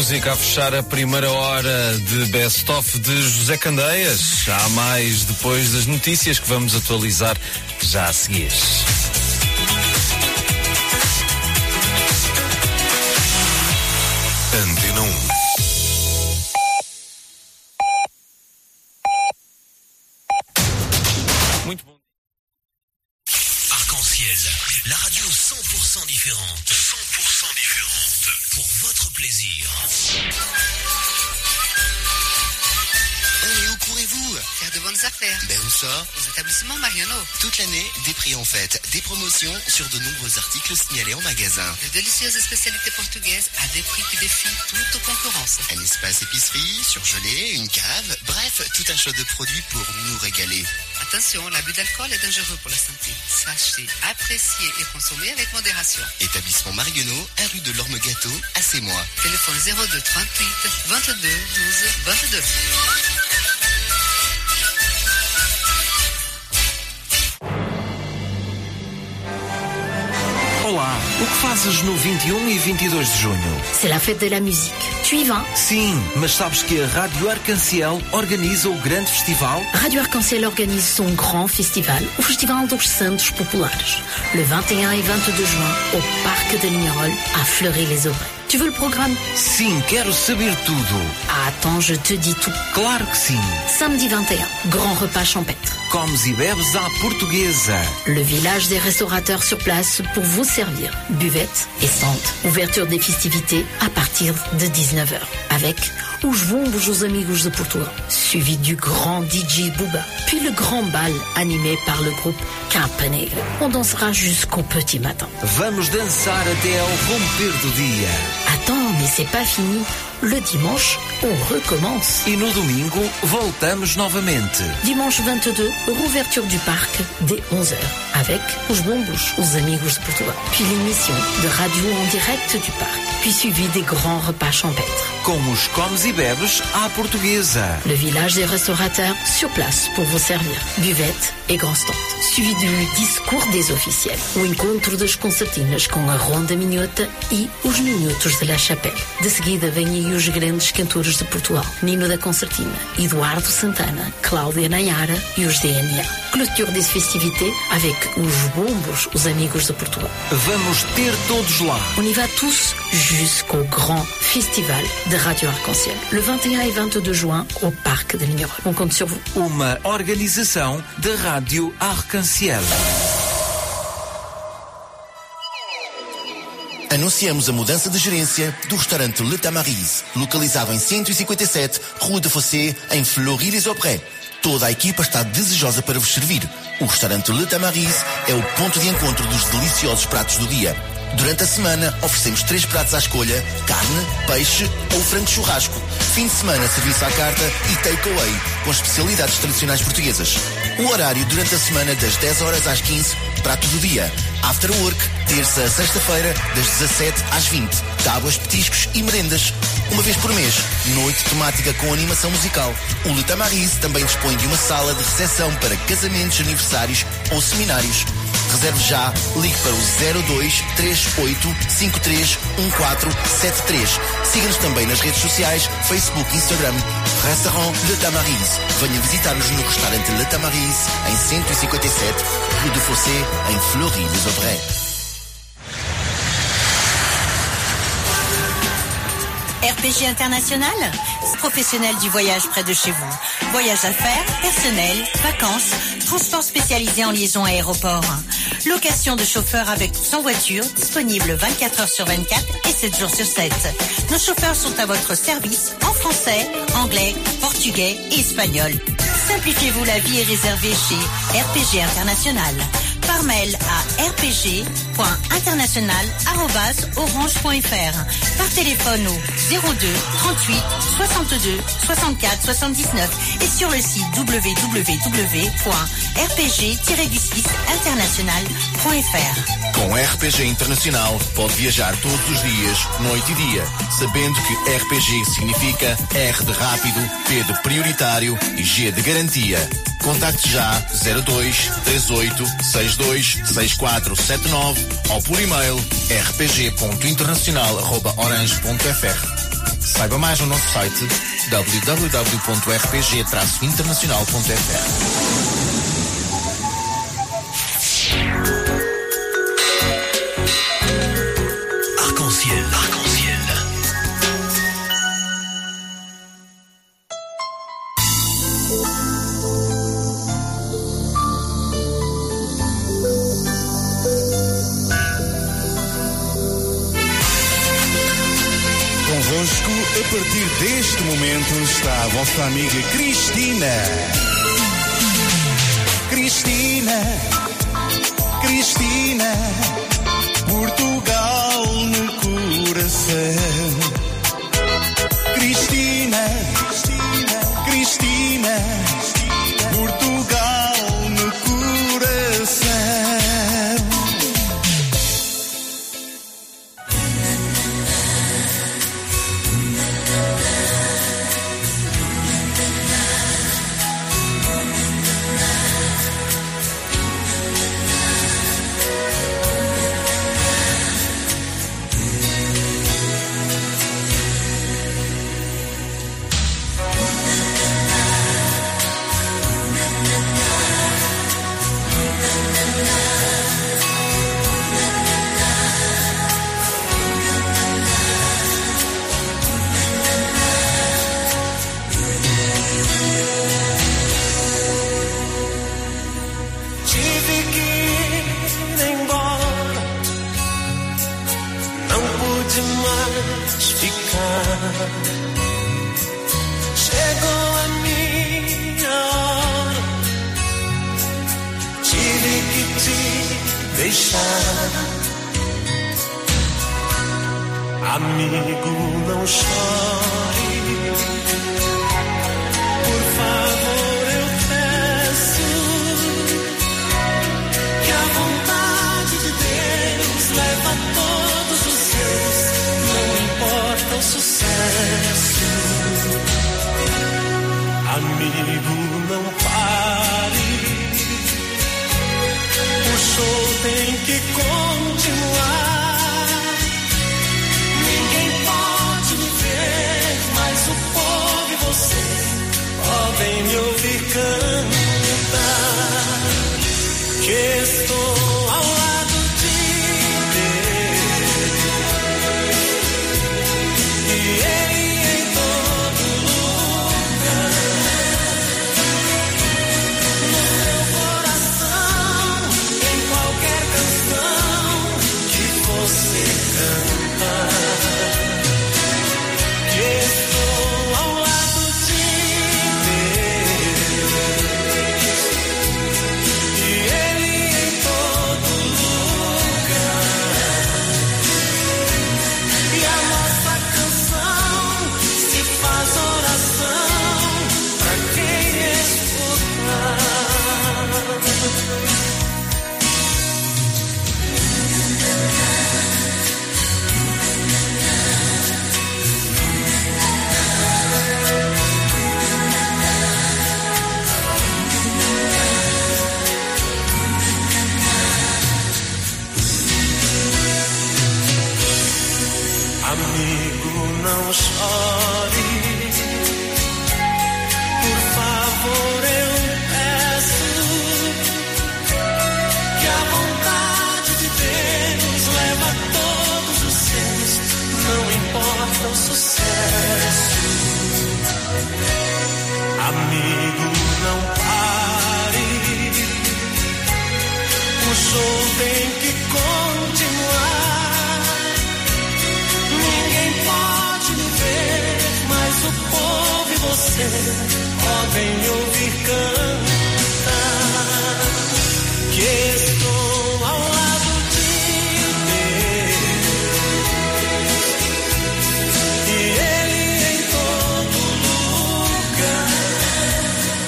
música a fechar a primeira hora de Best Of de José Candeias. Há mais depois das notícias que vamos atualizar já a seguir. Antena 1. Muito bom. Arc-en-ciel, la radio 100% différente. 100% différente. Pour votre plaisir. Et où courez-vous? Faire de bonnes affaires. Ben où ça? Aux établissements Mariano. Toute l'année, des prix en fête, des promotions sur de nombreux articles signalés en magasin. De délicieuses spécialités portugaises à des prix qui défient toute concurrence. Un espace épicerie, surgelé, une cave, bref, tout un choix de produits pour nous régaler. Attention, l'abus d'alcool est dangereux pour la santé. Sachez apprécier et consommer avec modération. Établissement Marionneau, 1 rue de l'Orme-Gâteau, à Sémois. Téléphone 02 38 22 12 22. Olá, o que fazes no 21 e 22 de junho? C'est la fête de la musique. Tu y vas? Sim, mas sabes que a Rádio Arc-en-Ciel organiza o grande festival? Rádio Arc-en-Ciel organize son grand festival, o Festival dos Santos Populares, le 21 et 22 juin, au Parc de Lignerolles, à Fleury-les-Aubrais. Tu veux le programme? Sim, quero saber tudo. Ah, attends, je te dis tout. Claro que sim. Samedi 21, grand repas champêtre. Comes e bebes à portuguesa. Le village des restaurateurs sur place pour vous servir. Buvette et stand. Ouverture des festivités à partir de 19h. Avec Os Bombos os Amigos de Portugal, suivi du grand DJ Booba. Puis le grand bal animé par le groupe Campa Negra. On dansera jusqu'au petit matin. Vamos dançar até ao romper do dia. Attends, mais c'est pas fini. Le dimanche, on recommence. E no domingo, voltamos novamente. Dimanche 22, rouverture du parc dès 11h avec Os Bombos os Amigos de Portugal. Puis l'émission de radio en direct du parc. Puis suivi des grands repas champêtres. Com os comes e bebes à portuguesa. Le village des restaurateurs sur place pour vous servir. Buvette et grand stand. Suivi du discours des officiels. O encontro das concertinas com a Ronda Minhota e os Minutos de la Chapelle. De seguida vem aí os grandes cantores de Portugal. Nino da Concertina, Eduardo Santana, Cláudia Nayara e os DNA. Clôture des festivités avec Os Bombos os Amigos de Portugal. Vamos ter todos lá. On y va tous jusqu'au grand festival de Radio Arc-en-Ciel. Le 21 et 22 juin au Parc de Lignerolles. On compte sur vous. Uma organização da Rádio Arc-en-Ciel. Anunciamos a mudança de gerência do restaurante Le Tamaris, localizado em 157 Rue de Fossé, em Fleury-les-Aubrais. Toda a equipa está desejosa para vos servir. O restaurante Le Tamaris é o ponto de encontro dos deliciosos pratos do dia. Durante a semana, oferecemos 3 pratos à escolha: carne, peixe ou frango churrasco. Fim de semana, serviço à carta e takeaway, com especialidades tradicionais portuguesas. O horário durante a semana, das 10 horas às 15, prato do dia. After work, terça a sexta-feira, das 17 às 20. Tábuas, petiscos e merendas. Uma vez por mês, noite temática com animação musical. O Le Tamaris também dispõe de uma sala de recepção para casamentos, aniversários ou seminários. Reserve já, ligue para o 02 38 53 1473. Siga-nos também nas redes sociais, Facebook e Instagram. Restaurant Le Tamaris. Venha visitar-nos no restaurante Le Tamaris, em 157 Rue de Fossé, em Fleury-les-Aubrais. RPG International, professionnel du voyage près de chez vous. Voyage d'affaires, personnel, vacances, transport spécialisé en liaison aéroport. Location de chauffeurs avec ou sans voiture, disponible 24 heures sur 24 et 7 jours sur 7. Nos chauffeurs sont à votre service en français, anglais, portugais et espagnol. Simplifiez-vous la vie et réservez chez RPG International. Par mail à rpg.international@orange.fr. Par téléphone au 02 38 62 64 79 et sur le site www.rpg-international.fr. Com RPG Internacional pode viajar todos os dias, noite e dia, sabendo que RPG significa R de rápido, P de prioritário e G de garantia. Contacte já 02 38 62 6479 ou por e-mail rpg.internacional@orange.fr. Saiba mais no nosso site www.rpg-internacional.fr. Arc-en-ciel, arc-en-ciel. Convosco, a partir deste momento, está a vossa amiga Cristina. Cristina, Cristina, Portugal no coração. Cristina, Cristina, Portugal no coração. Chegou a minha hora, tive que te deixar. Amigo, não chore, por favor eu peço que a vontade de Deus leva todos os seus, não importa o sucesso. Amigo, não pare, o show tem que continuar. Ninguém pode me ver, mas o povo e você podem me ouvir cantar. Que estou ao lado de Deus e Ele em todo lugar, no seu coração, em qualquer canção que você cantar. Que estou ao lado de Deus e Ele em todo lugar, e a nossa canção se faz oração pra quem escutar. Amigo, não chore, por favor eu peço que a vontade de Deus leva todos os seus, não importa o sucesso. Amigo, não pare, o show tem que continuar. Ninguém pode me ver, mas o povo e você podem me ouvir cantar. Que estou ao lado de Deus e Ele em todo lugar,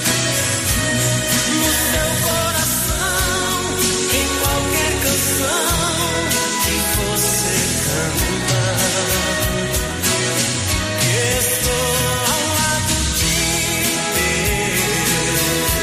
no seu coração, em qualquer canção que você cantar. Que estou ao lado de Deus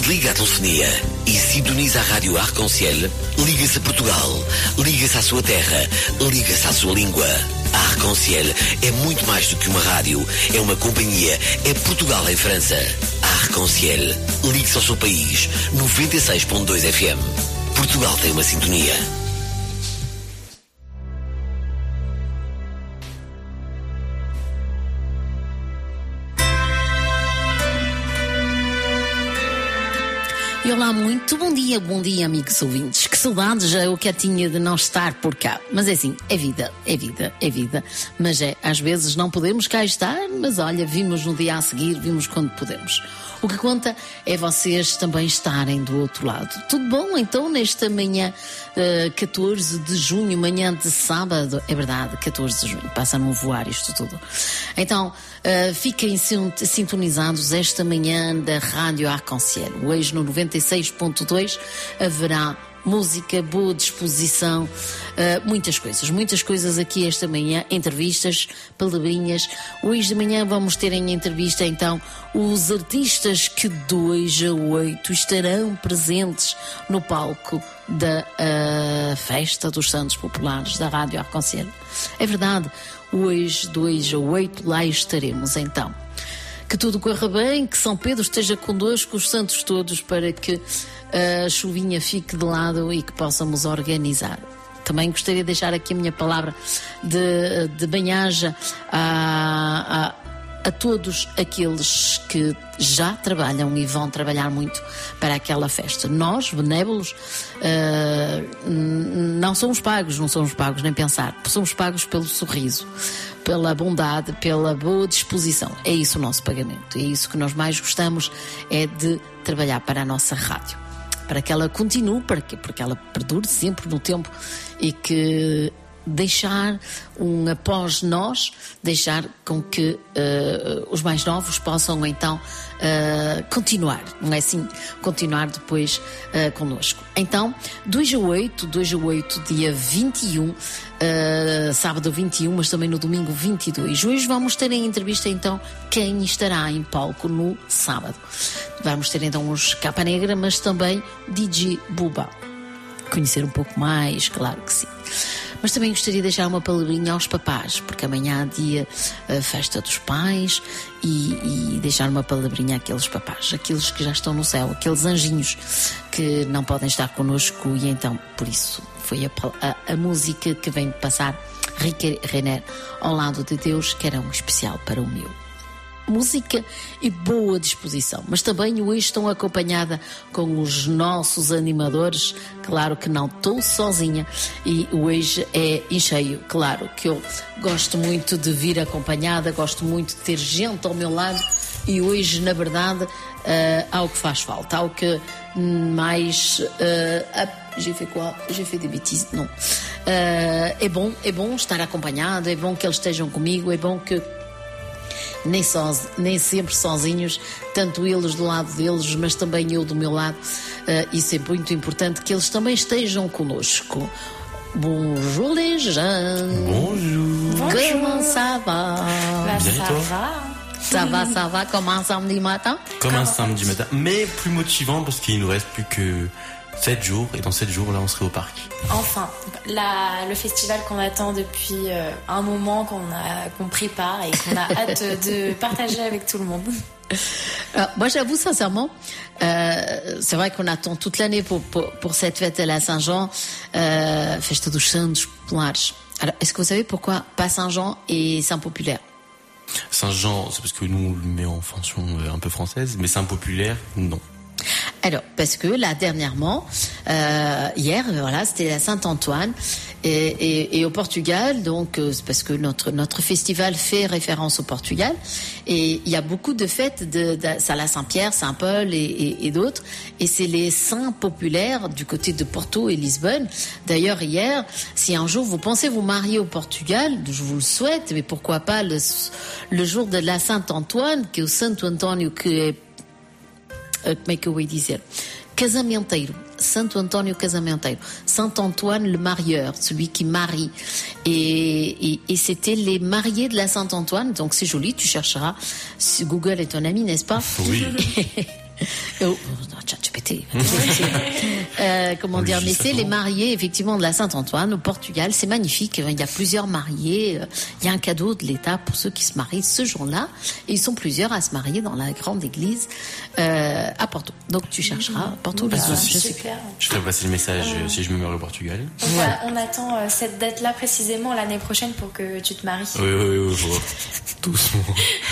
Quando liga a telefonia e sintoniza a rádio Arc-en-Ciel, liga-se a Portugal, liga-se à sua terra, liga-se à sua língua. A Arc-en-Ciel é muito mais do que uma rádio, é uma companhia, é Portugal em França. A Arc-en-Ciel, ligue-se ao seu país, 96.2 FM. Portugal tem uma sintonia. E olá, muito bom dia, amigos ouvintes. Que saudades eu que tinha de não estar por cá. Mas é assim, é vida. Mas às vezes não podemos cá estar, mas olha, vimos no dia a seguir, vimos quando podemos. O que conta é vocês também estarem do outro lado. Tudo bom? Então, nesta manhã 14 de junho, manhã de sábado, é verdade, 14 de junho, passa a não voar isto tudo. Então, fiquem sintonizados esta manhã da Rádio Arc-en-Ciel. Hoje no 96.2 haverá música, boa disposição, muitas coisas aqui esta manhã, entrevistas, palavrinhas. Hoje de manhã vamos ter em entrevista então os artistas que 2 a 8 estarão presentes no palco da Festa dos Santos Populares da Rádio Arc-en-Ciel. É verdade, hoje 2 a 8 lá estaremos então. Que tudo corra bem, que São Pedro esteja connosco, os santos todos, para que a chuvinha fique de lado e que possamos organizar. Também gostaria de deixar aqui a minha palavra de bem-aja a todos aqueles que já trabalham e vão trabalhar muito para aquela festa. Nós, benévolos, não somos pagos nem pensar. Somos pagos pelo sorriso, pela bondade, pela boa disposição. É isso o nosso pagamento. É isso que nós mais gostamos, é de trabalhar para a nossa rádio. Para que ela continue, porque ela perdure sempre no tempo e que deixar após nós, deixar com que os mais novos possam então continuar, não é assim? Continuar depois connosco. Então, 2 a 8, dia 21, sábado 21, mas também no domingo 22. Hoje vamos ter em entrevista então quem estará em palco no sábado. Vamos ter então os Capa Negra, mas também DJ Buba. Conhecer um pouco mais, claro que sim. Mas também gostaria de deixar uma palavrinha aos papás, porque amanhã é dia festa dos pais, e deixar uma palavrinha àqueles papás, aqueles que já estão no céu, aqueles anjinhos que não podem estar connosco, e então, por isso, foi a música que vem passar Rick Renner ao lado de Deus, que era um especial para o meu. Música e boa disposição, mas também hoje estou acompanhada com os nossos animadores. Claro que não estou sozinha e hoje é em cheio. Claro que eu gosto muito de vir acompanhada, gosto muito de ter gente ao meu lado, e hoje na verdade há o que faz falta, há o que mais j'ai fait des bêtises, não. É bom estar acompanhado, é bom que eles estejam comigo, é bom que nem sempre sozinhos, tanto eles do lado deles, mas também eu do meu lado. Isso é muito importante, que eles também estejam conosco. Bonjour les gens. Bonjour. Comment ça va? Ça va. Ça va comme un samedi matin? Comme un samedi matin, mais plus motivant parce qu'il nous reste plus que 7 jours, et dans 7 jours là on serait au parc. Enfin, le festival qu'on attend depuis un moment, qu'on prépare et qu'on a hâte de partager avec tout le monde. Alors, moi j'avoue sincèrement, c'est vrai qu'on attend toute l'année pour cette fête de la Saint-Jean, Festa dos Santos Populares. Alors, est-ce que vous savez pourquoi pas Saint-Jean et Saint-Populaire? Saint-Jean, c'est parce que nous on le met en fonction un peu française, mais Saint-Populaire, non. Alors, parce que là, dernièrement, hier, voilà, c'était la Saint-Antoine, et au Portugal, donc, c'est parce que notre festival fait référence au Portugal, et il y a beaucoup de fêtes c'est la Saint-Pierre, Saint-Paul et d'autres, et c'est les saints populaires du côté de Porto et Lisbonne. D'ailleurs, hier, si un jour vous pensez vous marier au Portugal, je vous le souhaite, mais pourquoi pas le jour de la Saint-Antoine, que é o Santo António, que é, como é que eu ia dizer? Casamenteiro. Santo António Casamenteiro. Saint Antoine le marieur, celui qui marie. Et c'était les mariés de la Saint Antoine. Donc c'est joli, tu chercheras. Google est ton ami, n'est-ce pas? Oui. ChatGPT. Comment dire, mais c'est les mariés effectivement de la Saint-Antoine au Portugal. C'est magnifique. Il y a plusieurs mariés. Il y a un cadeau de l'État pour ceux qui se marient ce jour-là. Et ils sont plusieurs à se marier dans la grande église à Porto. Donc tu chercheras Porto. Je ferai passer le message si je me marie au Portugal. On attend cette date-là précisément l'année prochaine pour que tu te maries. Oui. Doucement.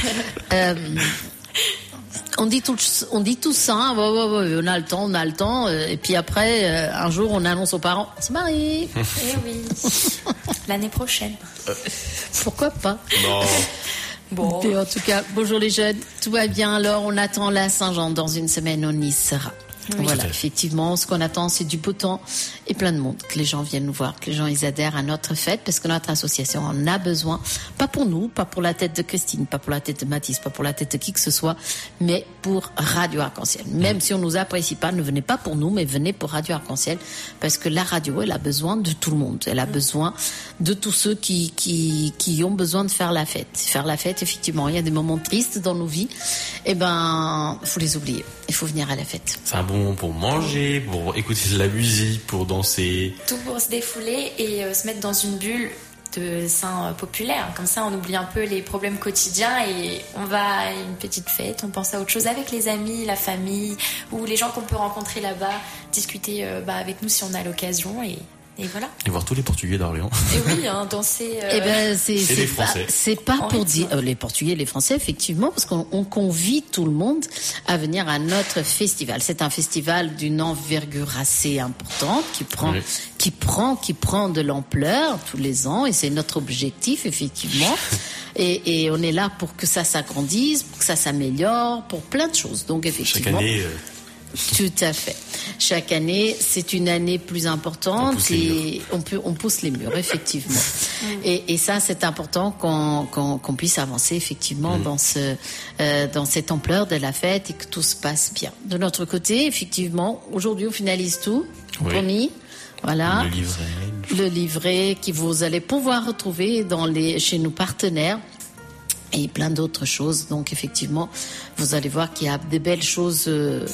On dit tout ça, hein, on a le temps, et puis après, un jour, on annonce aux parents, on se marie. Eh oui, l'année prochaine. Pourquoi pas? Non. Bon. Et en tout cas, bonjour les jeunes, tout va bien, alors on attend la Saint-Jean, dans une semaine, on y sera. Oui. Voilà, effectivement, ce qu'on attend, c'est du beau temps et plein de monde, que les gens viennent nous voir, que les gens ils adhèrent à notre fête, parce que notre association en a besoin, pas pour nous, pas pour la tête de Christine, pas pour la tête de Mathis, pas pour la tête de qui que ce soit, mais pour Radio Arc-en-Ciel. Même si on nous apprécie pas, ne venez pas pour nous, mais venez pour Radio Arc-en-Ciel, parce que la radio, elle a besoin de tout le monde, elle a besoin de tous ceux qui ont besoin de faire la fête. Faire la fête, effectivement, il y a des moments tristes dans nos vies, faut les oublier. Il faut venir à la fête. C'est un bon moment pour manger, pour écouter de la musique, pour danser. Tout pour se défouler et se mettre dans une bulle de saints populaires. Comme ça, on oublie un peu les problèmes quotidiens et on va à une petite fête, on pense à autre chose avec les amis, la famille ou les gens qu'on peut rencontrer là-bas, discuter avec nous si on a l'occasion et voilà. Et voir tous les Portugais d'Orléans. Et oui, danser. c'est les Français. C'est pas pour dire les Portugais, les Français, effectivement, parce qu'on convie tout le monde à venir à notre festival. C'est un festival d'une envergure assez importante qui prend de l'ampleur tous les ans, et c'est notre objectif, effectivement. et on est là pour que ça s'agrandisse, pour que ça s'améliore, pour plein de choses. Donc effectivement. Chaque année. Tout à fait. Chaque année, c'est une année plus importante et on pousse les murs, effectivement. Et ça, c'est important qu'on puisse avancer, effectivement, dans cette ampleur de la fête et que tout se passe bien. De notre côté, effectivement, aujourd'hui, on finalise tout. Promis. Voilà. Le livret que vous allez pouvoir retrouver chez nos partenaires. Et plein d'autres choses. Donc, effectivement, vous allez voir qu'il y a des belles choses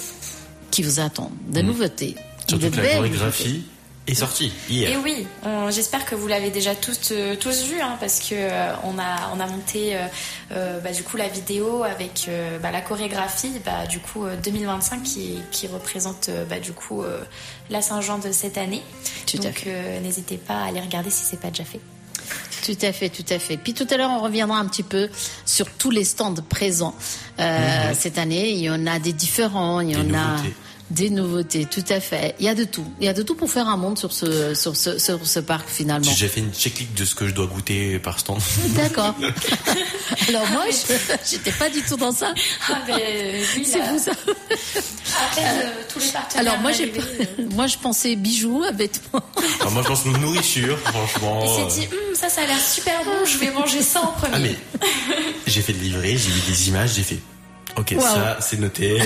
qui vous attendent, de nouveautés. Surtout que la chorégraphie est sortie hier. Et oui, j'espère que vous l'avez déjà tous vu, hein, parce que on a monté du coup la vidéo avec la chorégraphie, du coup 2025 qui représente du coup la Saint-Jean de cette année. Donc n'hésitez pas à aller regarder si c'est pas déjà fait. Tout à fait. Puis tout à l'heure, on reviendra un petit peu sur tous les stands présents cette année. Il y en a des différents, il y en a des nouveautés, tout à fait. Il y a de tout. Il y a de tout pour faire un monde sur ce parc, finalement. J'ai fait une checklist de ce que je dois goûter par stand. D'accord. Alors moi, j'étais pas du tout dans ça. C'est vous ça. Tous les partenaires. Alors moi, je pensais bijoux, vêtements. Alors moi, je pense nourriture, franchement. Il s'est dit, ça a l'air super bon, je vais manger ça en premier. Ah mais, j'ai fait le livret, j'ai vu des images, j'ai fait... Ok, ça, c'est noté.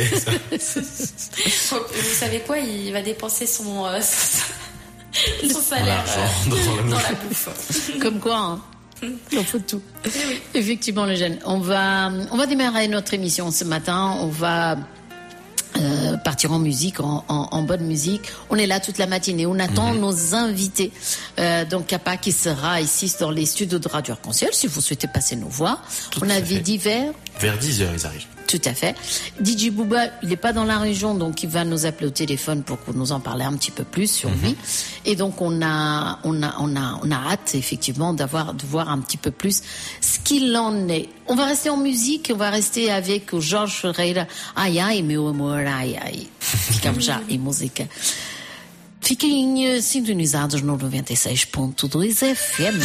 Vous savez quoi? Il va dépenser son salaire dans la bouffe. Comme quoi, hein. Il en faut tout. Effectivement, les jeunes. On va démarrer notre émission ce matin. On va partir en musique, en bonne musique. On est là toute la matinée. On attend nos invités. Donc, Kappa qui sera ici dans les studios de Radio Arc-en-Ciel, si vous souhaitez passer nous voir. On avait dit vers 10h, ils arrivent. Tout à fait. DJ Booba, il n'est pas dans la région, donc il va nous appeler au téléphone pour nous en parler un petit peu plus sur lui. Et donc on a hâte effectivement de voir un petit peu plus ce qu'il en est. On va rester en musique, on va rester avec Jorge Ferreira. Ai ai meu amor, ai ai. Ficamos já em música. Fiquem sintonizados no 96.2 FM.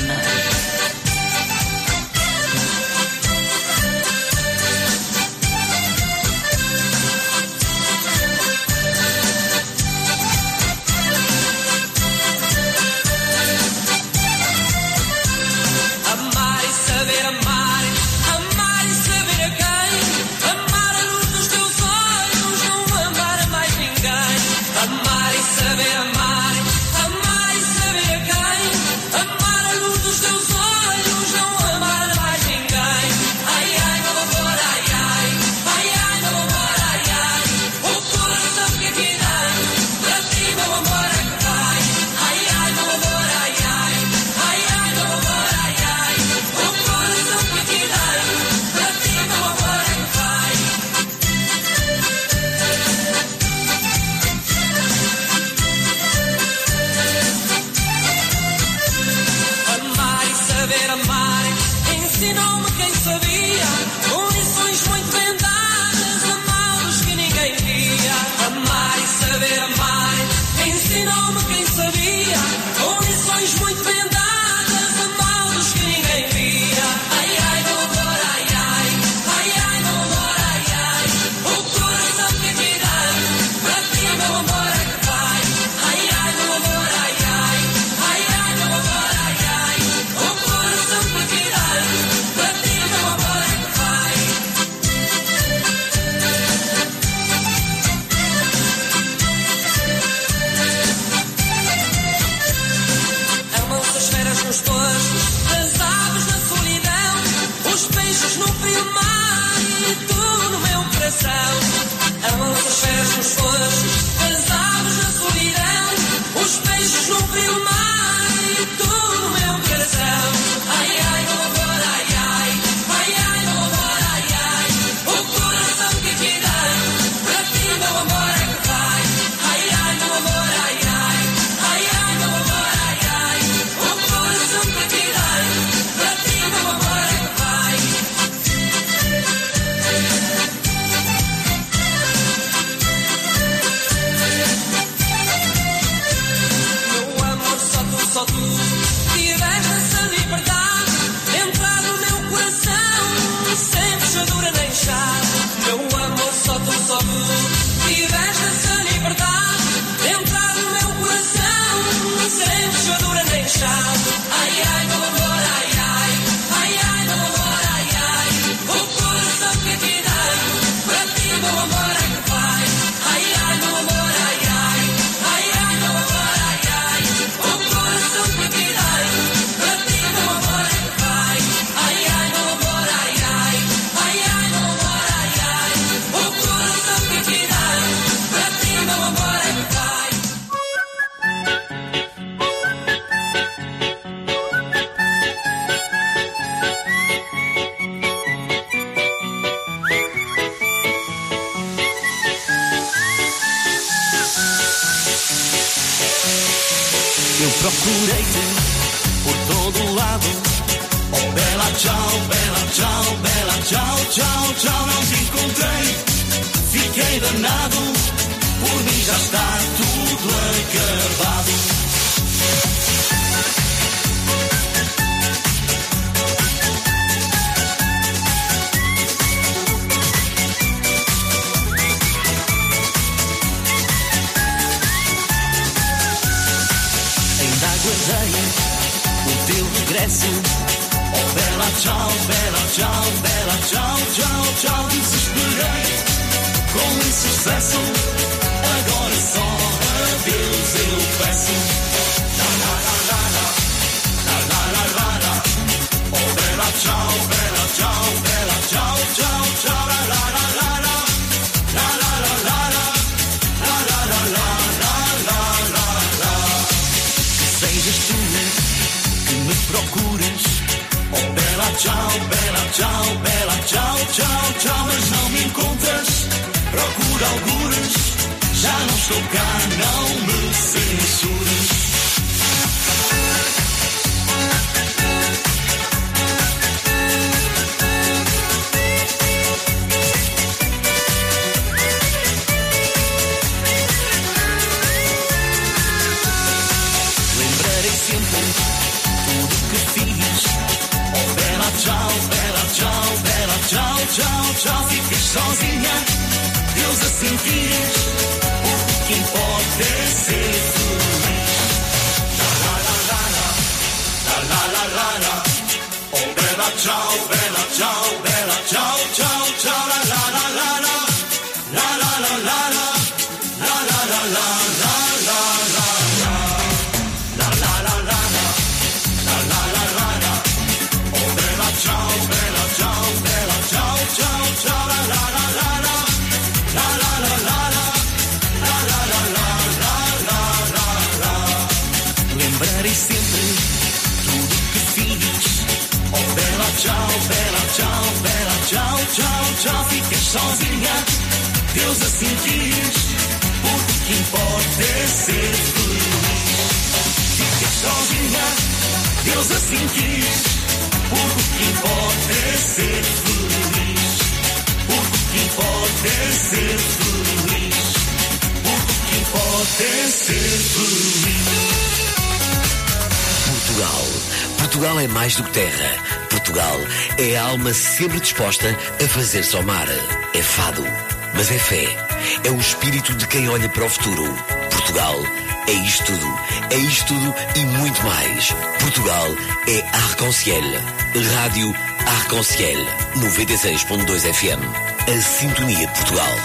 Amar e saber amar a quem? Amar a luz dos teus olhos. Eu procurei-te por todo lado. Oh, bela tchau, tchau, tchau. Não te encontrei, fiquei danado. Por mim já está tudo acabado. Ainda aguardei o teu regresso. Oh, bela tchau, tchau. Desesperei com insucesso. Agora só adeus eu peço. La la la la la, la la la la la. Oh, bela tchau, tchau. La la la la la, la la la la la, la la la la la. Que sejas tu que me procures. Oh, bela tchau, tchau. Mas não me encontras, procura algures. Já não estou cá, não me censures. Lembrarei sempre tudo que fiz. Oh, bela tchau, tchau. Ficas sozinha, Deus assim quis. O que importa é ser feliz. La la la la la, la la la la la. Oh, bela tchau, tchau. La la la la la, la la la la la, la la la la la la la la. La la la la la, la la la la la. Oh, bela tchau, tchau. La la la la la, la la la la la. Lembrarei sempre tudo que fiz. Oh, bela tchau, tchau. Ficas sozinha, Deus assim quis. O que importa é ser feliz. Ficas sozinha, Deus assim quis. O que importa é ser feliz. O que importa é ser feliz. O que importa é ser feliz. Portugal é mais do que terra. Portugal é a alma sempre disposta a fazer-se ao mar. É fado, mas é fé. É o espírito de quem olha para o futuro. Portugal é isto tudo. É isto tudo e muito mais. Portugal é Arc-en-Ciel. Rádio Arc-en-Ciel 96.2 FM. A sintonia de Portugal.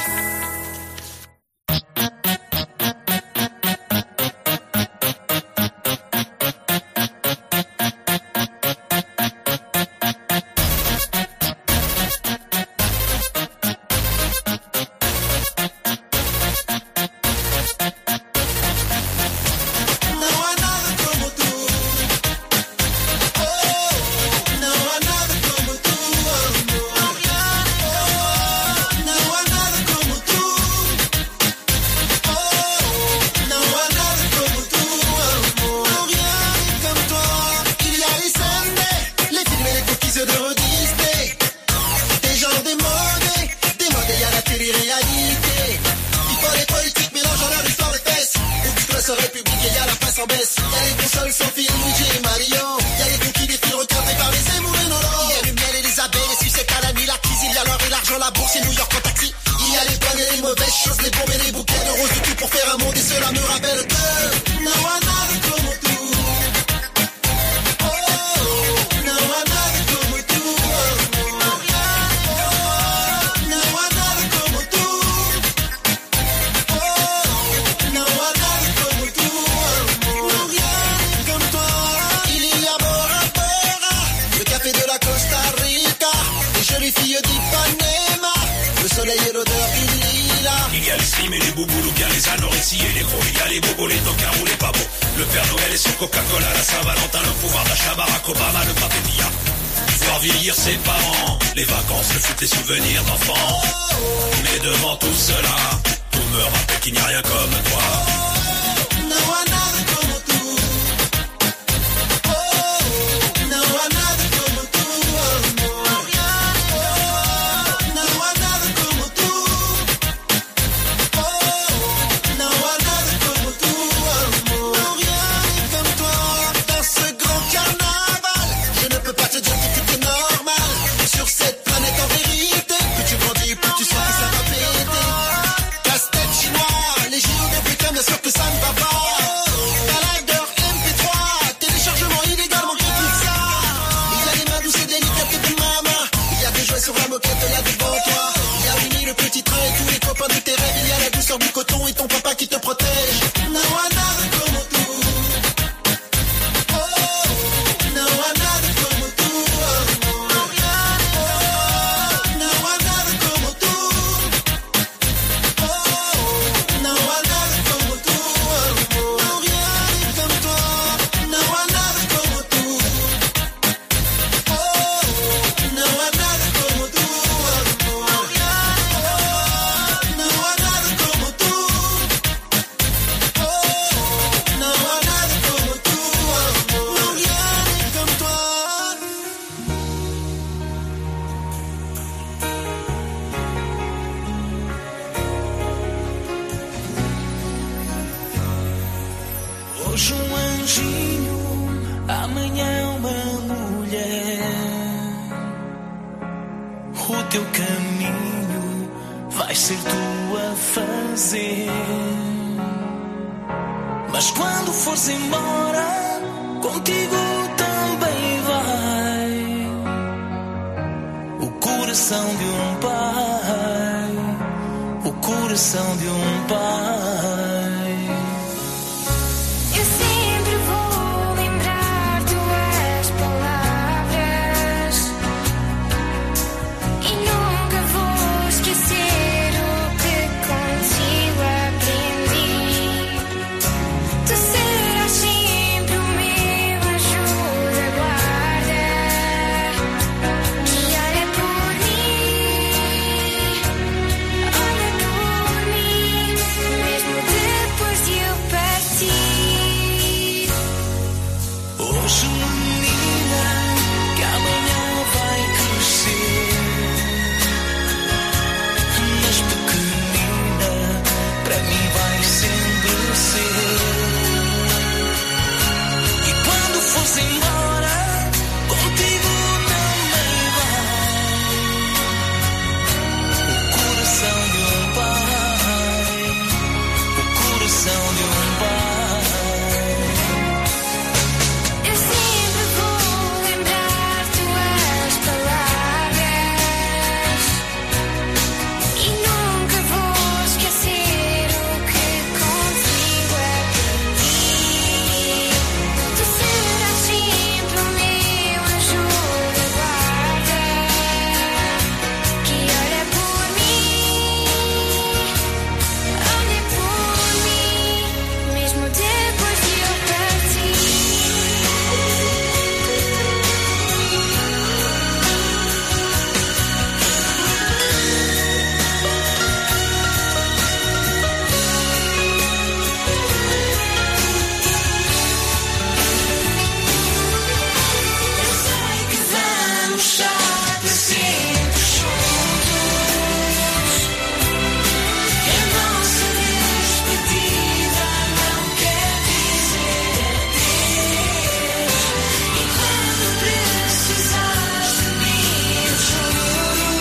um anjinho, amanhã é uma mulher. O teu caminho vai ser tu a fazer. Mas quando fores embora, contigo também vai o coração de um pai, o coração de um pai. Eu sempre vou lembrar tuas palavras e nunca vou esquecer o que contigo aprendi. Tu serás sempre o meu anjo da guarda que olha por mim, mesmo depois de eu partir. Hoje, menina, que amanhã vai crescer, mas pequenina, para mim vai sempre ser. E quando fores embora, contigo também vai o coração de um pai, o coração de um pai. Eu sempre vou lembrar tuas palavras e nunca vou esquecer o que contigo aprendi. Tu serás sempre o meu anjo da guarda que olha por mim, mesmo depois de eu partir. Eu sei que vamos estar para sempre juntos, que a nossa despedida não quer dizer adeus. E quando precisares de mim, eu juro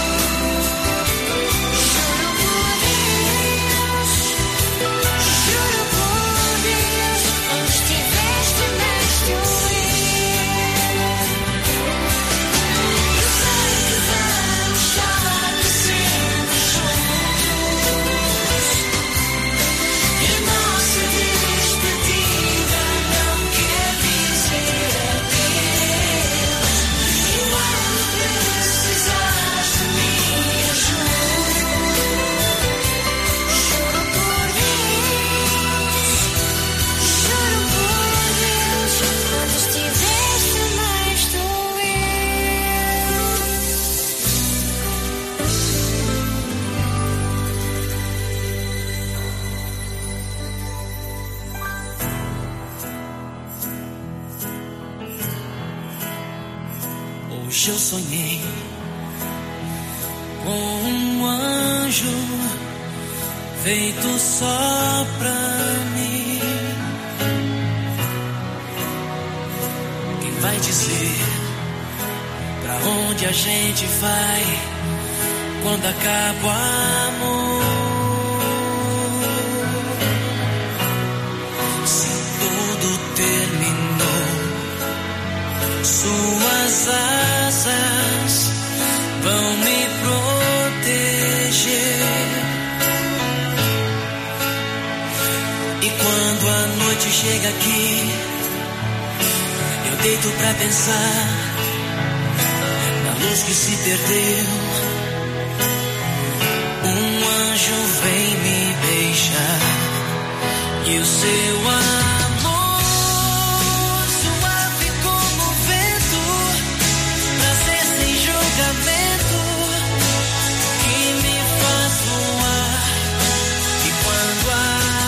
por Deus, onde estiveres também estou eu. Eu sei que vamos estar para sempre juntos, e a nossa despedida não quer dizer adeus. E quando precisares de mim, eu juro por Deus, onde estiveres também estou eu. Hoje eu sonhei com um anjo feito só pra mim. Quem vai dizer pra onde a gente vai quando acaba o amor? Se tudo terminou, suas asas vão me proteger. E quando a noite chega aqui, eu deito pra pensar na luz que se perdeu. Um anjo vem me beijar e o seu amor, suave como o vento, prazer sem julgamento, que me faz voar. E quando a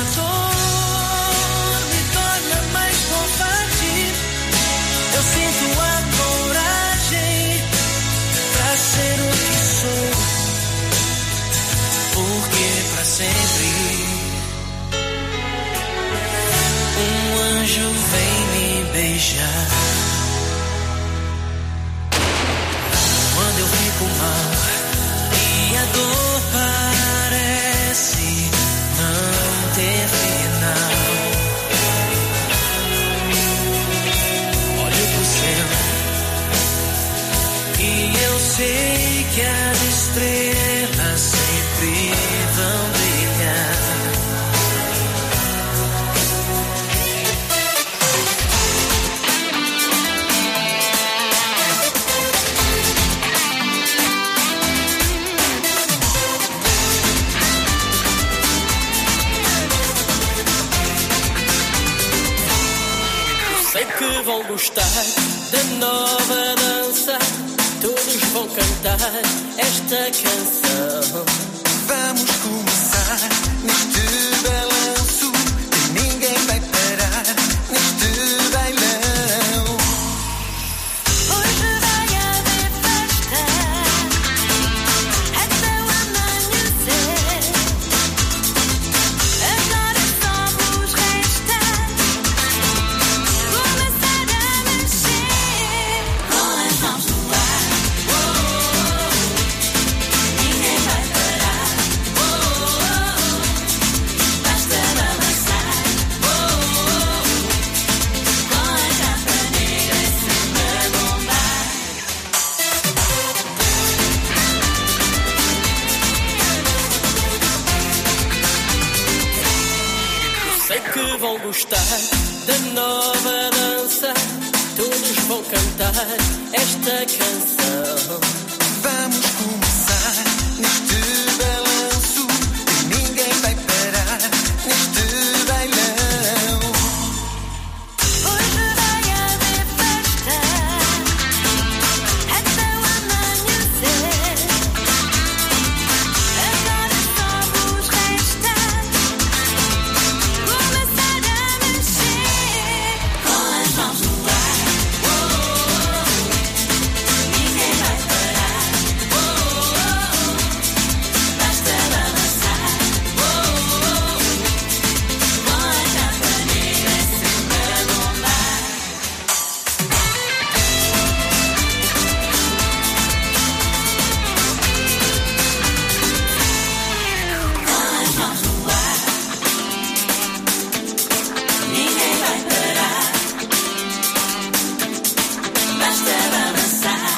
dor me torna mais covarde, eu sinto a coragem pra ser o que sou, porque pra sempre beijar. Quando eu fico mal e a dor parece não ter final, olho pro céu e eu sei que as estrelas sempre vão brilhar. Sei que vão gostar da nova dança, todos vão cantar esta canção. Vamos começar neste balanço e ninguém vai parar neste bailão. Hoje vai haver festa até o amanhecer. Agora só vos resta começar a mexer com as mãos no ar. Ninguém vai parar. Basta balançar com a capa negra sempre a bombar. Sei que vão gostar da nova dança, todos vão cantar esta canção. Vamos começar neste balanço e ninguém vai parar neste bailão. Hoje vai haver festa até o amanhecer. Agora só vos resta começar a mexer com as mãos no ar. Ninguém vai parar. Basta balançar com a capa negra sempre a bombar. Com as mãos no ar. Ninguém vai parar. Basta balançar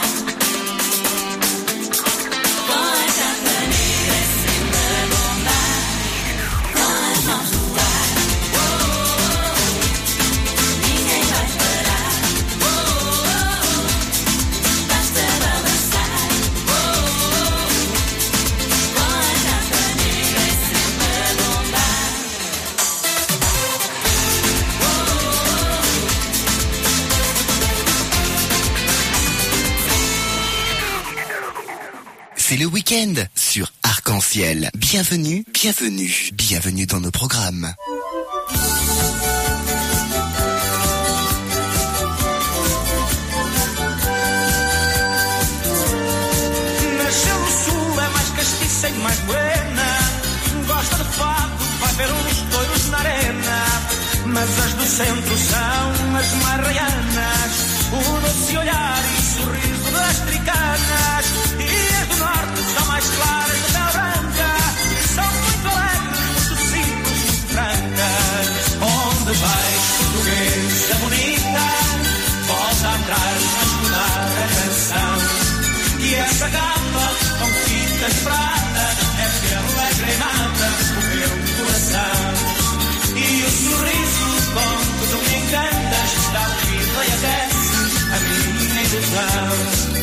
com a capa negra sempre a bombar. Com as mãos no ar. Ninguém vai parar. Basta balançar com a capa negra sempre a bombar. C'est le week-end sur Arc-en-Ciel. Bienvenue, bienvenue, bienvenue dans nos programmes. Nasceu no sul, é mais castiça e mais buena. Gosta de fado, vai ver uns touros na arena. Mas as do centro são as mais raianas. O doce olhar e sorriso das tricanas. E as do norte são mais claras de pele branca. São muito alegres, muito simples, muito francas. Onde vais, portuguesa bonita? Volta atrás a escutar a canção. E essa gata com fitas prata é pela granada o meu coração. E o sorriso com que tu me encantas dá vida e aquece a minha ilusão.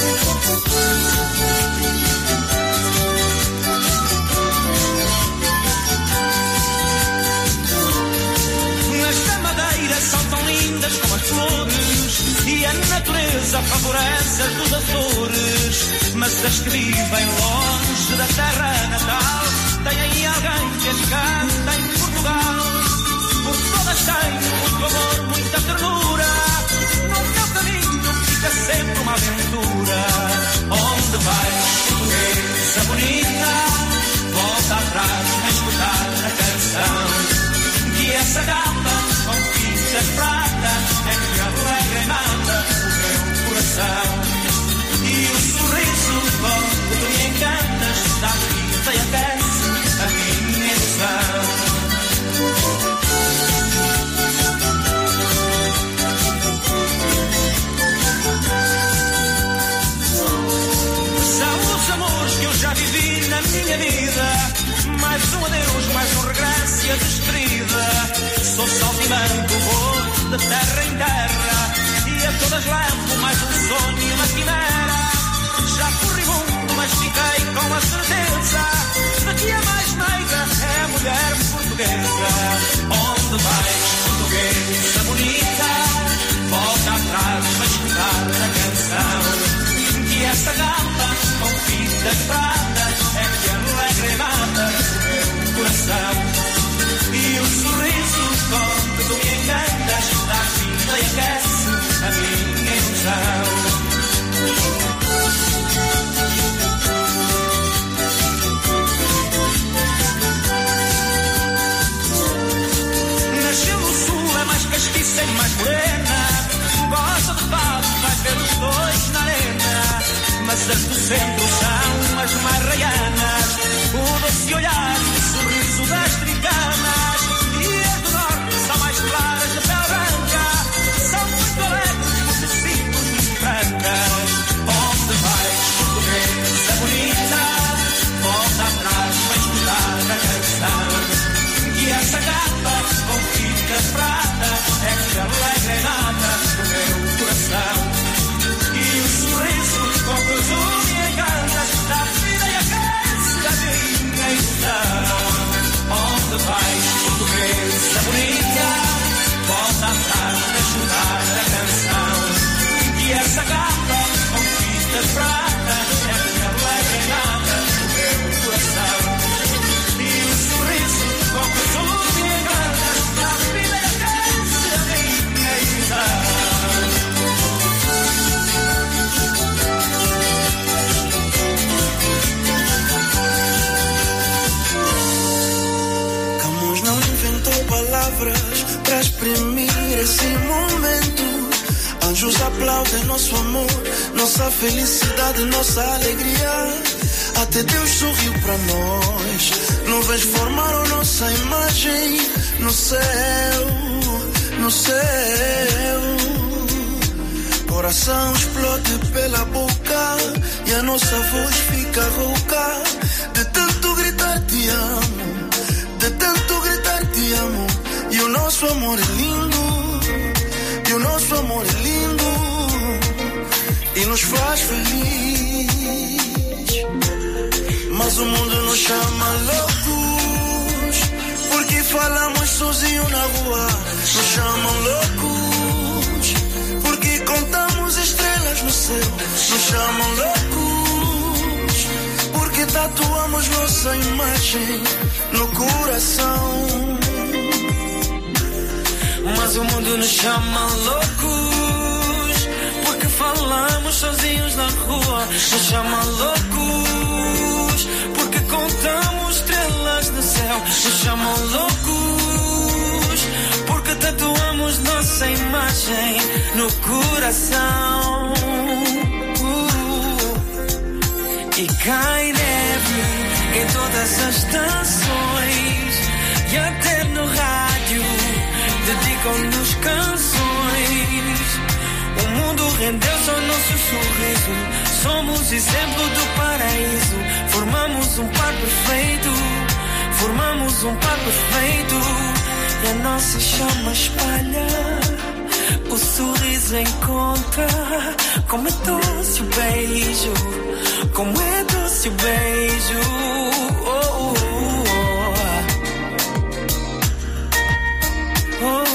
Nesta madeira são tão lindas como as flores e a natureza favorece as dos Açores. Mas as que vivem longe da terra natal têm alguém que as canta em Portugal. Por todas têm muito amor, muita ternura. No meu caminho fica sempre uma aventura. Onde vais, portuguesa bonita? Volta atrás a escutar a canção. Que essa gata com fitas prata é que a mais um adeus, mais um regresso e a despedida. Sou saltimbanco, vou de terra em terra e a todas levo mais um sonho e uma quimera. Já corri mundo, mas fiquei com a certeza de que a mais negra é a mulher portuguesa. Onde vais, portuguesa bonita? Volta atrás para escutar a canção. Que essa gata com fitas pratas é que alegra e mata o meu coração. E o sorriso com que tu me encantas dá vida e aquece a minha ilusão. Nasceu no sul, é mais castiça e mais morena. Gosta de fado, vai ver os dois na arena. Mas as do centro são as mais raianas. O doce olhar e o sorriso das tricanas. E as do norte são mais claras de pele branca. São muito alegres, muito simples e francas. Onde vais, portuguesa bonita? Volta atrás para escutar a canção. Que essa gata com fitas prata é que alegra e nada o meu coração. E o sorriso com que tu me encantas dá vida e aquece a minha ilusão. Onde vais, portuguesa bonita? Volta atrás para escutar a canção. Que essa gata com fitas prata é que alegra e nada o meu coração. E o sorriso com que tu me encantas dá vida e aquece a minha ilusão. Camões não inventou palavras para exprimir esse momento. Anjos aplaudem nosso amor, nossa felicidade, nossa alegria. Até Deus sorriu para nós. Nuvens formaram nossa imagem no céu, no céu. Coração explode pela boca e a nossa voz fica rouca. De tanto gritar te amo, de tanto gritar te amo. E o nosso amor é lindo, e o nosso amor é lindo, e nos faz feliz. Mas o mundo nos chama loucos, porque falamos sozinhos na rua. Nos chamam loucos, porque contamos estrelas no céu. Nos chamam loucos, porque tatuamos nossa imagem no coração. Mas o mundo nos chama loucos, porque falamos sozinhos na rua. Nos chama loucos, porque contamos estrelas no céu. Nos chamam loucos, porque tatuamos nossa imagem no coração. E cai neve em todas as estações e até no rádio dedicam-nos canções. O mundo rendeu-se ao nosso sorriso. Somos exemplo do paraíso. Formamos um par perfeito. Formamos um par perfeito. E a nossa chama espalha. O sorriso encontra. Como é doce o beijo. Como é doce o beijo. Oh, oh, oh. Oh.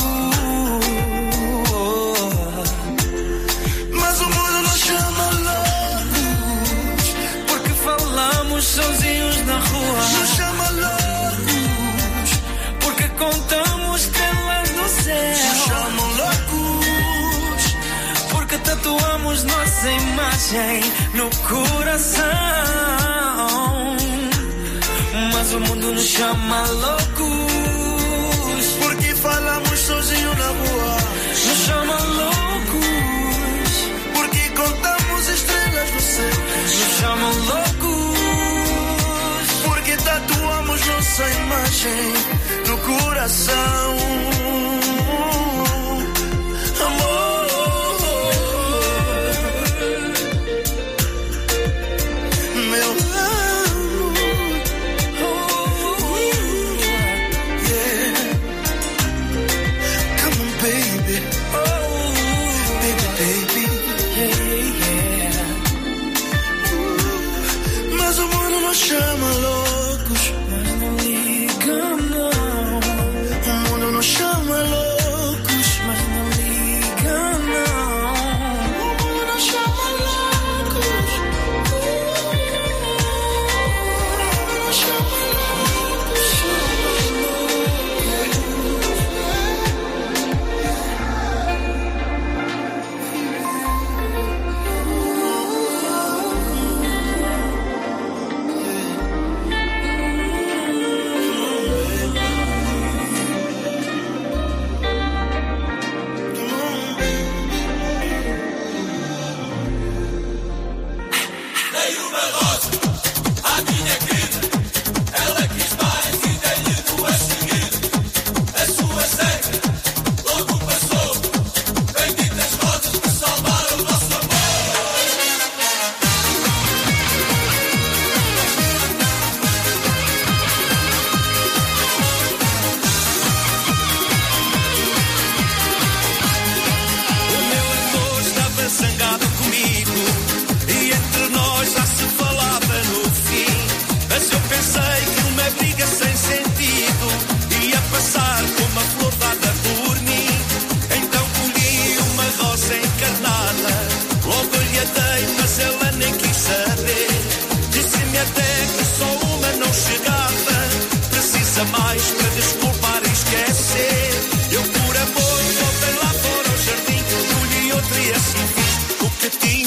Sozinhos na rua. Nos chama loucos, porque contamos estrelas no céu. Nos chamam loucos, porque tatuamos nossa imagem no coração. Mas o mundo nos chama loucos, porque falamos sozinhos na rua. Nos chama loucos, porque contamos estrelas no céu. Nos chamam loucos, tatuamos nossa imagem no coração. Amor, meu amor.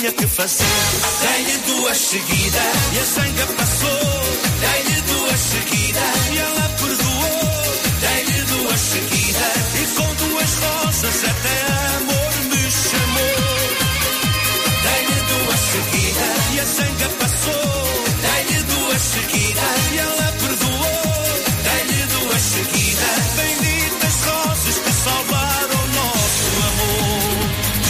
tinha que fazer. Dei-lhe duas seguidas e a zanga passou. Dei-lhe duas seguidas e ela perdoou. Dei-lhe duas seguidas e com duas rosas até amor me chamou. Dei-lhe duas seguidas e a zanga passou. Dei-lhe duas seguidas e ela perdoou. Dei-lhe duas seguidas, benditas rosas que salvaram o nosso amor.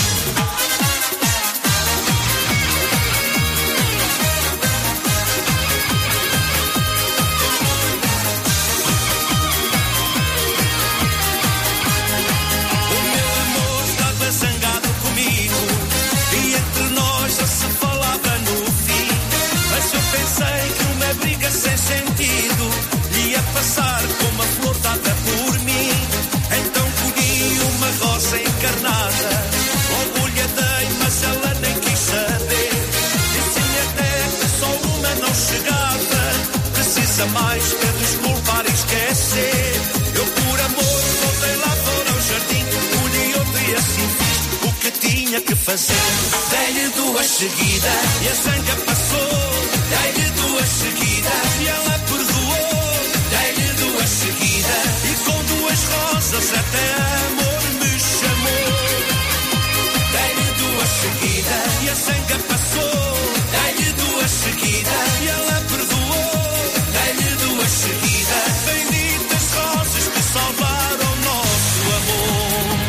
O meu amor estava zangado comigo e entre nós já se falava no fim. Mas eu pensei que uma briga sem sentido ia passar como a flor dada por mim. Então colhi uma rosa encarnada, logo lhe dei, mas ela nem quis saber. Disse-me até que só uma não chegava, precisa mais que desculpar e esquecer. Eu por amor voltei lá para o jardim, colhi outra e assim fiz o que tinha que fazer. Dei-lhe duas seguidas e a zanga passou. Dei-lhe duas seguidas e ela perdoou. Dei-lhe duas seguidas e com duas rosas até amor me chamou. Dei-lhe duas seguidas e a zanga passou. Dei-lhe duas seguidas e ela perdoou. Dei-lhe duas seguidas, benditas rosas que salvaram o nosso amor.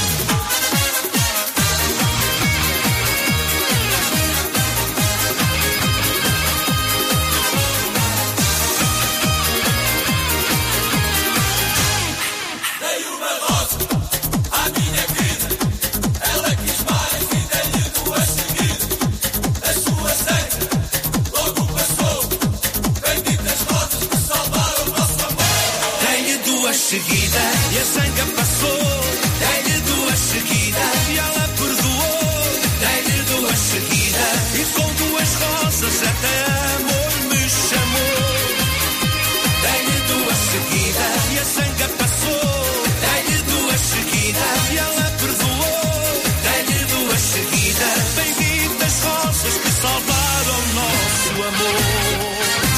Dei uma rosa à minha vida, ela quis mais e dei-lhe duas seguidas. A sua zanga logo passou, benditas rosas que salvaram o nosso amor. Dei-lhe duas seguidas e a zanga passou. Dei-lhe duas seguidas e ela perdoou. Dei-lhe duas seguidas e com duas rosas até amor me chamou. Dei-lhe duas seguidas e a zanga passou. Dei-lhe duas seguidas e ela perdoou. Dei-lhe duas seguidas, benditas rosas que salvaram o nosso amor.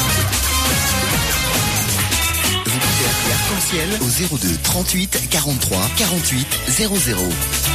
Vous pouvez appeler Arc-en-Ciel au 02 38 43 48 00.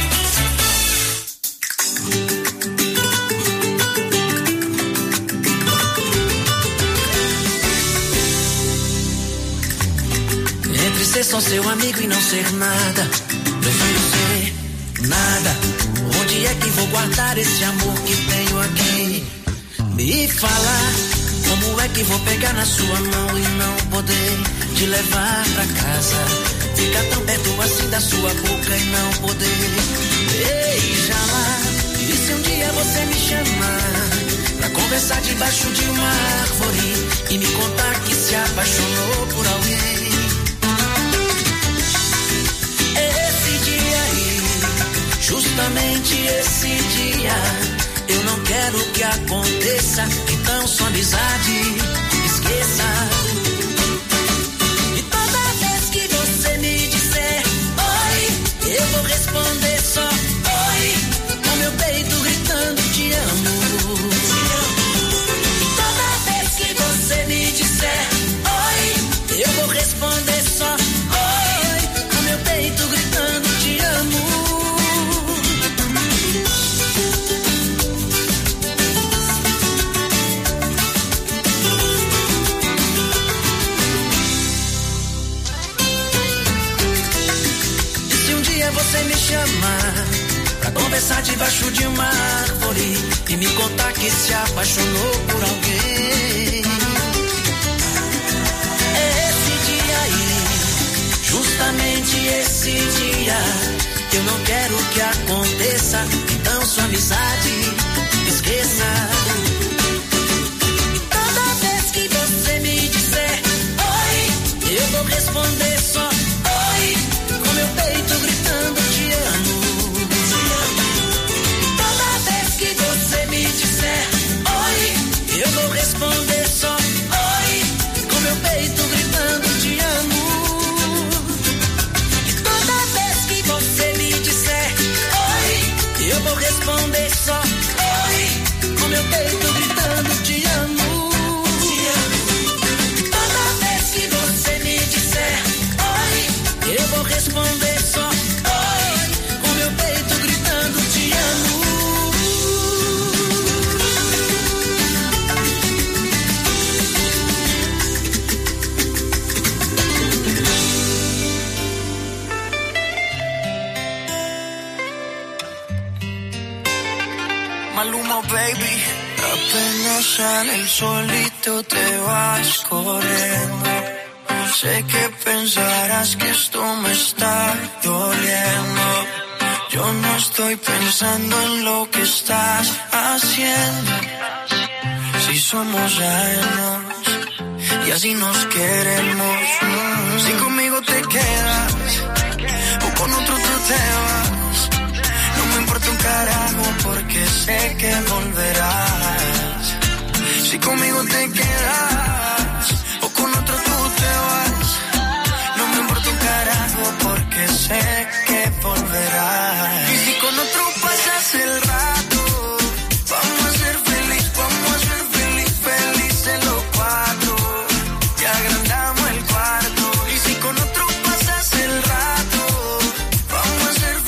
Entre ser só seu amigo e não ser nada, prefiro ser nada. Onde é que vou guardar esse amor que tenho aqui? Me fala, como é que vou pegar na sua mão e não poder te levar pra casa? Ficar tão perto assim da sua boca e não poder beijá-la. E se um dia você me chamar pra conversar debaixo de uma árvore e me contar que se apaixonou por alguém? Esse dia aí, justamente esse dia, eu não quero que aconteça, então sua amizade esqueça. E toda vez que você me disser oi, eu vou responder só oi, com meu peito gritando te amo. E toda vez que você me disser oi, eu vou responder só oi, com meu peito gritando te amo. Você me chamar pra conversar debaixo de uma árvore e me contar que se apaixonou por alguém. Esse dia aí, justamente esse dia, eu não quero que aconteça, então sua amizade esqueça. E toda vez que você me disser oi, eu vou responder só oi, com meu peito gritando te amo. E toda vez que você me disser oi, eu vou responder só oi, com meu peito gritando te amo. E toda vez que você me disser oi, eu vou responder só oi, Maluma, baby. Apenas sale el solito te vas corriendo. Sé que pensarás que esto me está doliendo. Yo no estoy pensando en lo que estás haciendo. Si somos ajenos y así nos queremos. Si conmigo te quedas o con otro tú te vas, no me importa un carajo porque sé que volverás. Si conmigo te quedas o con otro tú te vas, no me importa un carajo porque sé que volverás. Y si con otro pasas el rato, vamos a ser felices los cuatro. Y agrandamos el cuarto. Y si con otro pasas el rato, vamos a ser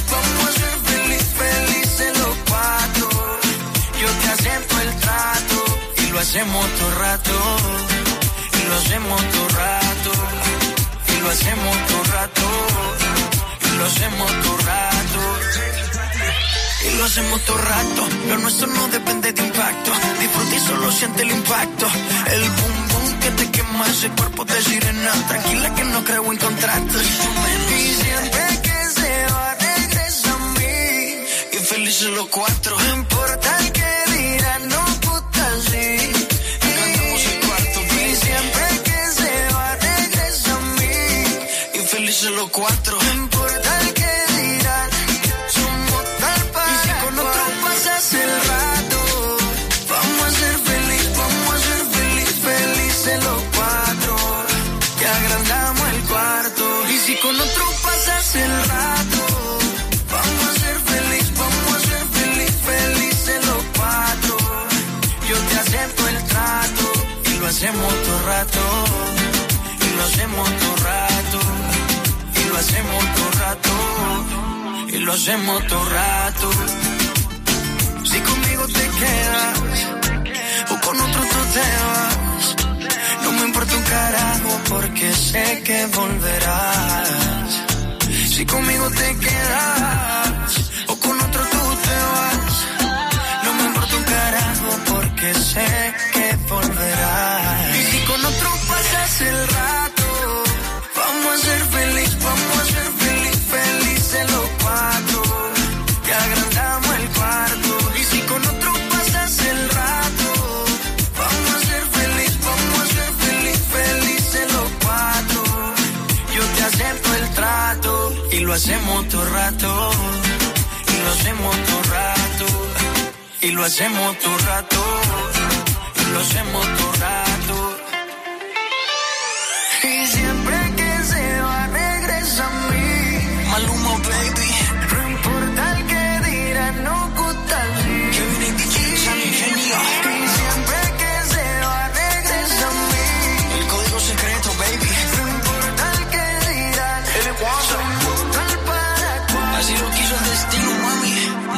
felices los cuatro. Yo te acepto el trato y lo hacemos todo rato. Y lo hacemos todo rato. Y lo hacemos todo rato. Y lo hacemos todo rato. Y lo hacemos todo rato. Lo nuestro no depende de impacto. Disfruta y solo siente el impacto. El boom boom que te quema ese cuerpo de sirena. Tranquila que no creo en contratos. Y siempre que se va regresa a mí. Y felices los cuatro. No importa el que dirán, no puta sí. Cantamos el cuarto. Y siempre que se va regresa a mí. Y felices los cuatro. No importa el que dirán. El rato, vamos a ser felices los cuatro, que agrandamos el cuarto. Y si con otro pasas el rato, vamos a ser felices los cuatro. Yo te acepto el trato y lo hacemos todo rato. Y lo hacemos todo rato. Y lo hacemos todo rato. Y lo hacemos todo rato. Si conmigo te quedas o con otro tú te vas, no me importa un carajo porque sé que volverás. Si conmigo te quedas o con otro tú te vas, no me importa un carajo porque sé que volverás. Y si con otro pasas el rato, vamos a ser felices los cuatro, que agrandamos el cuarto. Con otro pasas el rato, vamos a ser felices los cuatro. Yo te acepto el trato y lo hacemos todo rato. Y lo hacemos todo rato. Y lo hacemos todo rato. Y lo hacemos todo rato. Y siempre que se va regresa a mí. Maluma, baby. No importa el que dirán, no gusta el y siempre que se va regresa a mí. El código secreto, baby. No importa el que dirán, somos tal para cual. Así lo quiso el destino, mami.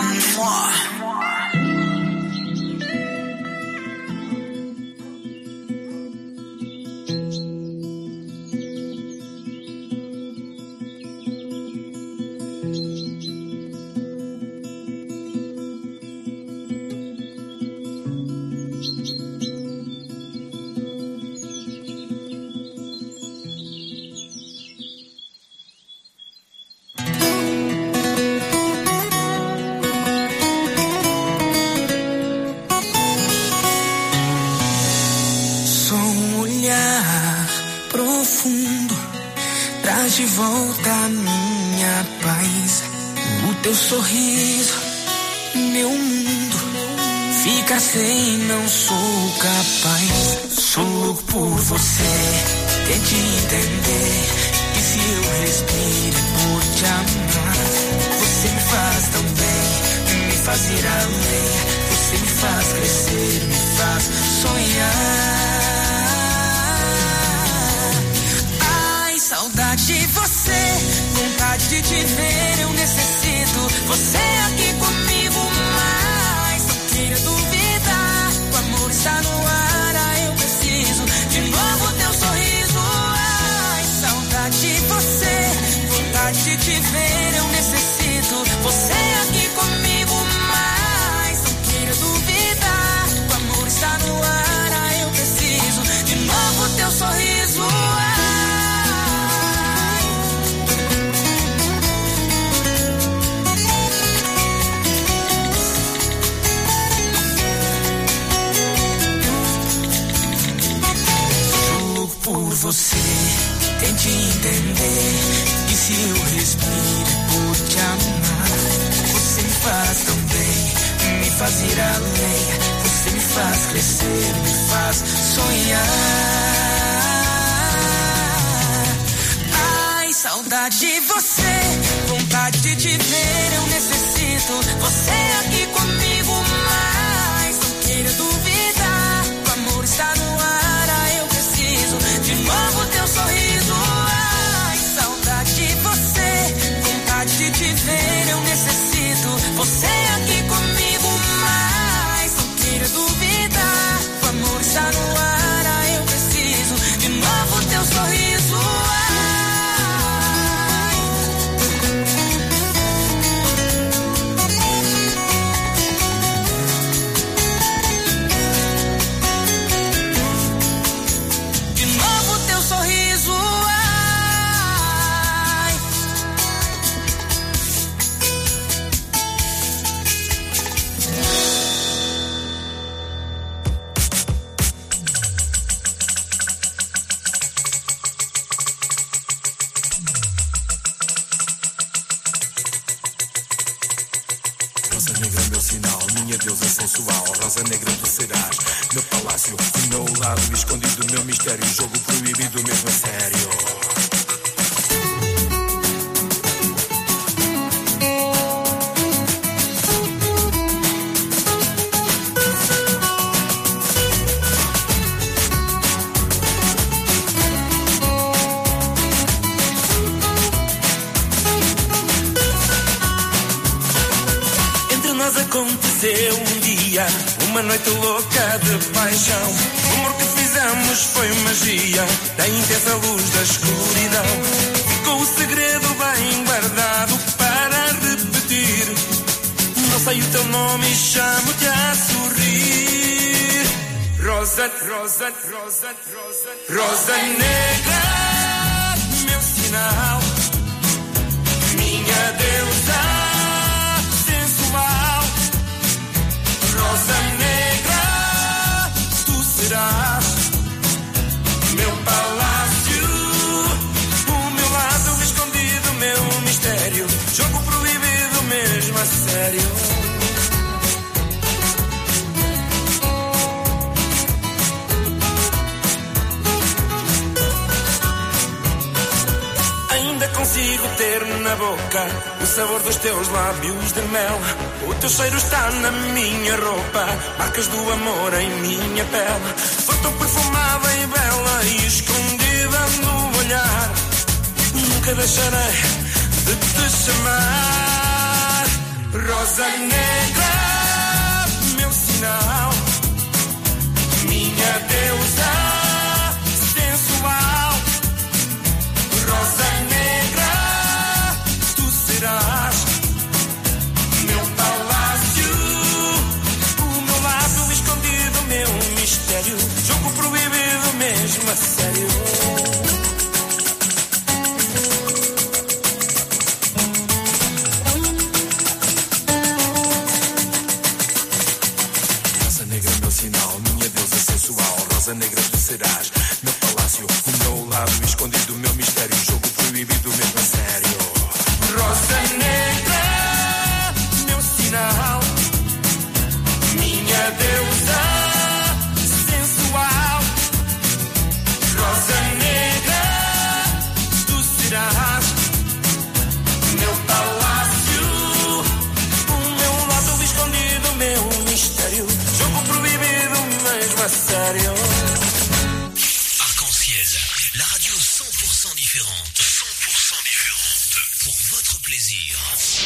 De volta a minha paz, o teu sorriso, meu mundo fica sem, não sou capaz. Sou louco por você, tente entender. E se eu respiro por te amar, você me faz tão bem, me faz ir além. Você me faz crescer, me faz sonhar. Saudade de você, vontade de te ver, eu necessito você aqui comigo, mas não queira duvidar, o amor está no ar, eu preciso de novo teu sorriso. Ai, saudade de você, vontade de te ver, eu necessito você aqui comigo, mas não faz ir além, você me faz crescer, me faz sonhar. Ai, saudade de você, vontade de te ver, eu necessito você aqui comigo, mas não queira duvidar, o amor está no ar, eu preciso de novo teu sorriso. Ai, saudade de você, vontade de te ver, eu necessito você aqui comigo, mas não queira duvidar, o amor está no ar, eu preciso de novo teu sorriso. De novo teu sorriso. Rosa negra, meu sinal, minha deusa sensual. Rosa negra, tu serás meu palácio, o meu lado escondido, meu mistério, jogo proibido mesmo a sério. Aconteceu um dia, uma noite louca de paixão. O amor que fizemos foi magia da intensa luz da escuridão. Ficou o segredo bem guardado para repetir. Não sei o teu nome e chamo-te a sorrir. Rosa, rosa, rosa, rosa, rosa negra, meu sinal, minha deusa sensual. Rosa negra, tu serás meu palácio, o meu lado escondido, meu mistério, jogo proibido mesmo a sério. Ainda consigo ter na boca o sabor dos teus lábios de mel. O teu cheiro está na minha roupa, marcas do amor em minha pele. Foi tão perfumada e bela e escondida no olhar. Nunca deixarei de te chamar Rosa negra, meu sinal, minha deusa sensual. Rosa negra, tu serás meu palácio, o meu lado escondido, meu mistério, jogo proibido mesmo a sério. Rosa negra, meu sinal, minha deusa sensual. Rosa negra, tu serás meu palácio, o meu lado escondido, meu mistério, jogo proibido mesmo a sério. Rosa negra, meu sinal, minha deusa sensual. Rosa negra, tu serás meu palácio, o meu lado escondido, meu mistério, jogo proibido mesmo a sério. Arc-en-ciel, la radio 100% différente. 100% différente. Pour votre plaisir.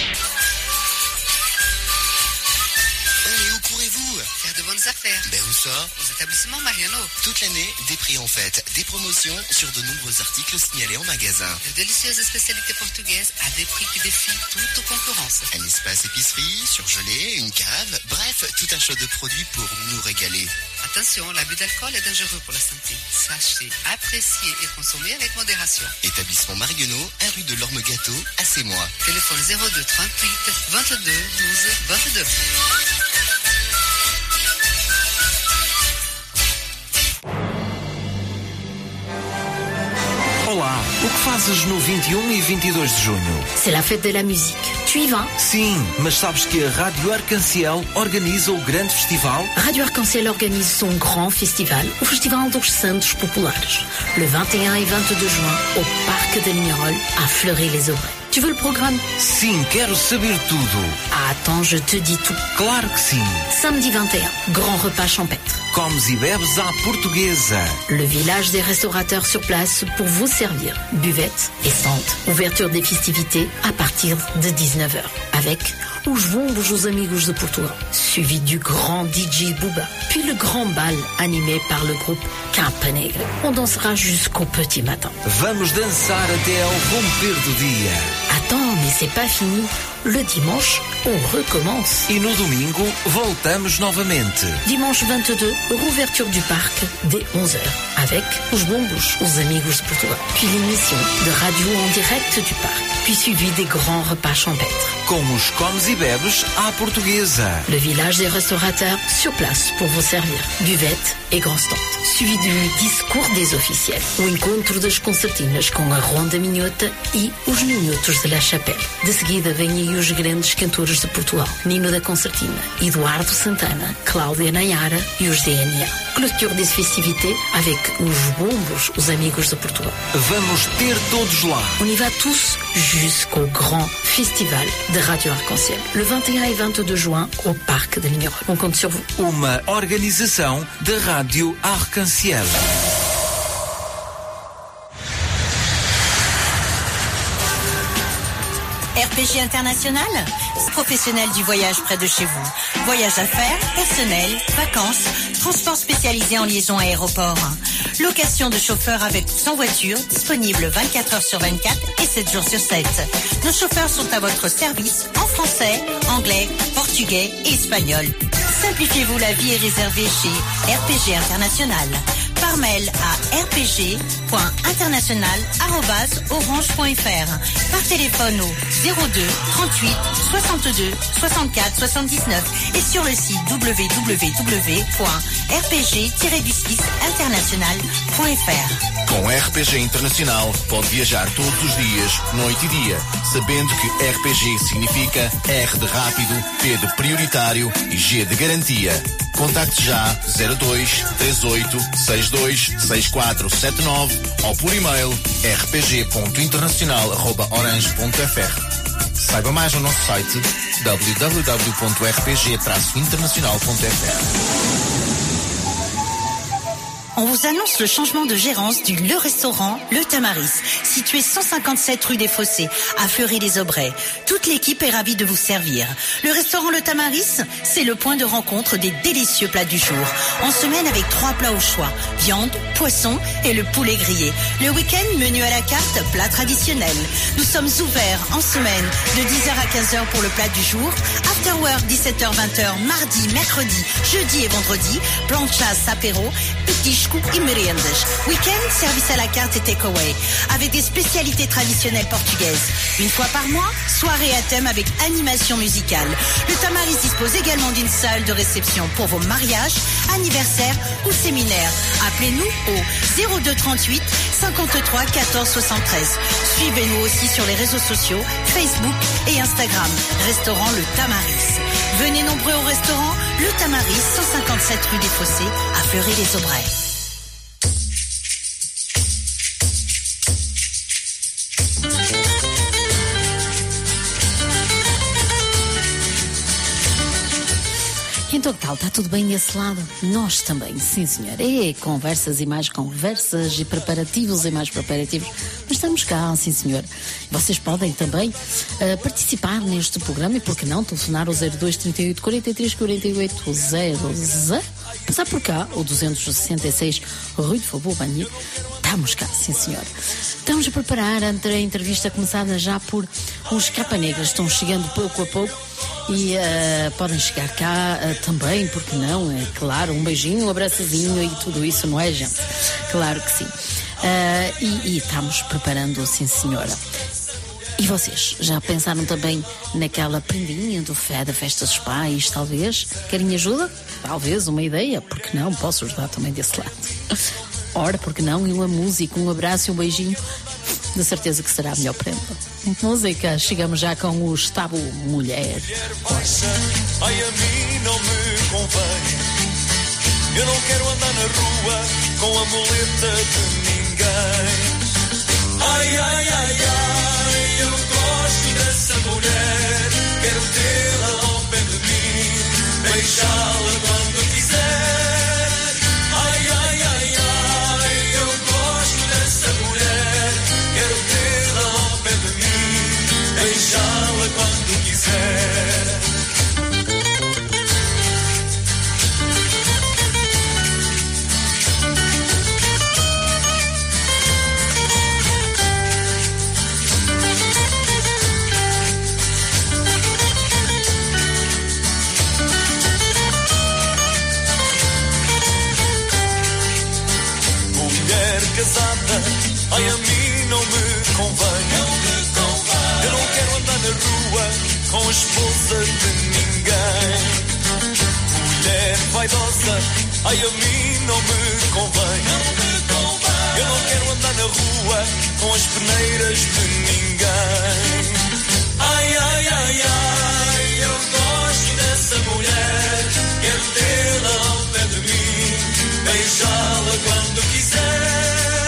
Et où courez-vous? Faire de bonnes affaires. Ben où ça? Aux établissements Mariano. Toute l'année, des prix en fête, des promotions sur de nombreux articles signalés en magasin. De délicieuses spécialités portugaises à des prix qui défient toute concurrence. Un espace épicerie, surgelé, une cave, bref, tout un choix de produits pour nous régaler. Attention, l'abus d'alcool est dangereux pour la santé. Sachez, apprécier et consommer avec modération. Établissement Marguenot, 1 rue de l'Orme-Gâteau, à Sémois. Téléphone 02 38 22 12 22. Olá, o que fazes no 21 e 22 de junho? C'est la fête de la musique. Tu y vas? Sim, mas sabes que a Rádio Arc-en-Ciel organiza o grande festival? Radio Arc-en-Ciel organise son grand festival, o Festival dos Santos Populares, le 21 et 22 juin, au Parc de Lignerolles, à Fleury-les-Aubrais. Tu veux le programme? Sim, quero saber tudo. Ah, attends, je te dis tout. Claro que sim. Samedi 21, grand repas champêtre. Comes e bebes à portuguesa. Le village des restaurateurs sur place pour vous servir. Buvette et centre. Ouverture des festivités à partir de 19h. Avec Os Bombos, os Amigos de Portugal. Suivi du grand DJ Booba. Puis le grand bal animé par le groupe Campa Negra. On dansera jusqu'au petit matin. Vamos dançar até ao romper do dia. Attends, mais c'est pas fini. Le dimanche, on recommence. E no domingo, voltamos novamente. Dimanche 22, rouverture du parc dès 11h. Avec Os Bombos, os Amigos de Portugal. Puis l'émission de radio en direct du parc. Puis suivi des grands repas champêtres. Com os comes e bebes à portuguesa. Le village des restaurateurs sur place pour vous servir. Buvette et grand stand. Suivi du discours des officiels. O encontro das concertinas com a Ronda Minhota e os Minutos de la Chapelle. De seguida vêm aí os grandes cantores de Portugal. Nino da Concertina, Eduardo Santana, Cláudia Nayara e os DNA. Clôture des festivités avec Os Bombos, os Amigos de Portugal. Vamos ter todos lá. On y va tous jusqu'au grand festival de Radio Arc-en-Ciel. Le 21 et 22 juin au Parc de Lignerolles. On compte sur vous. Uma organização da Rádio Arc-en-Ciel. RPG International, professionnel du voyage près de chez vous. Voyage d'affaires, personnel, vacances, transport spécialisé en liaison aéroport. Location de chauffeurs avec ou sans voiture, disponible 24 heures sur 24 et 7 jours sur 7. Nos chauffeurs sont à votre service en français, anglais, portugais et espagnol. Simplifiez-vous la vie et réservez chez RPG International. Par mail à rpg.international@orange.fr. Par téléphone au 02 38 62 64 79 et sur le site www.rpg-international.fr. Com RPG Internacional pode viajar todos os dias, noite e dia, sabendo que RPG significa R de rápido, P de prioritário e G de garantia. Contacte já 02 38 62 6479 ou por e-mail rpg.internacional@orange.fr. Saiba mais no nosso site www.rpg-internacional.fr. On vous annonce le changement de gérance du Le Restaurant Le Tamaris, situé 157 rue des Fossés, à Fleury-les-Aubrais. Toute l'équipe est ravie de vous servir. Le Restaurant Le Tamaris, c'est le point de rencontre des délicieux plats du jour. En semaine avec 3 plats au choix, viande, poisson et le poulet grillé. Le week-end, menu à la carte, plat traditionnel. Nous sommes ouverts en semaine de 10h à 15h pour le plat du jour. After work, 17h-20h, mardi, mercredi, jeudi et vendredi. Plan de chasse, apéro, petisco et meriendas. Week-end, service à la carte et takeaway. Avec des spécialités traditionnelles portugaises. Une fois par mois, soirée à thème avec animation musicale. Le Tamaris dispose également d'une salle de réception pour vos mariages, anniversaires ou séminaires. Appelez-nous au 02 38 53 14 73. Suivez-nous aussi sur les réseaux sociaux, Facebook et Instagram. Restaurant Le Tamaris. Venez nombreux au restaurant Le Tamaris, 157 rue des Fossés, à Fleury-les-Aubrais. Então que tal? Está tudo bem desse lado? Nós também, sim senhor. Conversas e mais conversas e preparativos e mais preparativos. Mas estamos cá, sim senhor. Vocês podem também participar neste programa e, por que não, telefonar ao 02 38 43 48 00. Passar por cá, o 266 Rue de Faubourg-Bagny. Estamos cá, sim senhor. Estamos a preparar a entrevista começada já por os Capa Negras. Estão chegando pouco a pouco. E podem chegar cá também, porque não? É claro, um beijinho, um abraçozinho e tudo isso, não é, gente? Claro que sim. E estamos preparando, sim, senhora. E vocês, já pensaram também naquela prendinha do da Festa dos Pais, talvez? Querem ajuda? Talvez, uma ideia, porque não? Posso ajudar também desse lado. Ora, porque não? E uma música, um abraço e um beijinho, de certeza que será a melhor prenda. música. Chegamos já com o Tabu Mulher. Ai, a mim não me convém. Eu não quero andar na rua com a muleta de ninguém. Ai, ai, ai, ai, eu gosto dessa mulher. Quero tê-la ao pé de mim, beijá-la quando quiser. Ai, ai, ai, ai, eu gosto dessa mulher. Quero tê-la ao pé de mim, beijá-la quando quiser. Casada, ai, a mim não me convém. Eu não quero andar na rua com a esposa de ninguém. Mulher vaidosa, ai, a mim não me convém. Eu não quero andar na rua com as peneiras de ninguém. Ai, ai, ai, ai, eu gosto dessa mulher. Quero tê-la ao pé de mim, beijá-la quando quiser.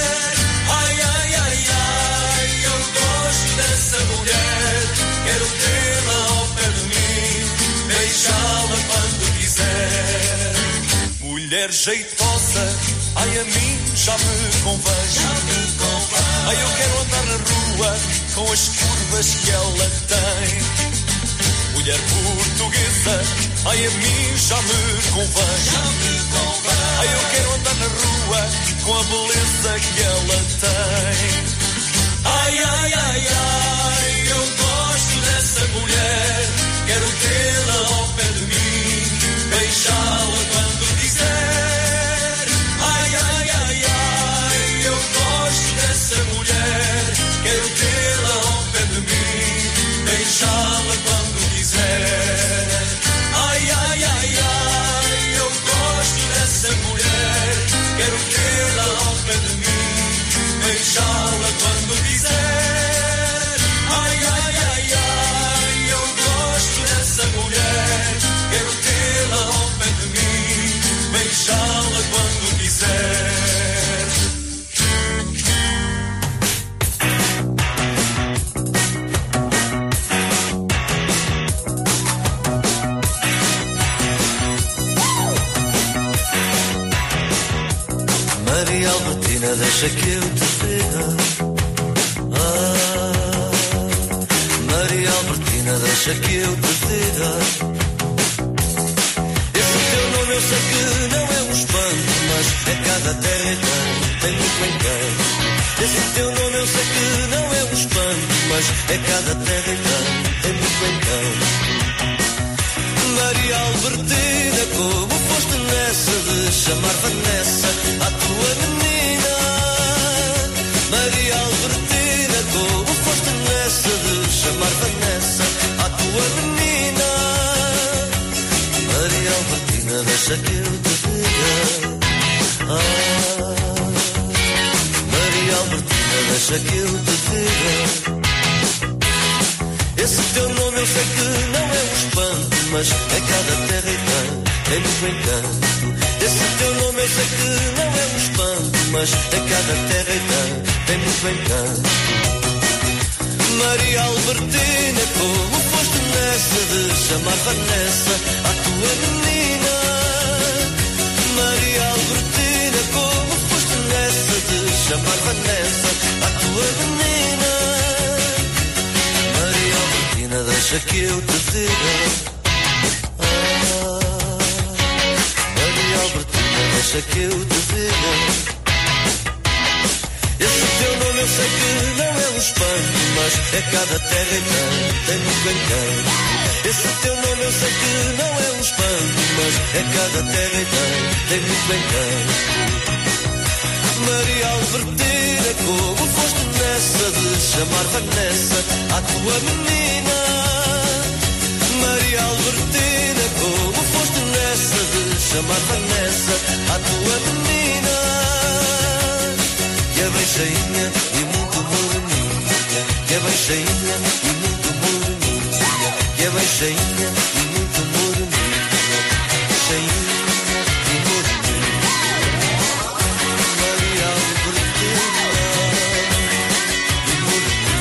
Quero tê-la ao pé de mim, beijá-la quando quiser. Mulher jeitosa, ai, a mim já me convém. Ai, eu quero andar na rua com as curvas que ela tem. Mulher portuguesa, ai, a mim já me convém. Ai, eu quero andar na rua com a beleza que ela tem. Ai, ai, ai, ai, eu gosto dessa mulher. Quero tê-la ao pé de mim, beijá-la quando quiser. Ai, ai, ai, ai, eu gosto dessa mulher. Quero tê-la ao pé de mim, beijá-la quando quiser. Ai, ai, ai, ai, eu gosto dessa mulher. Quero tê-la ao pé de mim, beijá-la quando quiser. Ai, ai, ai, ai, eu gosto dessa mulher. Quero tê-la ao pé de mim, beijá-la quando quiser. Maria Albertina, deixa que eu te diga. Maria Albertina, deixa que eu te diga. Esse teu nome eu sei que não é um espanto, mas é cada terra tem muito encanto. Esse teu nome eu sei que não é um espanto, mas é cada terra tem muito encanto. Maria Albertina, como foste nessa de chamar Vanessa a tua menina? Maria Albertina, como foste nessa de chamar Vanessa a tua menina? Maria Albertina, deixa que eu te diga. Maria Albertina, deixa que eu te diga. Esse teu nome eu sei que não é um espanto, mas é cada terra tem muito encanto. Esse teu nome eu sei que não é um espanto, mas é cada terra tem muito encanto. Maria Albertina, como foste nessa de chamar Vanessa a tua menina? Maria Albertina, como foste nessa de chamar Vanessa a tua menina? Maria Albertina, deixa que eu te diga. Maria Albertina, deixa que eu te diga. Esse teu nome eu sei que não é um espanto, mas é cada terra tem muito encanto. Esse teu nome eu sei que não é um espanto, mas é cada terra tem muito encanto. Maria Albertina, como foste nessa de chamar Vanessa a tua menina? Maria Albertina, como foste nessa de chamar Vanessa a tua menina? Que é bem cheinha e muito moreninha, que é bem baixinha e muito moreninha, que é baixinha e muito moreninha, baixinha e moreninha, Maria Albertina e moreninha.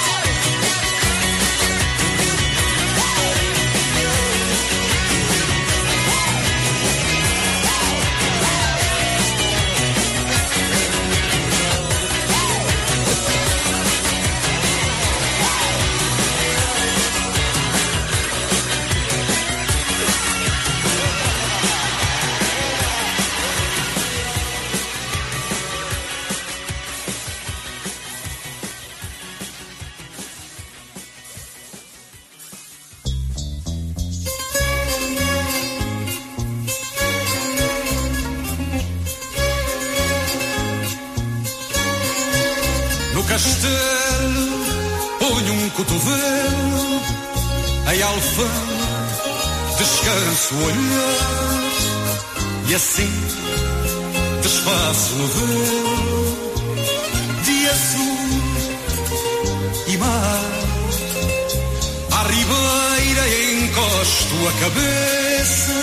No castelo ponho um cotovelo, em alfama descanso o olhar, e assim desfaço no velo de azul e mar. À ribeira encosto a cabeça,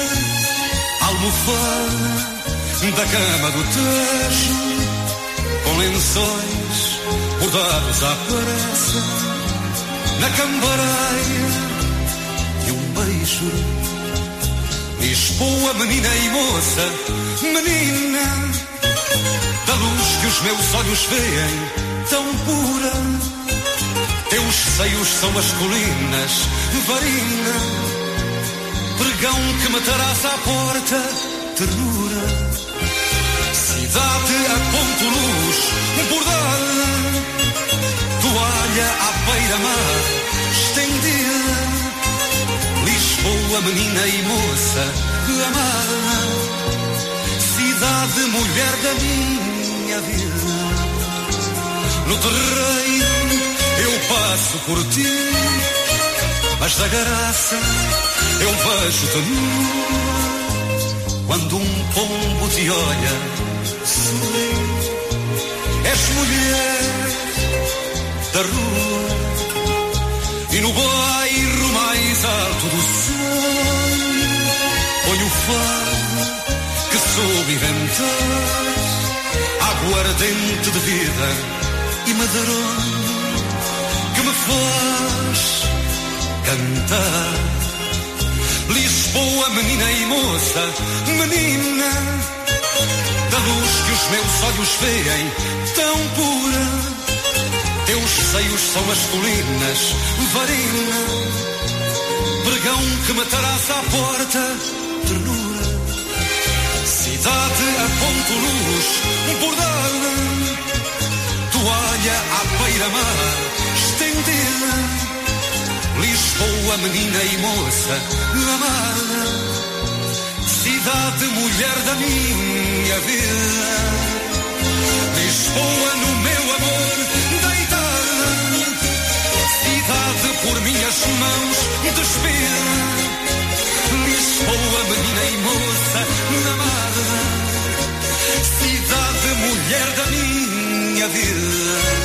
almofada da cama do Tejo, com lençóis bordados à pressa, na cambareia e um beijo. Lisboa, menina e moça, menina, da luz que os meus olhos veem, tão pura. Teus seios são as colinas, varina, pregão que matarás à porta, ternura. Cidade a ponto luz, bordada, toalha à beira-mar, estendida. Lisboa, menina e moça, amada, cidade, mulher da minha vida. No terreiro eu passo por ti, mas da graça eu vejo-te nua. Quando um pombo te olha, sorri, és mulher da rua. E no bairro mais alto do sonho põe o fado que soube inventar, aguardente de vida e medronho que me faz cantar. Lisboa, menina e moça, menina, da luz que os meus olhos veem, tão pura. Teus seios são as colinas, varina, pregão que matarás à porta, ternura. Cidade a ponto luz, bordada, toalha à beira-mar, estendida. Lisboa, menina e moça, amada, cidade, mulher da minha vida. Lisboa, no meu amor, deitada, cidade por minhas mãos, despida. Lisboa, menina e moça, amada, cidade, mulher da minha vida.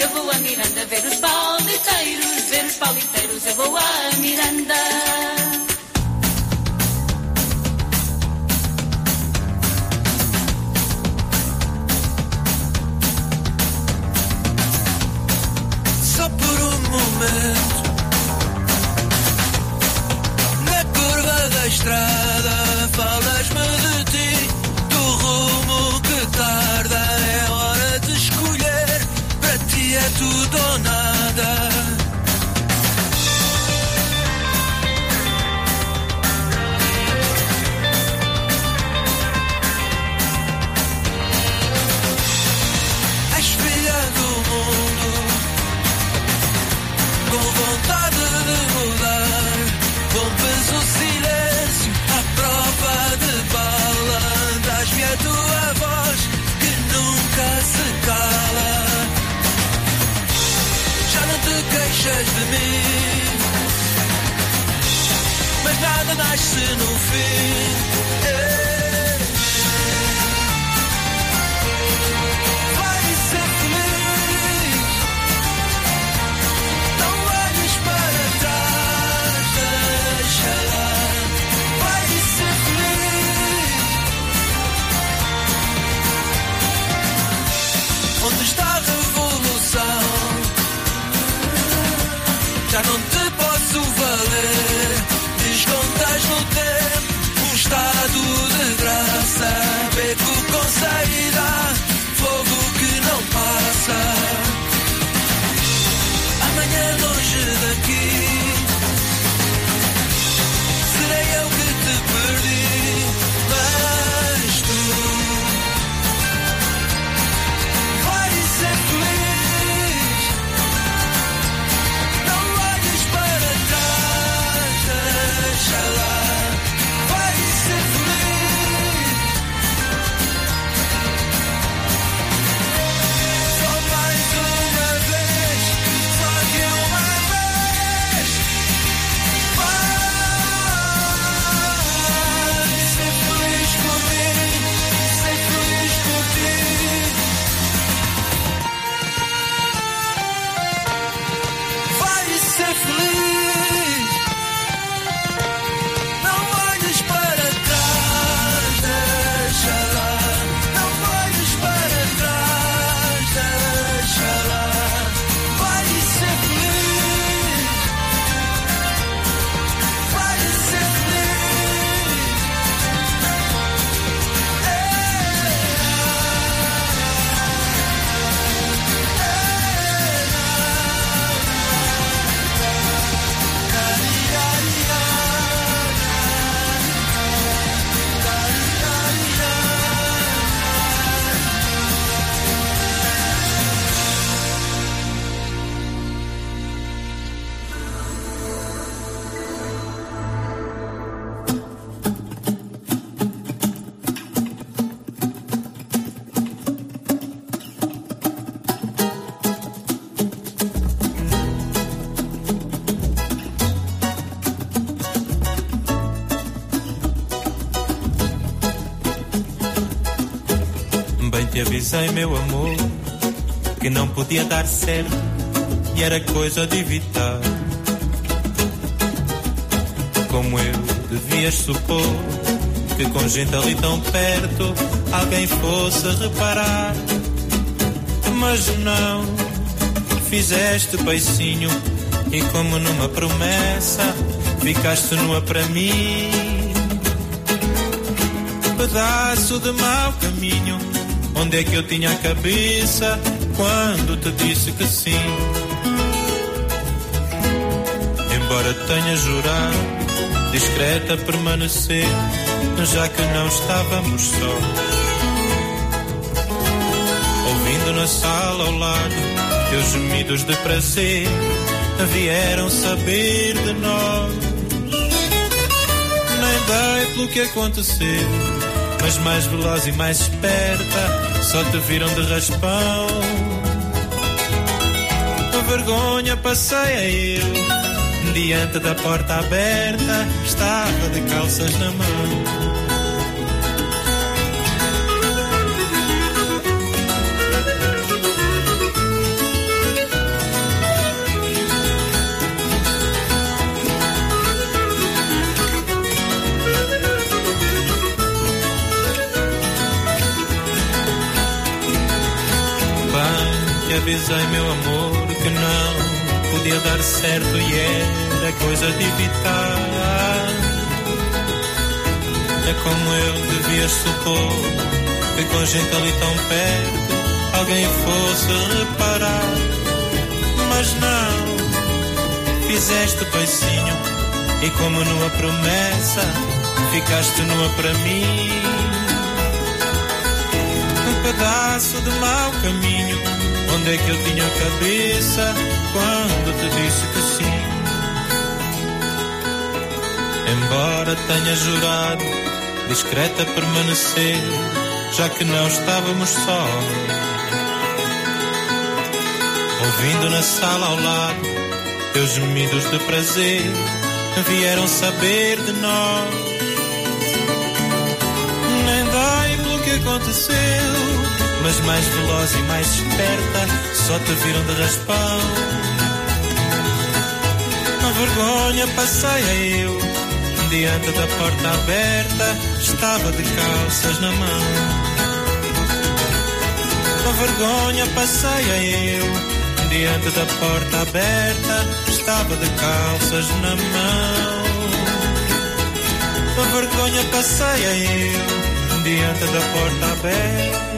eu vou a Miranda ver os pauliteiros, eu vou a Miranda. Só por um momento, na curva da estrada, falas-me de ti, do rumo que tarda. É hora de escolher, para ti é tudo ou nada. És filha do mundo, com vontade de mudar, rompes o silêncio à prova de bala. Dás-me a tua voz que nunca se cala. Já não te queixas de mim, mas nada nasce no fim. Vai ser feliz, não olhes para trás, deixa lá. Vai ser feliz. Onde está a revolução? Já não te posso valer. Descontas no tempo um estado de graça. Beco com saída, fogo que não passa. Amanhã longe daqui, serei eu que te perdi. Mas tu vai ser feliz. Não olhes para trás, deixa lá. Vai ser feliz. Só mais uma vez, só que uma vez. Vai ser feliz por mim, ser feliz por ti. Vai ser feliz. Não olhes para trás, deixa lá. Não olhes para trás, deixa lá. Vai ser feliz. Vai ser feliz. Bem te avisei, meu amor, que não podia dar certo e era coisa de evitar. Como eu devias supor que com gente ali tão perto alguém fosse reparar. Mas não, fizeste beicinho e como numa promessa ficaste nua para mim. Pedaço de mau caminho, onde é que eu tinha a cabeça quando te disse que sim? Embora tenha jurado discreta permanecer, já que não estávamos sós. Ouvindo na sala ao lado teus gemidos de prazer, vieram saber de nós. Nem dei pelo que aconteceu, mas mais veloz e mais esperta, só te viram de raspão. A vergonha passei eu, diante da porta aberta, estava de calças na mão. avisei, meu amor, que não podia dar certo e era coisa de evitar. É como eu devia supor que com gente ali tão perto alguém fosse reparar. Mas não, fizeste beicinho e como numa promessa ficaste nua para mim. Um pedaço de mau caminho, onde é que eu tinha a cabeça quando te disse que sim? Embora tenha jurado discreta permanecer, já que não estávamos sós, ouvindo na sala ao lado teus gemidos de prazer vieram saber de nós. Nem dói pelo que aconteceu, mas mais veloz e mais esperta só te viram de raspão. A vergonha passeia eu, diante da porta aberta estava de calças na mão. A vergonha passeia eu, diante da porta aberta estava de calças na mão. A vergonha passeia eu, diante da porta aberta.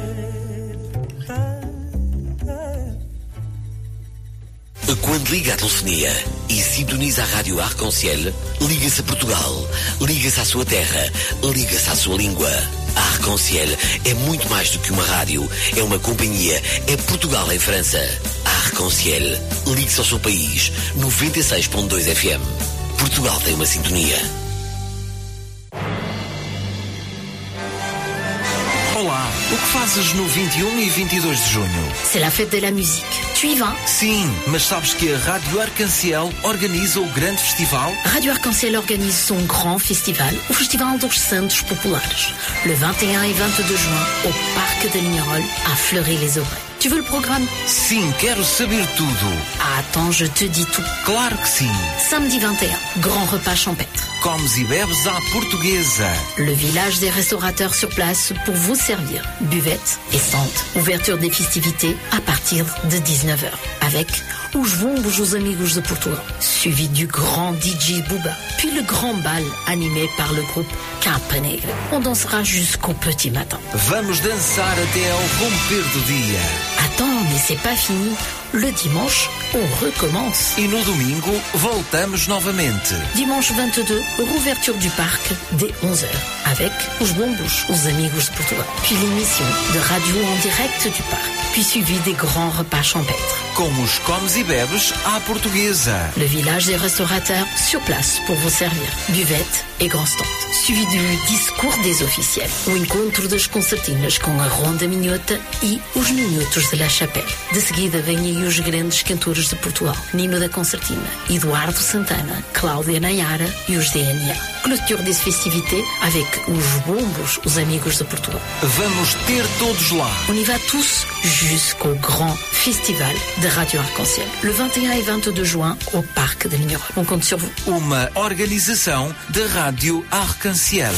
Quando liga a telefonia e sintoniza a Rádio Arc-en-Ciel, liga-se a Portugal, liga-se à sua terra, liga-se à sua língua. A Arc-en-Ciel é muito mais do que uma rádio, é uma companhia, é Portugal em França. A Arc-en-Ciel, ligue-se ao seu país, 96.2 FM. Portugal tem uma sintonia. Olá, o que fazes no 21 e 22 de junho? C'est la fête de la musique. Tu y vas? Sim, mas sabes que a Rádio Arc-en-Ciel organiza o grande festival? Rádio Arc-en-Ciel organize son grand festival, o Festival dos Santos Populares, le 21 et 22 juin, au Parc de Lignerolles, à Fleury-les-Aubrais. Tu veux le programme? Sim, quero saber tudo. Ah, attends, je te dis tout. Claro que sim. Samedi 21, grand repas champêtre. Comes e bebes à portuguesa. Le village des restaurateurs sur place pour vous servir. Buvette et centre. Ouverture des festivités à partir de 19h. Avec os bombos os amigos de Portugal. Suivi du grand DJ Booba. Puis le grand bal animé par le groupe Capa Negra. On dansera jusqu'au petit matin. Vamos dançar até ao romper do dia. Attends, mais c'est pas fini. Le dimanche, on recommence. E no domingo, voltamos novamente. Dimanche 22, rouverture du parc dès 11h. Avec os bombos, os amigos de Portugal. Puis l'émission de radio en direct du parc. Puis suivi des grands repas champêtres. Como os comes e bebes à portuguesa. Le village des restaurateurs sur place pour vous servir. Buvette et grand stand. Suivi du discours des officiels. O encontro das concertinas com a Ronda Minhota e os Minutos de La Chapelle. De seguida vêm aí os grandes cantores de Portugal. Nino da Concertina, Eduardo Santana, Cláudia Nayara e os DNA. Clôture des festivités avec os bombos, os amigos de Portugal. Vamos ter todos lá. On y va tous jusqu'au grand festival de Radio Arc-en-Ciel. Le 21 et 22 juin au Parc de Lignerolles. On compte sur vous. Uma organização da Rádio Arc-en-Ciel.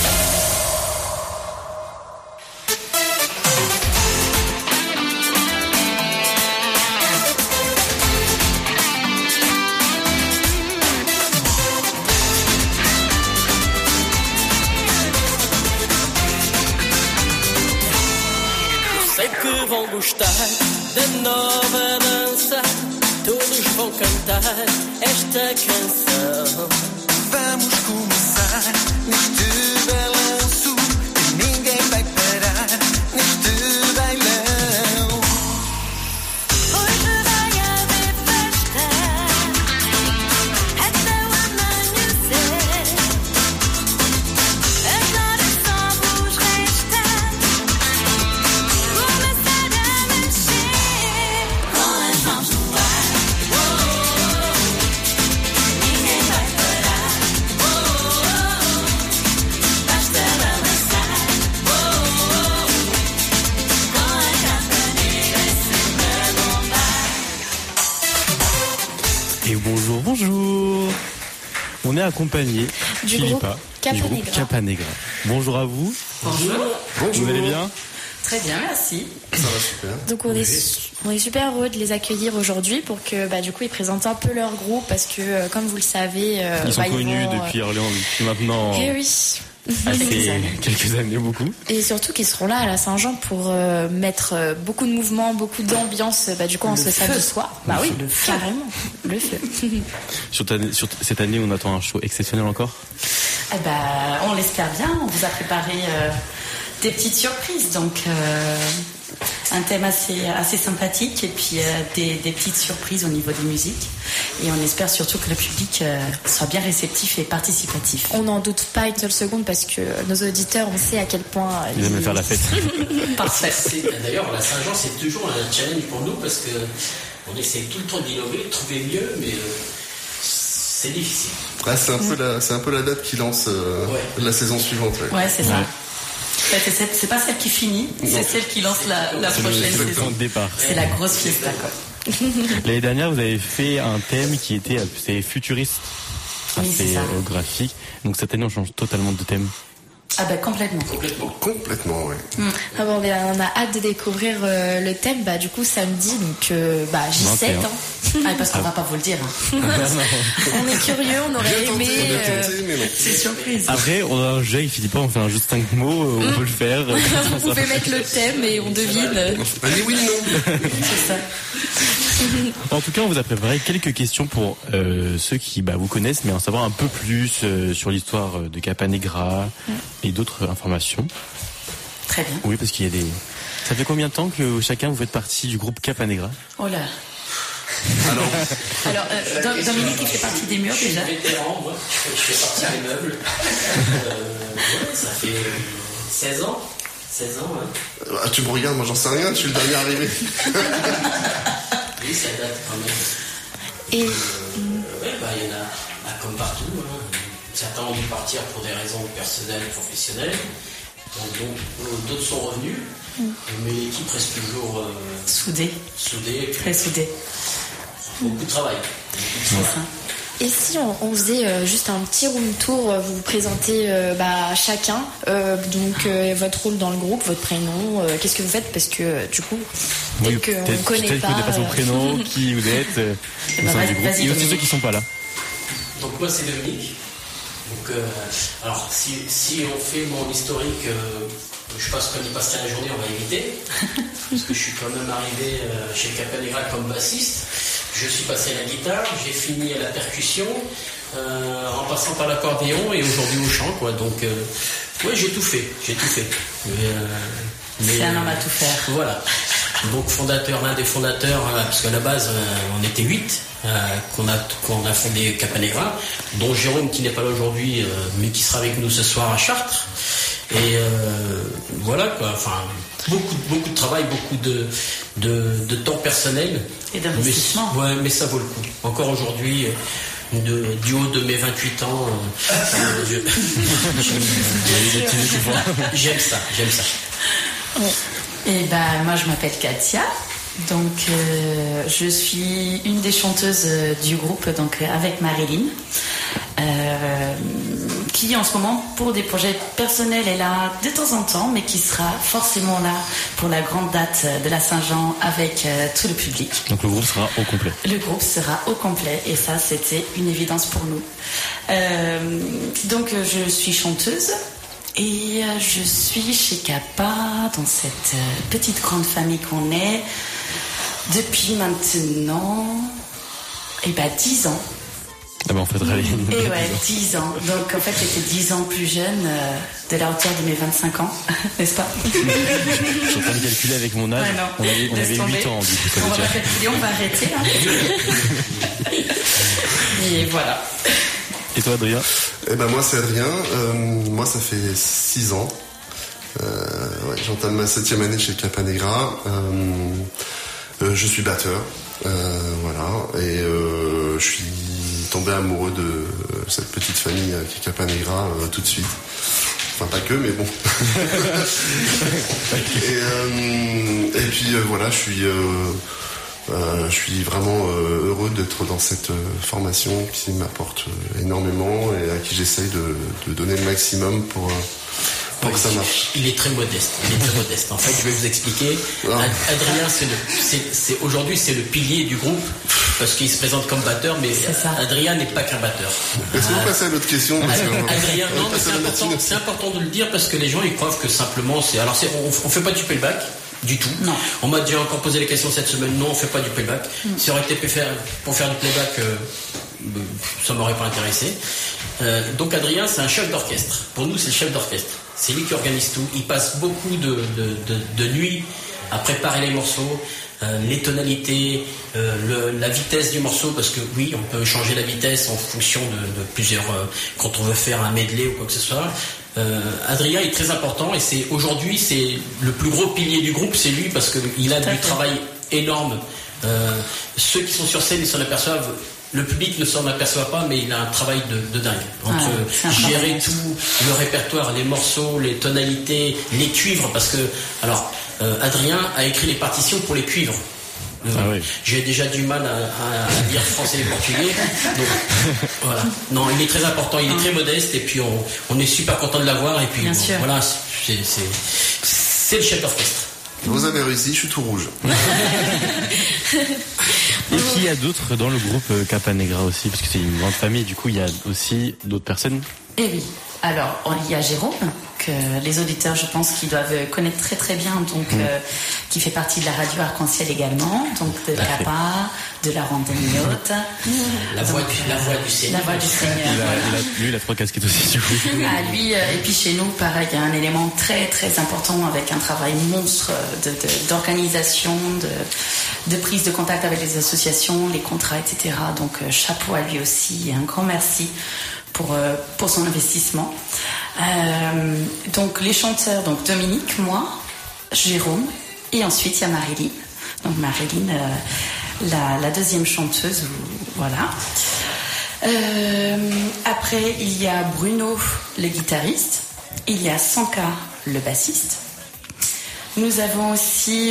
Sei que vão gostar da nova dança, todos vão cantar esta canção. Vamos começar neste balanço e ninguém vai parar neste bailão. Hoje vai haver festa até o amanhecer. Agora só vos resta começar a mexer com as mãos no ar. Ninguém vai parar. Basta balançar com a capa negra sempre a bombar. Et bonjour, bonjour. On est accompagné Du Philippa, groupe Capa du groupe Negra. Capa Negra. Bonjour à vous. Bonjour. Vous allez bien? Très bien, merci. Ça va super. Donc on est super heureux de les accueillir aujourd'hui pour que du coup ils présentent un peu leur groupe parce que comme vous le savez, ils sont connus depuis Orléans depuis maintenant. Eh oui. Quelques années, beaucoup. Et surtout qu'ils seront là à la Saint-Jean pour mettre beaucoup de mouvements, beaucoup d'ambiance du coup en ce samedi soir. Bah oui, carrément, le feu. Sur cette année, on attend un show exceptionnel encore. On l'espère bien, on vous a préparé des petites surprises, donc un thème assez sympathique et puis des petites surprises au niveau des musiques. Et on espère surtout que le public soit bien réceptif et participatif. On n'en doute pas une seule seconde parce que nos auditeurs, on sait à quel point ils aiment faire la fête. Parfait. D'ailleurs, la Saint-Jean, c'est toujours un challenge pour nous parce que on essaie tout le temps d'innover, de trouver mieux, mais c'est difficile. Ouais, c'est un peu la date qui lance la saison suivante. Ouais, c'est ça. C'est pas celle qui finit, c'est celle qui lance la prochaine saison. Départ. C'est la grosse fiesta, quoi. L'année dernière, vous avez fait un thème qui était assez futuriste, assez graphique. Donc cette année, on change totalement de thème. Complètement, ouais. On a hâte de découvrir le thème, du coup samedi, donc J7. Parce qu'on va pas vous le dire. On est curieux, on aurait aimé. C'est surprise. Après, on a un jeu avec Philippa, on fait un jeu de 5 mots, on peut le faire. Vous pouvez mettre le thème et on devine. Allez, oui, non. C'est ça. En tout cas, on vous a préparé quelques questions pour ceux qui vous connaissent, mais en savoir un peu plus sur l'histoire de Capanegra et d'autres informations. Très bien. Oui, parce qu'il y a des... Ça fait combien de temps que chacun vous faites partie du groupe Capanegra? Oh là. Alors Dominique, il fait partie des murs déjà. Je suis vétéran, moi. Je fais partie des meubles. Ça fait 16 ans. 16 ans, ouais. Tu me regardes, moi j'en sais rien, je suis le dernier arrivé. Oui, ça date quand même. Et il y en a comme partout. Certains ont dû partir pour des raisons personnelles et professionnelles. Donc d'autres sont revenus. Mais l'équipe reste toujours soudée. Très soudée. Beaucoup de travail. Et si on faisait juste un petit room tour, vous vous présentez chacun, votre rôle dans le groupe, votre prénom, qu'est-ce que vous faites, parce que du coup, peut-être qu'on ne connaît pas. Peut-être pas son prénom, qui vous êtes, au sein du groupe, et aussi ceux qui ne sont pas là. Donc moi c'est Dominique. Donc, alors si on fait mon historique, je pense qu'on y passera la journée, on va éviter, parce que je suis quand même arrivé chez Capanegra comme bassiste. Je suis passé à la guitare, j'ai fini à la percussion, en passant par l'accordéon et aujourd'hui au chant, quoi. Donc, j'ai tout fait. C'est un homme à tout faire. Voilà. Donc l'un des fondateurs, parce qu'à la base on était 8 qu'on a fondé Capanegra, dont Jérôme qui n'est pas là aujourd'hui, mais qui sera avec nous ce soir à Chartres. Et voilà quoi. Enfin, beaucoup de travail, beaucoup de temps personnel. Et d'investissement. Mais ça vaut le coup. Encore aujourd'hui, du haut de mes 28 ans, j'aime ça. Ouais. Et moi je m'appelle Katia, donc je suis une des chanteuses du groupe, donc avec Marilyn, qui en ce moment pour des projets personnels est là de temps en temps, mais qui sera forcément là pour la grande date de la Saint-Jean avec tout le public. Donc le groupe sera au complet. Le groupe sera au complet et ça c'était une évidence pour nous. Donc je suis chanteuse. Et je suis chez Capa, dans cette petite grande famille qu'on est, depuis maintenant, 10 ans. On fêtera les... Et 10 ans. Donc en fait, j'étais 10 ans plus jeune, de la hauteur de mes 25 ans, n'est-ce pas? Je suis en train de calculer avec mon âge. On avait 8 ans, du coup. On va pas calculer, on va arrêter. Et voilà. Et toi, Adrien? Moi, c'est Adrien. Moi, ça fait 6 ans. J'entame ma 7e année chez Capanegra. Je suis batteur. Voilà. Et je suis tombé amoureux de cette petite famille qui est Capanegra tout de suite. Enfin, pas que, mais bon. Et puis, voilà, je suis vraiment heureux d'être dans cette formation qui m'apporte énormément et à qui j'essaye de donner le maximum pour que ça marche. Il est très modeste. En fait, je vais vous expliquer. Adrien, aujourd'hui, c'est le pilier du groupe parce qu'il se présente comme batteur, mais Adrien n'est pas qu'un batteur. Est-ce que vous passez à l'autre question Adrien, non, mais c'est important de le dire parce que les gens ils croient que simplement on fait pas du playback. Du tout. Non. On m'a déjà encore posé la question cette semaine. Non, on fait pas du playback. Si on aurait été pour faire du playback, ça m'aurait pas intéressé. Donc Adrien, c'est un chef d'orchestre. Pour nous, c'est le chef d'orchestre. C'est lui qui organise tout. Il passe beaucoup de nuits à préparer les morceaux, les tonalités, la vitesse du morceau, parce que oui, on peut changer la vitesse en fonction de plusieurs. Quand on veut faire un medley ou quoi que ce soit. Adrien est très important et aujourd'hui c'est le plus gros pilier du groupe, c'est lui parce qu'il a du travail énorme. Ceux qui sont sur scène ils s'en aperçoivent, le public ne s'en aperçoit pas, mais il a un travail de dingue entre gérer tout le répertoire, les morceaux, les tonalités, les cuivres, parce que Adrien a écrit les partitions pour les cuivres. J'ai déjà du mal à lire français et portugais. Donc, voilà. Non, il est très important, il est très modeste et puis on est super content de l'avoir et puis voilà, c'est le chef d'orchestre. Vous avez réussi, je suis tout rouge. Et qui y a d'autres dans le groupe Capanegra aussi, parce que c'est une grande famille, du coup il y a aussi d'autres personnes. Eh oui. Alors, il y a Jérôme, que les auditeurs, je pense, qu'ils doivent connaître très très bien, donc qui fait partie de la radio Arc-en-Ciel également, donc de Capa, de la Ronde Mignotte. La voix du Seigneur. La voix du Seigneur. Lui, il a 3 casquettes aussi, du coup. Lui, et puis chez nous, pareil, il y a un élément très très important avec un travail monstre d'organisation, de prise de contact avec les associations, les contrats, etc. Donc, chapeau à lui aussi, et un grand merci pour son investissement. Donc les chanteurs, donc Dominique, moi, Jérôme, et ensuite il y a Marilyn. Donc Marilyn, la deuxième chanteuse, voilà. Après il y a Bruno, le guitariste. Il y a Sanka, le bassiste. Nous avons aussi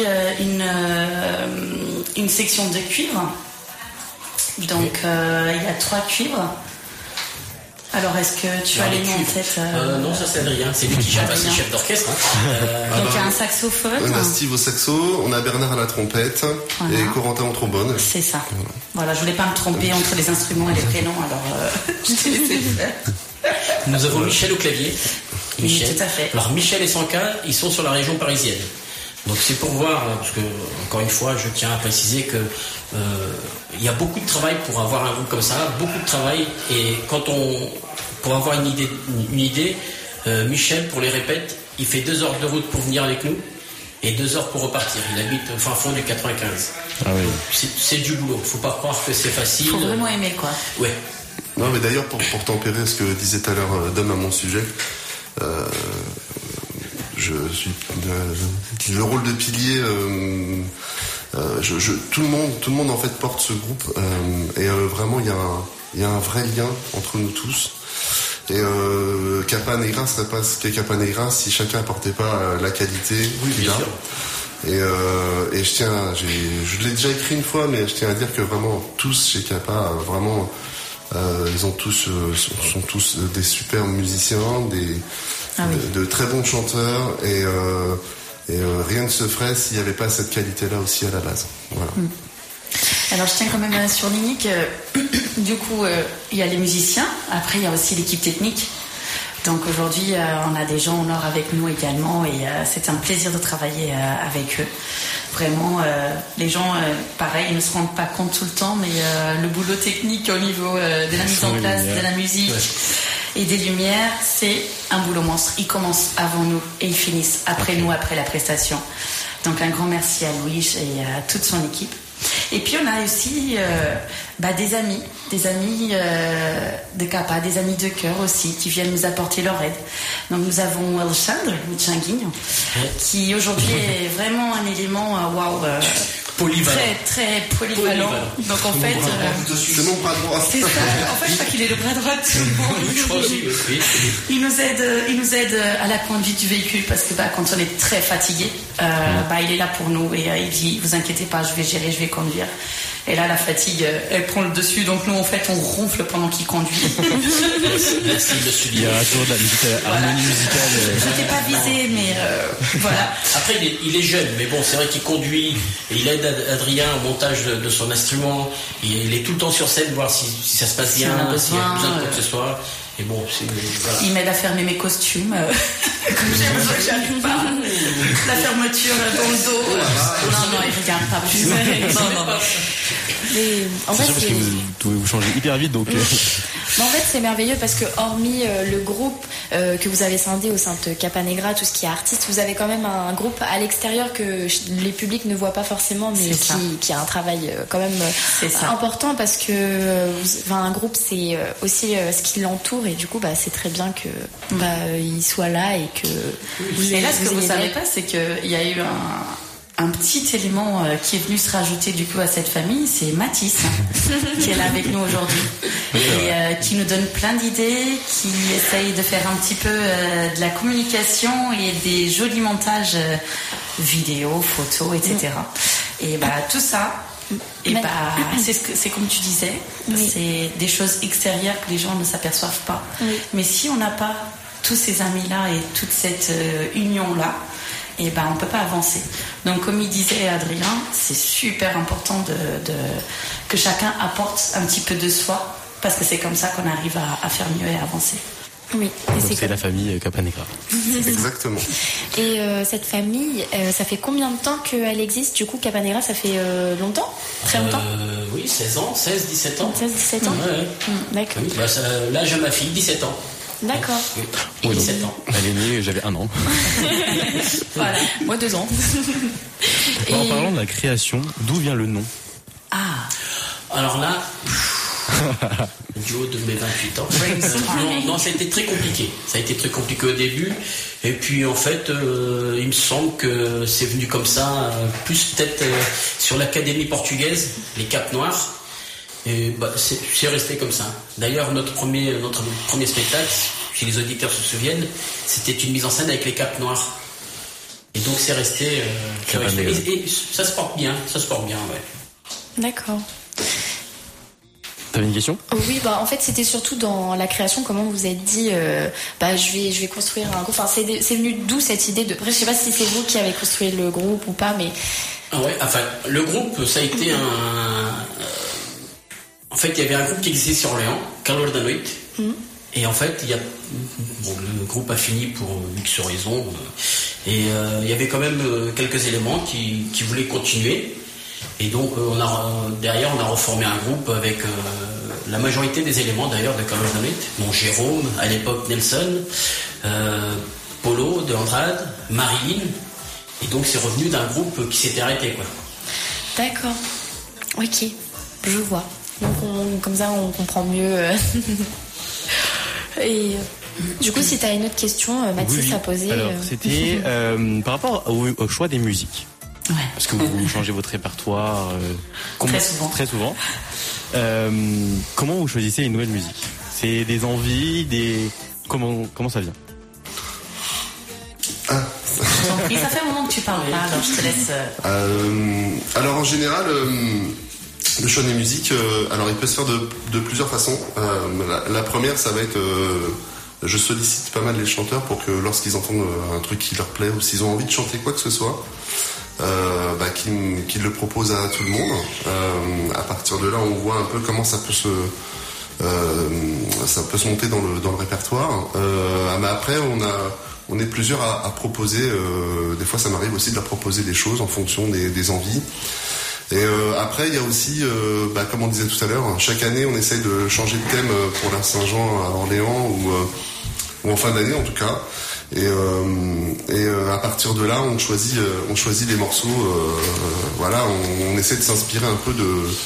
une section de cuivre. Donc il y a 3 cuivres. Alors, est-ce que tu as les noms en tête Non, ça c'est Adrien. C'est lui qui gère, c'est le chef d'orchestre. Donc, il y a un saxophone. On a Steve au saxo, on a Bernard à la trompette et Corentin au trombone. C'est ça. Voilà, je voulais pas me tromper entre les instruments et les prénoms, alors je t'ai laissé faire. Nous avons Michel au clavier. Oui, tout à fait. Alors, Michel et Sanka, ils sont sur la région parisienne. Donc c'est pour voir, parce que encore une fois, je tiens à préciser que il y a beaucoup de travail pour avoir un groupe comme ça, beaucoup de travail. Et pour avoir une idée, Michel pour les répètes, il fait 2 heures de route pour venir avec nous et 2 heures pour repartir. Il habite au fin fond du 95. Ah oui. C'est du boulot. Faut pas croire que c'est facile. Faut vraiment aimer quoi. Ouais. Non, mais d'ailleurs pour tempérer ce que disait tout à l'heure Dom à mon sujet. Je suis le rôle de pilier. Tout le monde en fait porte ce groupe et vraiment il y a un vrai lien entre nous tous. Et Capanegra serait pas ce qu'est Capanegra si chacun apportait pas la qualité qu'il a. Et je l'ai déjà écrit une fois, mais je tiens à dire que vraiment tous chez Capa vraiment ils ont sont tous des super musiciens, de très bons chanteurs et rien ne se ferait s'il n'y avait pas cette qualité-là aussi à la base. Voilà. Alors je tiens quand même à surligner que du coup il y a les musiciens, après il y a aussi l'équipe technique. Donc aujourd'hui on a des gens en or avec nous également et c'est un plaisir de travailler avec eux. Vraiment les gens pareil ils ne se rendent pas compte tout le temps, mais le boulot technique au niveau de la mise en place de la musique et des lumières, c'est un boulot monstre. Ils commencent avant nous et ils finissent après nous, après la prestation. Donc un grand merci à Louis et à toute son équipe. Et puis on a aussi des amis de Capa, des amis de cœur aussi qui viennent nous apporter leur aide. Donc nous avons Alexandre Michanguinho qui aujourd'hui est vraiment un élément Polyvalent. Très polyvalent. Donc en fait, c'est mon bras droit. C'est ça. En fait, je crois qu'il est le bras droit de tout le monde. Je crois aussi, oui. Il nous aide à la conduite du véhicule parce que quand on est très fatigué, il est là pour nous et il dit vous inquiétez pas, je vais gérer, je vais conduire. Et là, la fatigue, elle prend le dessus. Donc nous, en fait, on ronfle pendant qu'il conduit. Merci de suivre. Il y a toujours de la harmonie musicale. Je n'étais pas visée, mais voilà. Après, il est jeune, mais bon, c'est vrai qu'il conduit. Et il aide Adrien au montage de son instrument. Il est tout le temps sur scène, voir si ça se passe bien, s'il y a besoin de quoi que ce soit. Et bon, voilà. Il m'aide à fermer mes costumes. Comme j'ai besoin que j'arrive pas. La fermeture dans le dos. Non, il regarde pas plus. Non. Mais en c'est fait, sûr parce que vous pouvez vous changer hyper vite, donc. Mais en fait, c'est merveilleux parce que hormis le groupe que vous avez scindé au sein de Capanegra, tout ce qui est artiste, vous avez quand même un groupe à l'extérieur que les publics ne voient pas forcément, mais qui a un travail quand même important parce que un groupe, c'est aussi ce qui l'entoure et du coup, c'est très bien que il soit là et que vous. Et là, ce que vous savez pas, c'est qu'il y a eu un petit élément qui est venu se rajouter du coup à cette famille, c'est Mathis qui est là avec nous aujourd'hui et qui nous donne plein d'idées, qui essaye de faire un petit peu de la communication et des jolis montages vidéo, photos, etc. Et tout ça, c'est comme tu disais, c'est des choses extérieures que les gens ne s'aperçoivent pas. Mais si on n'a pas tous ces amis-là et toute cette union-là, et on peut pas avancer. Donc comme il disait Adrien, c'est super important que chacun apporte un petit peu de soi parce que c'est comme ça qu'on arrive à faire mieux et à avancer. Oui. Donc c'est la famille Capanegra. Exactement. Et cette famille, ça fait combien de temps qu'elle existe? Du coup, Capanegra, ça fait longtemps? Très longtemps? Oui, 16 ans, 16-17 ans. 16-17 ans. D'accord. Oui, là, j'ai ma fille, 17 ans. D'accord. Oui, 17 ans. Elle est née, j'avais 1 an. Voilà, moi 2 ans. En parlant de la création, d'où vient le nom? Alors là, du haut de mes 28 ans. Non, ça a été très compliqué. Ça a été très compliqué au début. Et puis en fait, il me semble que c'est venu comme ça, plus peut-être sur l'académie portugaise, les Capes Noirs. Et c'est resté comme ça. D'ailleurs, notre premier spectacle, si les auditeurs se souviennent, c'était une mise en scène avec les Capes Noirs. Et donc c'est resté. Et ça se porte bien, ouais. D'accord. T'avais une question? Oui, en fait, c'était surtout dans la création, comment vous vous êtes dit, je vais construire un groupe. Enfin, c'est venu d'où cette idée de. Après, je sais pas si c'est vous qui avez construit le groupe ou pas, mais. Le groupe, ça a été en fait, il y avait un groupe qui existait sur Orléans, Calor da Noite. Et en fait, le groupe a fini pour X raisons. Et il y avait quand même quelques éléments qui voulaient continuer. Et donc, derrière, on a reformé un groupe avec la majorité des éléments d'ailleurs de Calor da Noite. Bon, Jérôme, à l'époque Nelson, Polo de Andrade, Marilyn. Et donc, c'est revenu d'un groupe qui s'était arrêté, quoi. D'accord. Ok, je vois. Donc comme ça on comprend mieux. Et du coup, si tu as une autre question, Mathis, à poser. Alors c'était par rapport au choix des musiques. Ouais. Parce que vous changez votre répertoire très souvent. Comment vous choisissez une nouvelle musique? C'est des envies, comment ça vient? Ça fait un moment que tu parles là, alors je te laisse. Alors en général. Le choix des musiques, alors il peut se faire de plusieurs façons. La première, ça va être, je sollicite pas mal les chanteurs pour que lorsqu'ils entendent un truc qui leur plaît ou s'ils ont envie de chanter quoi que ce soit, qu'ils le proposent à tout le monde. À partir de là, on voit un peu comment ça peut se monter dans le répertoire. Mais après, on est plusieurs à proposer. Des fois, ça m'arrive aussi de leur proposer des choses en fonction des envies. Et après, il y a aussi, comme on disait tout à l'heure, chaque année, on essaye de changer de thème pour la Saint-Jean à Orléans ou en fin d'année en tout cas. Et à partir de là, on choisit les morceaux. On essaie de s'inspirer un peu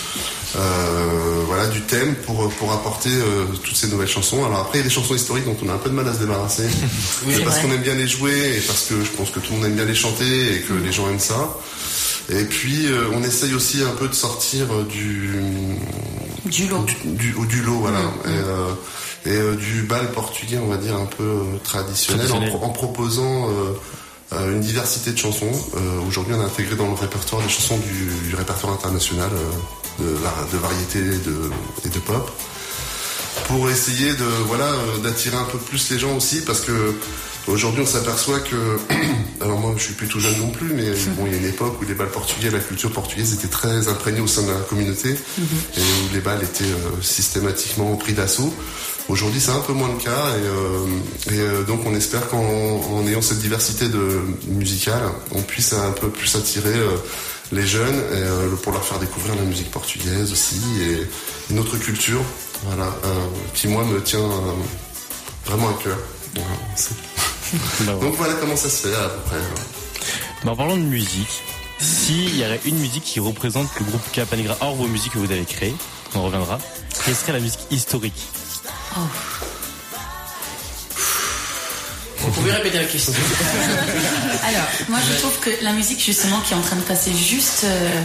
du thème pour apporter toutes ces nouvelles chansons. Alors après, il y a des chansons historiques dont on a un peu de mal à se débarrasser. Oui, parce qu'on aime bien les jouer et parce que je pense que tout le monde aime bien les chanter et que les gens aiment ça. Et puis on essaye aussi un peu de sortir du lot. Du lot, voilà. Et du bal portugais, on va dire, un peu traditionnel. En proposant une diversité de chansons. Aujourd'hui, on a intégré dans le répertoire des chansons du répertoire international, de variété et de pop, pour essayer d'attirer un peu plus les gens aussi, parce que aujourd'hui on s'aperçoit que, alors moi je suis plus tout jeune non plus, mais bon, il y a une époque où les bals portugais, la culture portugaise était très imprégnée au sein de la communauté, et où les bals étaient systématiquement pris d'assaut. Aujourd'hui c'est un peu moins le cas, et donc on espère qu'en ayant cette diversité musicale, on puisse un peu plus attirer les jeunes, et pour leur faire découvrir la musique portugaise aussi, et notre culture, voilà, qui moi me tient vraiment à cœur. Voilà, donc voilà comment ça se fait à peu près. En parlant de musique, s'il y aurait une musique qui représente le groupe Capanegra hors vos musiques que vous avez créées, on reviendra, quelle serait la musique historique? Vous pouvez répéter la question? Alors, moi je trouve que la musique justement qui est en train de passer juste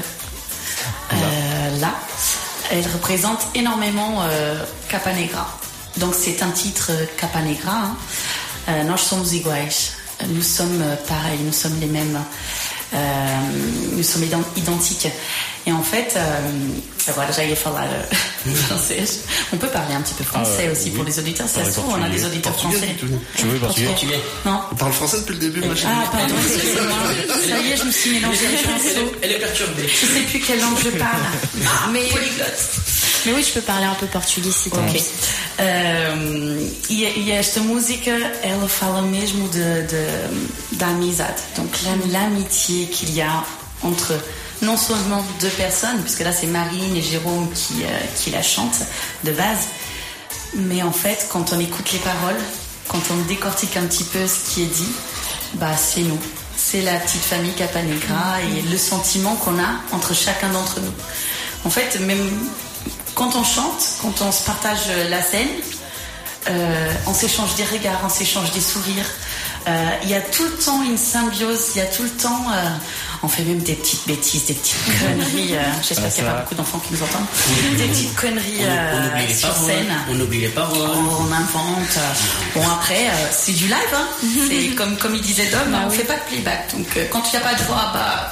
là, elle représente énormément Capanegra. Donc c'est un titre Capanegra, hein. Nós somos iguais. Nous sommes pareils, nous sommes les mêmes. Nous sommes identiques. Et en fait, agora já ia falar français. On peut parler un petit peu français aussi pour les auditeurs. Ça se trouve, on a des auditeurs français. Tu veux portugais? Non. On parle français depuis le début, machin. Ah, pardon, excusez-moi. Ça y est, je me suis mélangée les pinceaux. Elle est perturbée. Je sais plus quelle langue je parle. Mais oui, je peux parler un peu portugais si tu veux. E esta música, ela fala mesmo da amizade. Donc l'amitié qu'il y a entre non seulement deux personnes, puisque là c'est Marine et Jérôme qui la chantent de base, mais en fait quand on écoute les paroles, quand on décortique un petit peu ce qui est dit, c'est nous. C'est la petite famille Capanegra et le sentiment qu'on a entre chacun d'entre nous. En fait, même quand on chante, quand on se partage la scène, on s'échange des regards, on s'échange des sourires. Il y a tout le temps une symbiose, il y a tout le temps... on fait même des petites bêtises, des petites conneries. J'espère qu'il n'y a pas beaucoup d'enfants qui nous entendent. Des petites conneries sur scène. On oublie les paroles. On invente. Bon, après, c'est du live. Hein. C'est comme il disait Dom, on ne fait pas de playback. Donc quand il n'y a pas de voix,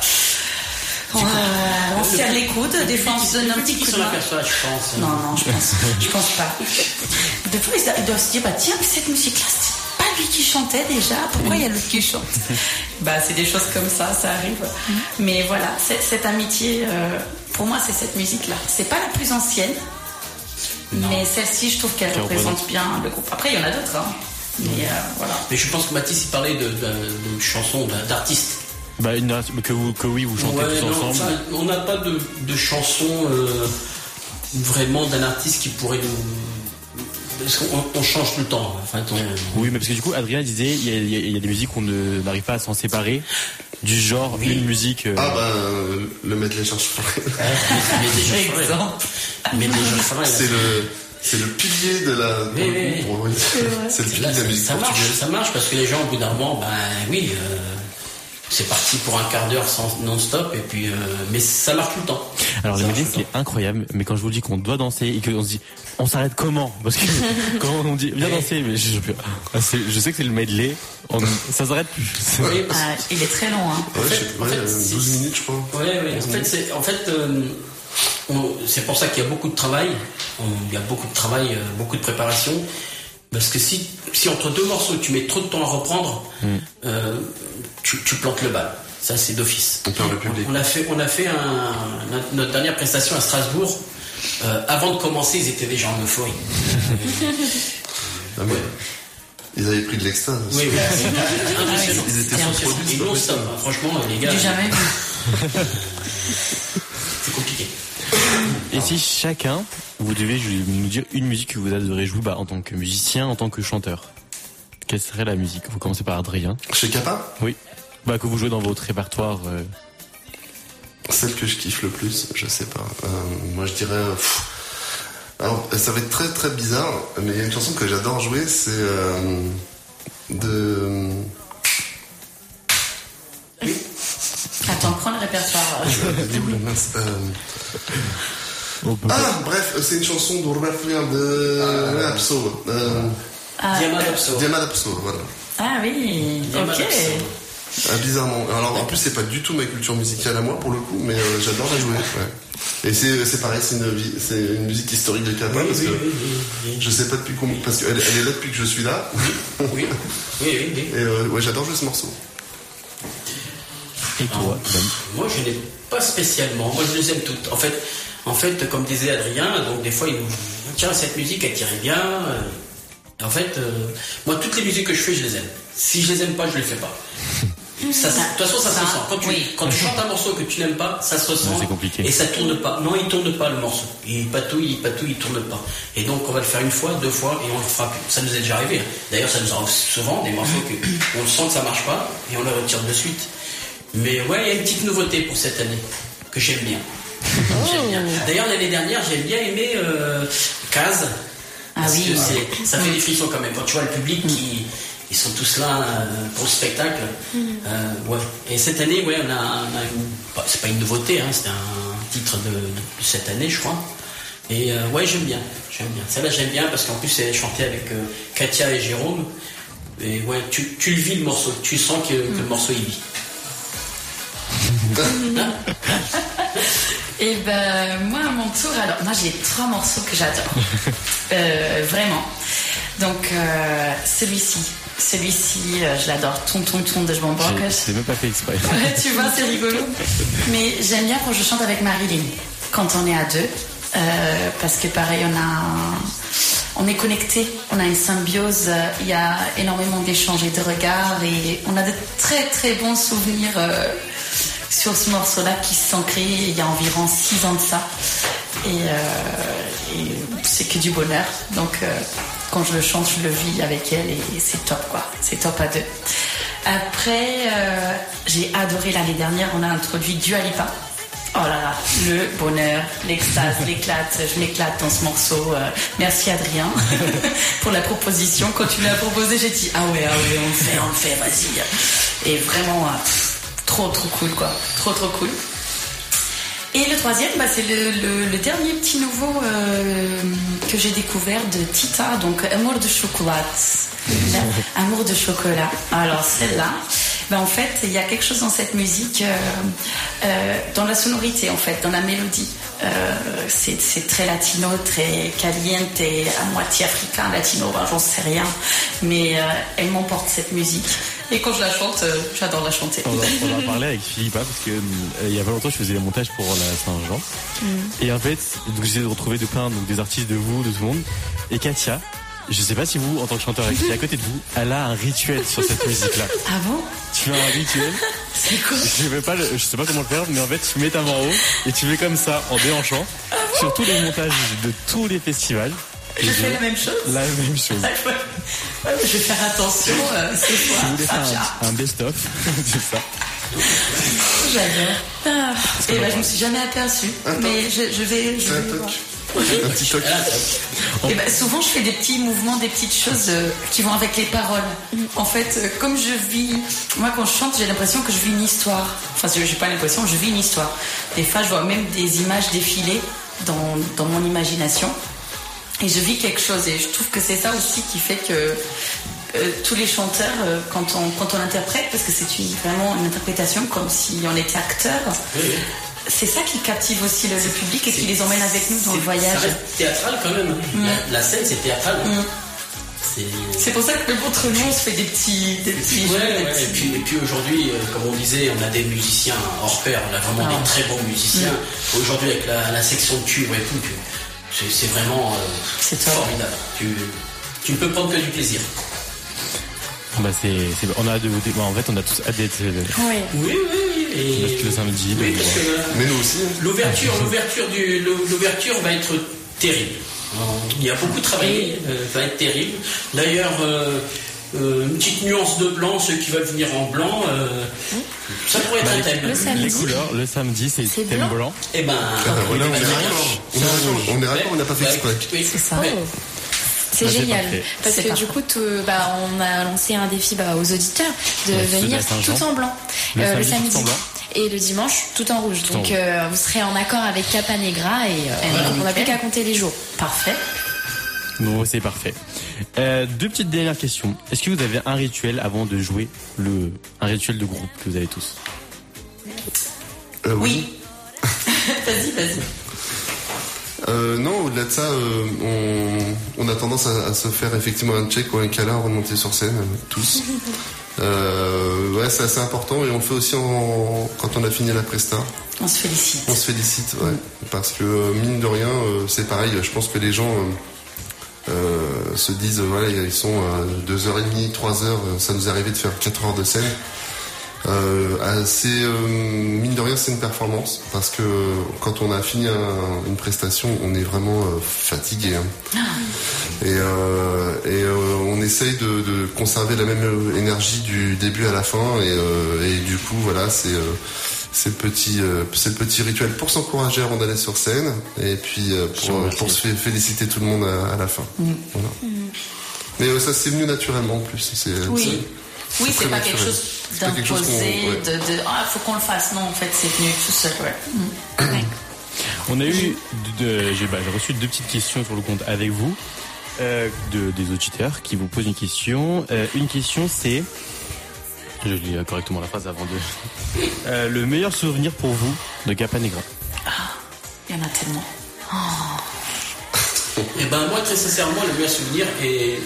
on serre les coudes, des fois on se donne un petit coup de main. Je pense. Non, je pense pas. Des fois ils doivent se dire, tiens, mais cette musique-là, c'est pas lui qui chantait déjà, pourquoi il y a l'autre qui chante? C'est des choses comme ça arrive. Mais voilà, cette amitié, pour moi c'est cette musique-là. C'est pas la plus ancienne, mais celle-ci je trouve qu'elle représente bien le groupe. Après il y en a d'autres, hein. Mais voilà. Mais je pense que Mathis il parlait de chansons d'artistes. Que oui, vous chantez tous ensemble. On n'a pas de chansons vraiment d'un artiste qui pourrait nous... Parce qu'on change tout le temps. En fait, Oui, mais parce que du coup, Adrien disait il y a des musiques où on n'arrive pas à s'en séparer. Du genre, une musique... le medley Georges Forêt. C'est le pilier de la... C'est le pilier de la musique portugaise. Ça marche parce que les gens, au bout d'un moment, c'est parti pour un quart d'heure non-stop et puis mais ça marche tout le temps. Alors le medley c'est incroyable, mais quand je vous dis qu'on doit danser et qu'on se dit on s'arrête comment? Parce que quand on dit viens danser, mais je sais que c'est le medley, ça s'arrête plus. Il est très long, hein. 12 minutes je crois. En fait, c'est pour ça qu'il y a beaucoup de travail. Il y a beaucoup de travail, beaucoup de préparation. Parce que si entre deux morceaux tu mets trop de temps à reprendre, tu plantes le bal. Ça c'est d'office. On a fait notre dernière prestation à Strasbourg. Avant de commencer, ils étaient déjà en euphorie. Ils avaient pris de l'extase. Oui. Ils étaient sur produit. Non-stop. Franchement, les gars. Du jamais vu. C'est compliqué. Et si chacun, vous devez nous dire une musique que vous adorez jouer en tant que musicien, en tant que chanteur, quelle serait la musique? Vous commencez par Adrien. Chez Kappa? Oui. Que vous jouez dans votre répertoire. Celle que je kiffe le plus, je sais pas. Moi je dirais... Alors ça va être très très bizarre, mais il y a une chanson que j'adore jouer, c'est de... Attends, prends le répertoire. Il est où la mince bref, c'est une chanson de Robert Plant de Abso. Diamant Abso, voilà. Ah oui, ok. Bizarrement. Alors en plus, c'est pas du tout ma culture musicale à moi pour le coup, mais j'adore la jouer. Ouais. Et c'est pareil, c'est une musique historique de Kappa parce que je sais pas depuis combien, parce qu'elle est là depuis que je suis là. Oui. Et j'adore jouer ce morceau. Et toi, moi, je n'ai pas spécialement. Moi, je les aime toutes. En fait, comme disait Adrien, donc des fois, il nous tiens, cette musique, elle tirait bien. En fait, moi, toutes les musiques que je fais, je les aime. Si je les aime pas, je les fais pas. De toute façon, ça se ressent. Quand tu chantes un morceau que tu n'aimes pas, ça se ressent. C'est compliqué. Et ça tourne pas. Non, il tourne pas le morceau. Il patouille, il tourne pas. Et donc, on va le faire une fois, 2 fois, et on le fera plus. Ça nous est déjà arrivé. D'ailleurs, ça nous arrive souvent, des morceaux que on sent que ça marche pas, et on les retire de suite. Mais ouais, il y a une petite nouveauté pour cette année, que j'aime bien. J'aime bien. D'ailleurs, l'année dernière, j'ai bien aimé Caz. Parce que ça fait des frissons quand même. Quand tu vois le public ils sont tous là pour le spectacle. Ouais. Et cette année, on a c'est pas une nouveauté, hein, c'est un titre de cette année, je crois. Et j'aime bien. Celle-là, j'aime bien parce qu'en plus, elle est chantée avec Katia et Jérôme. Et ouais, tu le vis le morceau. Tu sens que le morceau il vit. Et moi à mon tour, alors moi j'ai 3 morceaux que j'adore. Vraiment. Donc celui-ci, je l'adore. Ton de Je m'en branque. C'est même pas fait exprès. Tu vois, c'est rigolo. Mais j'aime bien quand je chante avec Marilyn, quand on est à 2. Parce que pareil, on est connectés, on a une symbiose, il y a énormément d'échanges et de regards et on a de très très bons souvenirs sur ce morceau-là qui se sont créés il y a environ 6 ans de ça. Et c'est que du bonheur. Donc quand je le chante, je le vis avec elle et c'est top quoi. C'est top à 2. Après, j'ai adoré l'année dernière, on a introduit Dua Lipa. Oh là là, le bonheur, l'extase, l'éclate, je m'éclate dans ce morceau. Merci Adrien pour la proposition. Quand tu l'as proposé, j'ai dit ah ouais, on le fait, vas-y. Et vraiment, trop cool quoi, trop cool. Et le troisième, c'est le dernier petit nouveau que j'ai découvert de Tita, donc Amour de chocolat. Amour de chocolat. Alors celle-là, en fait, il y a quelque chose dans cette musique, dans la sonorité en fait, dans la mélodie. C'est très latino, très caliente, à moitié africain, latino, j'en sais rien. Mais elle m'emporte cette musique. Et quand je la chante, j'adore la chanter. On en parlait avec Philippa parce que il y a pas longtemps je faisais les montages pour la Saint-Jean. Et en fait, j'essaie de retrouver des artistes de vous, de tout le monde. Et Katia, je sais pas si vous, en tant que chanteur qui est à côté de vous, elle a un rituel sur cette musique-là. Ah bon? Tu as un rituel? C'est quoi? Je sais pas comment le faire, mais en fait, tu mets ta main en haut et tu fais comme ça en déhanchant sur tous les montages de tous les festivals. Je fais la même chose. La même chose. Je vais faire attention ce soir. Si vous voulez faire un best-of, c'est ça. J'adore. Et je me suis jamais aperçue. Mais je vais voir. Un petit toc. Et souvent je fais des petits mouvements, des petites choses qui vont avec les paroles. En fait, comme je vis, moi quand je chante, j'ai l'impression que je vis une histoire. Enfin, j'ai pas l'impression, je vis une histoire. Des fois, je vois même des images défiler dans mon imagination. Et je vis quelque chose. Et je trouve que c'est ça aussi qui fait que tous les chanteurs, quand on interprète, parce que c'est vraiment une interprétation comme si on était acteur. C'est ça qui captive aussi le public et qui les emmène avec nous dans le voyage. Ça reste théâtral quand même. La scène, c'est théâtral. C'est pour ça que même entre nous, on se fait des petits jeux. Et puis aujourd'hui, comme on disait, on a des musiciens hors pair. On a vraiment des très bons musiciens. Aujourd'hui, avec la section de cuivre et tout, c'est vraiment formidable. Tu ne peux prendre que du plaisir. On a tous hâte d'être oui. Et le samedi. Oui, parce que mais nous aussi. L'ouverture va être terrible. Il y a beaucoup travaillé, va être terrible. D'ailleurs, une petite nuance de blanc, ceux qui veulent venir en blanc, ça pourrait être un thème. Les couleurs, le samedi, c'est thème blanc. On est raccord, on n'a pas fait exprès. C'est ça. C'est génial, parce que du coup, on a lancé un défi aux auditeurs de venir tout en blanc le samedi. et le dimanche tout en rouge. Donc vous serez en accord avec Capanegra et on n'a plus qu'à compter les jours. Parfait. Bon, c'est parfait. Deux petites dernières questions. Est-ce que vous avez un rituel avant de jouer, un rituel de groupe que vous avez tous? Oui. Vas-y. Non, au-delà de ça, on a tendance à se faire effectivement un check ou un câlin avant de monter sur scène, tous. Ouais, c'est assez important et on le fait aussi quand on a fini la presta. On se félicite. Ouais. Parce que mine de rien, c'est pareil, je pense que les gens se disent, voilà, ils sont à 2h30, 3h, ça nous est arrivé de faire 4 heures de scène. Mine de rien, c'est une performance parce que quand on a fini une prestation, on est vraiment fatigué. Hein. Et on essaye de conserver la même énergie du début à la fin et du coup, voilà, c'est le petit rituel pour s'encourager avant d'aller sur scène et puis pour se féliciter tout le monde à la fin. Voilà. Mais ça c'est venu naturellement en plus. Oui, c'est pas quelque chose d'imposé, faut qu'on le fasse. Non, en fait, c'est venu tout seul. Ouais. On a eu, j'ai reçu 2 petites questions sur le compte avec vous, des auditeurs qui vous posent une question. Une question, c'est, je lis correctement la phrase avant de, le meilleur souvenir pour vous de Capanegra. Il y en a tellement. Et ben moi, très sincèrement, le meilleur souvenir est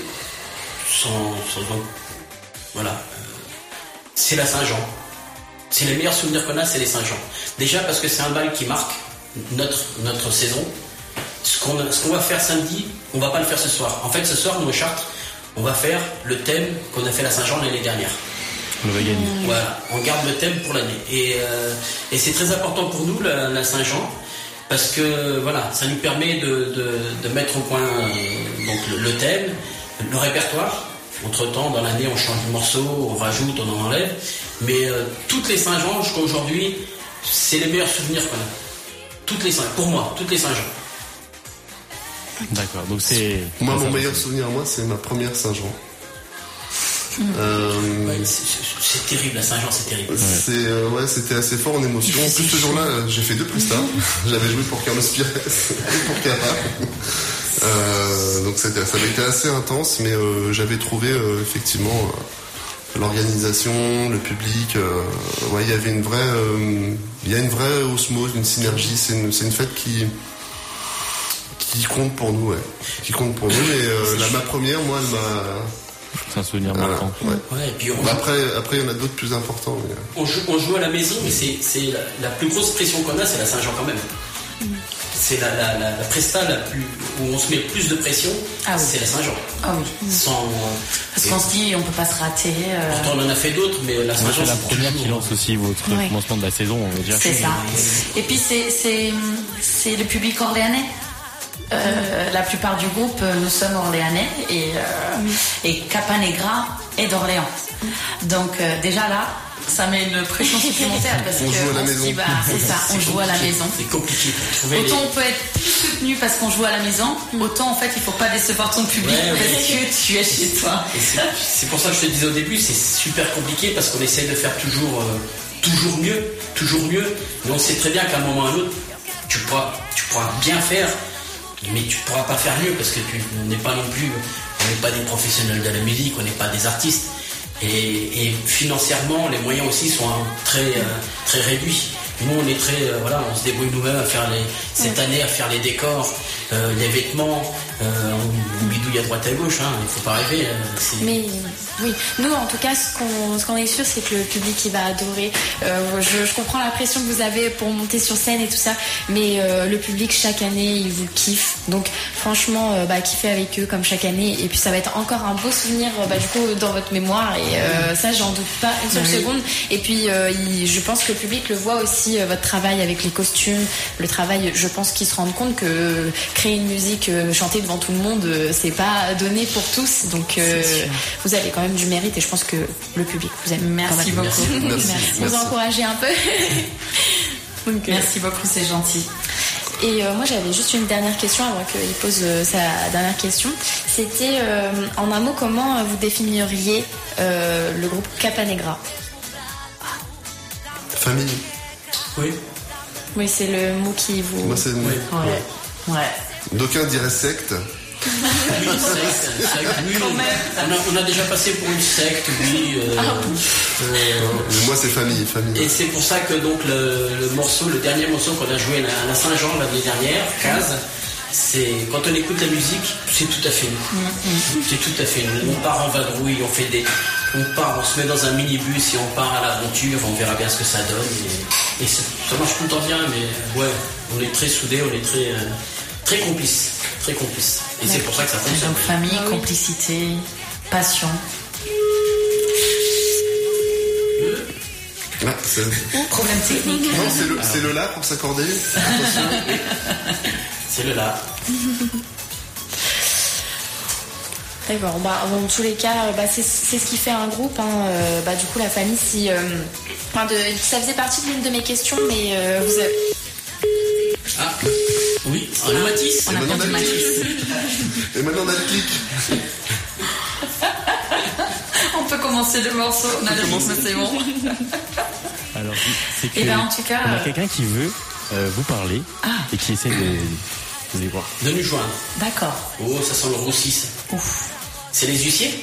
voilà, c'est la Saint-Jean. C'est les meilleurs souvenirs qu'on a, c'est les Saint-Jean. Déjà parce que c'est un bal qui marque notre saison. Ce qu'on va faire samedi, on va pas le faire ce soir. En fait, ce soir, nous au Chartres, on va faire le thème qu'on a fait la Saint-Jean l'année dernière. On va gagner. Voilà, on garde le thème pour l'année. Et c'est très important pour nous, la Saint-Jean, parce que voilà, ça nous permet de mettre au point donc le thème, le répertoire. Entre-temps, dans l'année, on change de morceau, on rajoute, on en enlève. Mais toutes les Saint-Jean, jusqu'à aujourd'hui, c'est les meilleurs souvenirs qu'on a. Pour moi, toutes les Saint-Jean. D'accord, donc c'est... Moi, mon meilleur souvenir, c'est ma première Saint-Jean. C'est terrible, la Saint-Jean, c'est terrible. C'était assez fort en émotion. En plus, ce jour-là, j'ai fait 2 prestats. J'avais joué pour Carlos Pires et pour Cara. Donc ça avait été assez intense, mais j'avais trouvé effectivement l'organisation, le public, il y avait une vraie osmose, une synergie. C'est une fête qui compte pour nous, qui compte pour nous. Et ma première, moi, elle m'a... C'est un souvenir marquant. Et puis après, il y en a d'autres plus importants. Mais... On joue à la maison, mais c'est la plus grosse pression qu'on a, c'est la Saint-Jean quand même. C'est la presta où on se met le plus de pression, c'est la Saint-Jean. Ah oui. Parce qu'on se dit, on peut pas se rater. Pourtant, on en a fait d'autres, mais la Saint-Jean, c'est la première qui lance aussi votre commencement de la saison, on va dire. C'est ça. Et puis, c'est le public orléanais. La plupart du groupe, nous sommes orléanais et Capanegra est d'Orléans. Donc, déjà là, ça met une pression supplémentaire parce on joue à la maison. C'est ça, on joue à la maison. C'est compliqué. Autant on peut être plus soutenu parce qu'on joue à la maison, autant en fait il faut pas décevoir ton public parce que tu es chez toi. C'est pour ça que je te disais au début, c'est super compliqué parce qu'on essaie de faire toujours mieux. Mais on sait très bien qu'à un moment ou à un autre, tu pourras bien faire, mais tu pourras pas faire mieux parce que on n'est pas des professionnels de la musique, on n'est pas des artistes. Et financièrement, les moyens aussi sont très réduits. Nous, on est on se débrouille nous-mêmes cette année à faire les décors, les vêtements, on bidouille à droite à gauche, il faut pas rêver. Mais oui, nous en tout cas, ce qu'on est sûr, c'est que le public il va adorer. Je comprends la pression que vous avez pour monter sur scène et tout ça, mais le public chaque année il vous kiffe. Donc franchement, kiffez avec eux comme chaque année, et puis ça va être encore un beau souvenir du coup dans votre mémoire. Et ça, j'en doute pas une seule seconde. Et puis je pense que le public le voit aussi, votre travail avec les costumes, le travail. Je pense qu'ils se rendent compte que créer une musique, chanter devant tout le monde, c'est pas donné pour tous. Donc vous avez quand même du mérite, et je pense que le public vous aime. Merci beaucoup. Merci. Vous encouragez un peu. Donc, merci beaucoup, c'est gentil. Et moi j'avais juste une dernière question avant qu'il pose sa dernière question. C'était en un mot, comment vous définiriez le groupe Capanegra? Famille. Oui, c'est le mot qui vous... Moi, c'est... Ouais. D'aucuns diraient secte. Oui, secte, oui. On a déjà passé pour une secte, oui. Moi, c'est famille. Et c'est pour ça que donc le dernier morceau qu'on a joué à la Saint-Jean l'année dernière, Case, c'est quand on écoute la musique, c'est tout à fait nous. C'est tout à fait nous. On part en vadrouille, on se met dans un minibus et on part à l'aventure, on verra bien ce que ça donne. Et ça marche tout le temps bien, mais ouais, on est très soudés, on est très complices. Très complices. Et c'est pour ça que ça fonctionne. Donc famille, complicité, passion. Problème technique. Non, c'est le la pour s'accorder. C'est le la. D'accord, dans tous les cas, c'est ce qui fait un groupe. Du coup, la famille, ça faisait partie d'une de mes questions, mais vous avez... Ah, oui, le Matisse. Et maintenant, on a le clic. On peut commencer le morceau, on a le rythme, c'est bon. Alors, c'est que en tout cas, on a quelqu'un qui veut vous parler et qui essaie de vous voir. De nous joindre. D'accord. Oh, ça sent le roussi, ça. Ouf. C'est les huissiers?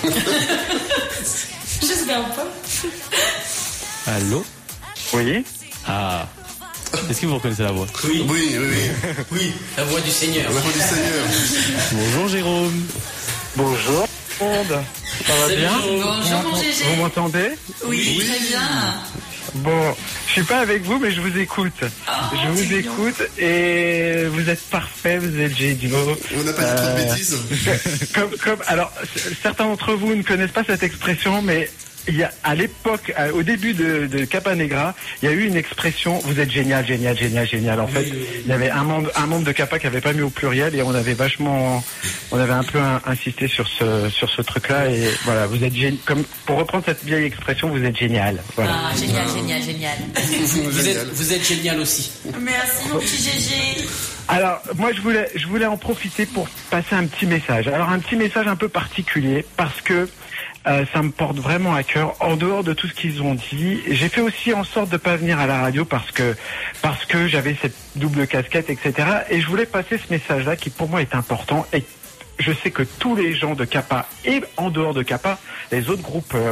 J'espère pas. Allô? Oui. Ah. Est-ce que vous reconnaissez la voix? Oui, la voix du Seigneur. La voix du Seigneur. Bonjour Jérôme. Bonjour. Ça va bien? Bonjour mon GG. Vous m'entendez? Oui, très bien. Bon, je suis pas avec vous, mais je vous écoute. Je vous écoute et vous êtes parfait, vous êtes géniaux. On n'a pas dit trop de bêtises. Alors, certains d'entre vous ne connaissent pas cette expression, mais il y a, à l'époque, au début de Capanegra, il y a eu une expression, vous êtes génial, génial, génial, génial. En fait, il y avait un membre de Capa qui avait pas mis au pluriel et on avait un peu insisté sur ce truc-là et voilà, vous êtes génial. Comme, pour reprendre cette vieille expression, vous êtes génial. Voilà. Ah, génial. Vous êtes génial aussi. Merci mon petit GG. Alors, moi, je voulais en profiter pour passer un petit message. Alors, un petit message un peu particulier parce que ça me porte vraiment à cœur. En dehors de tout ce qu'ils ont dit, j'ai fait aussi en sorte de pas venir à la radio parce que j'avais cette double casquette, etc. Et je voulais passer ce message-là qui pour moi est important. Et je sais que tous les gens de Capa et en dehors de Capa, les autres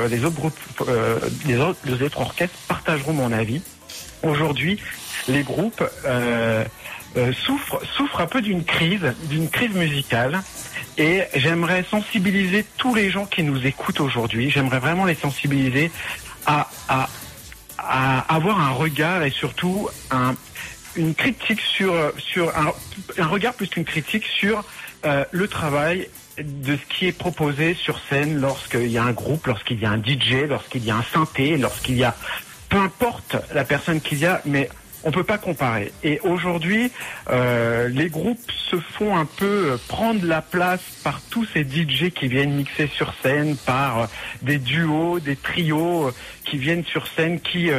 orchestres partageront mon avis. Aujourd'hui, les groupes souffrent un peu d'une crise musicale. Et j'aimerais sensibiliser tous les gens qui nous écoutent aujourd'hui. J'aimerais vraiment les sensibiliser à avoir un regard et surtout une critique sur un regard plus qu'une critique sur le travail de ce qui est proposé sur scène lorsqu'il y a un groupe, lorsqu'il y a un DJ, lorsqu'il y a un synthé, lorsqu'il y a peu importe la personne qu'il y a, mais on peut pas comparer. Et aujourd'hui, les groupes se font un peu prendre la place par tous ces DJ qui viennent mixer sur scène, par des duos, des trios qui viennent sur scène, qui,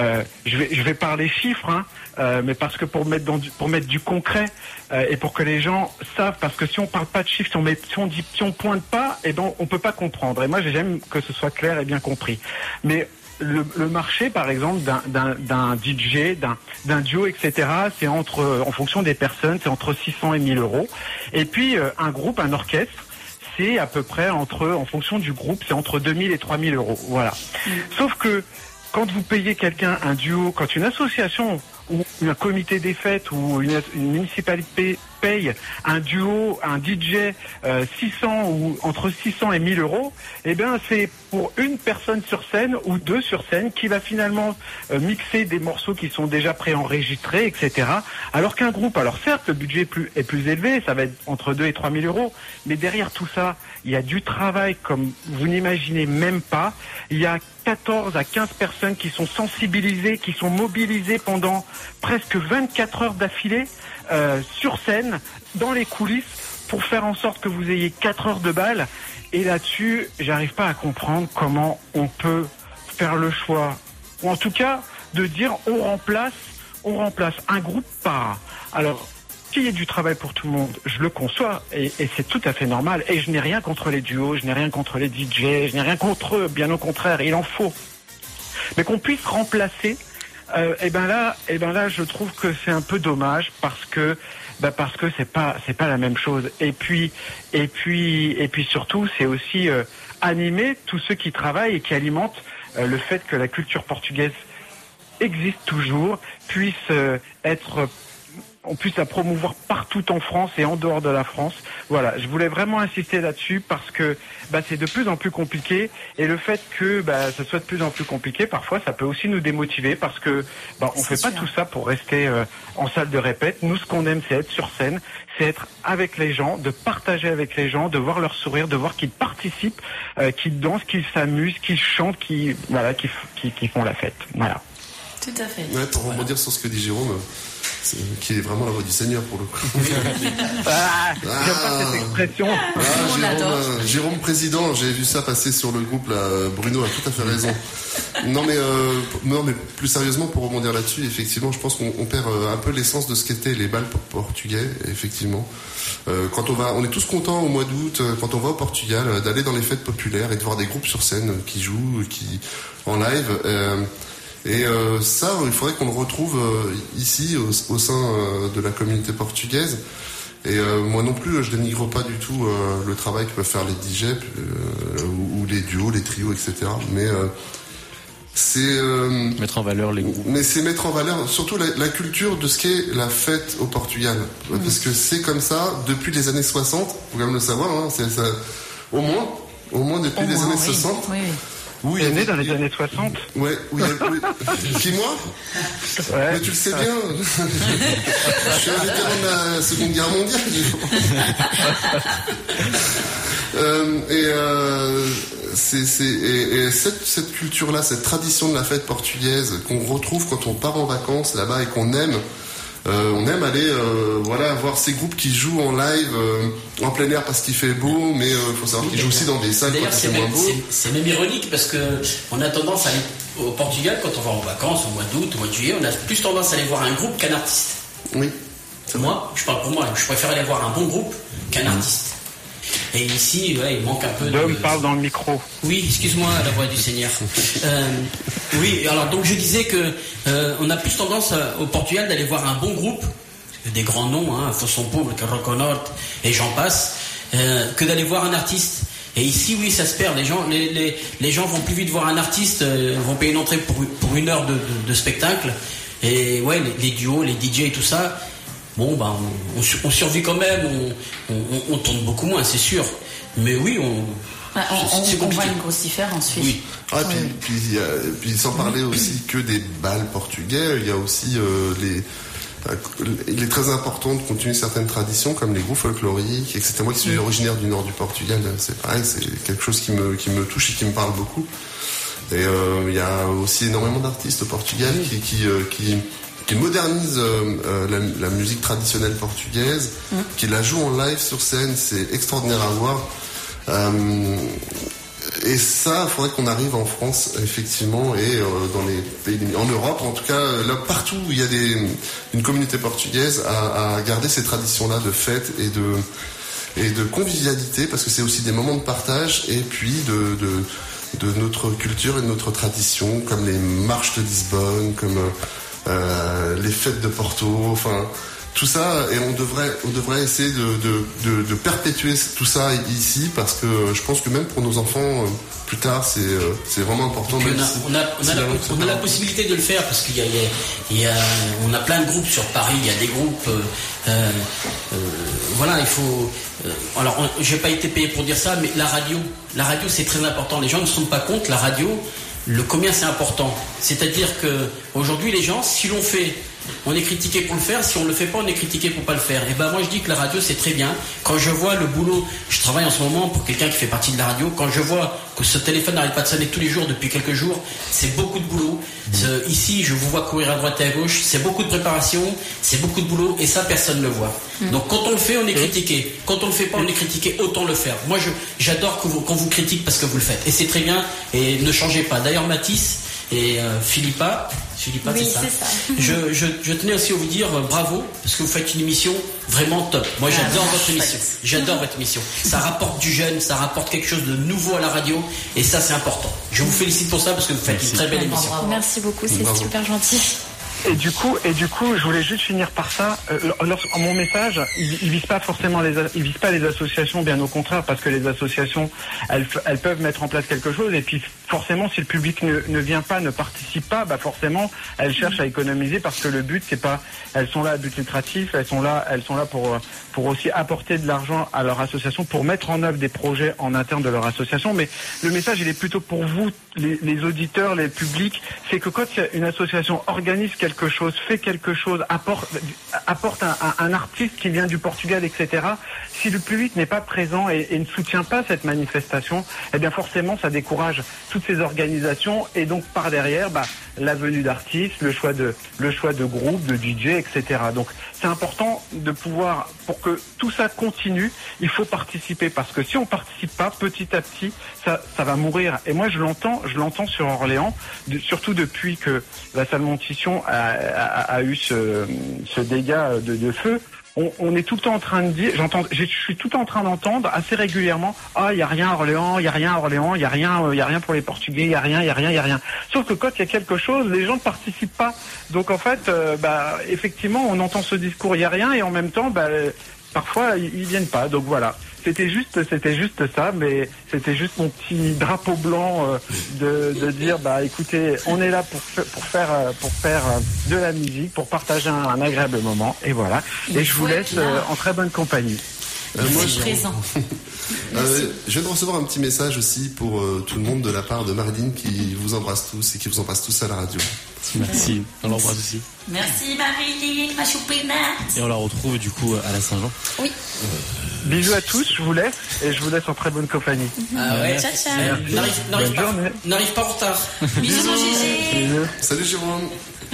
je vais parler chiffres, mais parce que pour mettre du concret et pour que les gens savent, parce que si on parle pas de chiffres, si on pointe pas, eh ben on peut pas comprendre. Et moi, j'aime que ce soit clair et bien compris. Mais le marché, par exemple, d'un DJ, d'un duo, etc., c'est en fonction des personnes, c'est entre 600 et 1000 euros. Et puis, un groupe, un orchestre, c'est à peu près en fonction du groupe, c'est entre 2000 et 3000 euros. Voilà. Sauf que, quand vous payez quelqu'un un duo, quand une association ou un comité des fêtes ou une municipalité paye un duo, un DJ 600 ou entre 600 et 1000 euros, eh bien c'est pour une personne sur scène ou deux sur scène qui va finalement mixer des morceaux qui sont déjà préenregistrés, etc. Alors qu'un groupe, alors certes le budget est plus élevé, ça va être entre 2 et 3 000 euros, mais derrière tout ça, il y a du travail comme vous n'imaginez même pas. Il y a 14 à 15 personnes qui sont sensibilisées, qui sont mobilisées pendant presque 24 heures d'affilée sur scène, dans les coulisses, pour faire en sorte que vous ayez 4 heures de bal. Et là-dessus, j'arrive pas à comprendre comment on peut faire le choix, ou en tout cas de dire on remplace un groupe par. Alors, qu'il y ait du travail pour tout le monde, je le conçois, et c'est tout à fait normal. Et je n'ai rien contre les duos, je n'ai rien contre les DJ, je n'ai rien contre eux, bien au contraire, il en faut. Mais qu'on puisse remplacer Et ben là, je trouve que c'est un peu dommage parce que c'est pas la même chose. Et puis surtout, c'est aussi animer tous ceux qui travaillent et qui alimentent le fait que la culture portugaise existe toujours, on puisse la promouvoir partout en France et en dehors de la France. Voilà, je voulais vraiment insister là-dessus parce que c'est de plus en plus compliqué, et le fait que ça soit de plus en plus compliqué, parfois ça peut aussi nous démotiver parce que on fait pas tout ça pour rester en salle de répète. Nous, ce qu'on aime, c'est être sur scène, c'est être avec les gens, de partager avec les gens, de voir leur sourire, de voir qu'ils participent, qu'ils dansent, qu'ils s'amusent, qu'ils chantent, qu'ils font la fête. Voilà. Tout à fait. Ouais, pour rebondir sur ce que dit Jérôme, qui est vraiment la voix du Seigneur pour le coup. J'aime pas cette expression. Jérôme président, j'ai vu ça passer sur le groupe là. Bruno a tout à fait raison. Non mais plus sérieusement, pour rebondir là-dessus, effectivement, je pense qu'on perd un peu l'essence de ce qu'étaient les bals portugais. Effectivement, quand on est tous contents au mois d'août, quand on va au Portugal, d'aller dans les fêtes populaires et de voir des groupes sur scène qui jouent, en live. Et ça, il faudrait qu'on le retrouve ici, au sein de la communauté portugaise. Et moi non plus, je dénigre pas du tout le travail que peuvent faire les DJ ou les duos, les trios, etc. Mais c'est mettre en valeur les groupes. Mais c'est mettre en valeur surtout la culture de ce qu'est la fête au Portugal, parce que c'est comme ça depuis les années 60. Faut quand même le savoir, hein, c'est ça, au moins depuis les années 60. Oui. Oui, il est né dans les années 60. Ouais, oui. Qui, moi? Ouais. Mais tu le sais bien. Je suis un vétéran de la Seconde Guerre mondiale. Et cette culture-là, cette tradition de la fête portugaise qu'on retrouve quand on part en vacances là-bas et qu'on aime. On aime aller voir ces groupes qui jouent en live en plein air parce qu'il fait beau, mais faut savoir qu'ils jouent aussi dans des salles quand c'est moins beau. C'est même ironique parce que on a tendance à aller au Portugal quand on va en vacances au mois d'août, au mois de juillet, on a plus tendance à aller voir un groupe qu'un artiste. Oui. Moi, je parle pour moi, je préfère aller voir un bon groupe qu'un artiste. Et ici, il manque un peu de... L'homme parle dans le micro. Oui, excuse-moi, la voix du Seigneur. Oui, alors donc je disais que on a plus tendance au Portugal d'aller voir un bon groupe, des grands noms, Fossão Público, Rock Norte, et j'en passe, que d'aller voir un artiste. Et ici, oui, ça se perd. Les gens vont plus vite voir un artiste, vont payer une entrée pour une heure de spectacle. Et ouais, les duos, les DJ et tout ça... Bon, on survit quand même, on tourne beaucoup moins, c'est sûr. Mais oui, on voit une grosse différence, oui. Puis sans parler aussi que des bals portugais, il y a aussi il est très important de continuer certaines traditions comme les groupes folkloriques, etc. Moi qui suis originaire du nord du Portugal, c'est pareil, c'est quelque chose qui me touche et qui me parle beaucoup. Et il y a aussi énormément d'artistes au Portugal qui modernise la musique traditionnelle portugaise, qui la joue en live sur scène, c'est extraordinaire à voir. Et ça, il faudrait qu'on arrive en France, effectivement, et dans les pays, en Europe, en tout cas, là, partout où il y a une communauté portugaise, à garder ces traditions-là de fête et de convivialité, parce que c'est aussi des moments de partage, et puis de notre culture et de notre tradition, comme les marches de Lisbonne, comme les fêtes de Porto, enfin tout ça, et on devrait essayer de perpétuer tout ça ici, parce que je pense que même pour nos enfants plus tard c'est vraiment important. On a la possibilité de le faire parce qu'il on a plein de groupes sur Paris, il y a des groupes il faut alors j'ai pas été payé pour dire ça, mais la radio c'est très important. Les gens ne se rendent pas compte, la radio, le combien c'est important. C'est-à-dire que aujourd'hui les gens, si l'on fait, on est critiqué pour le faire, si on le fait pas, on est critiqué pour pas le faire. Et moi je dis que la radio c'est très bien. Quand je vois le boulot, je travaille en ce moment pour quelqu'un qui fait partie de la radio, quand je vois que ce téléphone n'arrête pas de sonner tous les jours depuis quelques jours, c'est beaucoup de boulot. Ici je vous vois courir à droite et à gauche, c'est beaucoup de préparation, c'est beaucoup de boulot, et ça personne ne le voit. Donc quand on le fait, on est critiqué. Quand on le fait pas, on est critiqué. Autant le faire. Moi j'adore qu'on vous critique parce que vous le faites, et c'est très bien, et ne changez pas. D'ailleurs Mathis, et Philippa, oui, c'est ça. Je tenais aussi à vous dire bravo, parce que vous faites une émission vraiment top. Moi, j'adore votre émission. J'adore votre émission. Ça rapporte du jeune, ça rapporte quelque chose de nouveau à la radio, et ça, c'est important. Je vous félicite pour ça, parce que vous faites une très belle émission. Merci beaucoup, c'est super gentil. Et du coup, je voulais juste finir par ça. Mon message, il vise pas forcément il vise pas les associations, bien au contraire, parce que les associations, elles peuvent mettre en place quelque chose. Et puis, forcément, si le public ne vient pas, ne participe pas, bah forcément, elles cherchent à économiser, parce que le but, c'est pas, elles sont là à but lucratif, elles sont là pour aussi apporter de l'argent à leur association, pour mettre en œuvre des projets en interne de leur association. Mais le message, il est plutôt pour vous, les auditeurs, les publics, c'est que quand une association organise quelque chose, fait quelque chose, apporte un artiste qui vient du Portugal, etc. Si le public n'est pas présent et ne soutient pas cette manifestation, eh bien forcément ça décourage toutes ces organisations, et donc par derrière, la venue d'artistes, le choix de groupes, de DJ, etc. Donc c'est important de pouvoir, pour que tout ça continue, il faut participer, parce que si on participe pas, petit à petit, ça va mourir. Et moi je l'entends sur Orléans, surtout depuis que la salle Montition a eu ce dégât de feu. On est tout le temps en train de dire, je suis tout le temps en train d'entendre assez régulièrement, il y a rien à Orléans, il y a rien à Orléans, il y a rien pour les Portugais, il y a rien. Sauf que quand il y a quelque chose, les gens ne participent pas. Donc en fait, effectivement, on entend ce discours, il y a rien, et en même temps, parfois ils viennent pas. Donc voilà. C'était juste ça, mais c'était juste mon petit drapeau blanc de dire écoutez, on est là pour faire de la musique, pour partager un agréable moment, et voilà. Et je vous laisse en très bonne compagnie. Moi, je viens de recevoir un petit message aussi pour tout le monde de la part de Marilyn, qui vous embrasse tous et qui vous embrasse tous à la radio. Merci, on l'embrasse aussi. Merci Marilyn, ma choupina. Et on la retrouve du coup à la Saint-Jean. Oui. Bisous à tous, je vous laisse, et je vous laisse en très bonne compagnie. Ah ouais. Ciao, ciao. N'arrive pas en retard. Bisous mon Gégé. Salut Jérôme.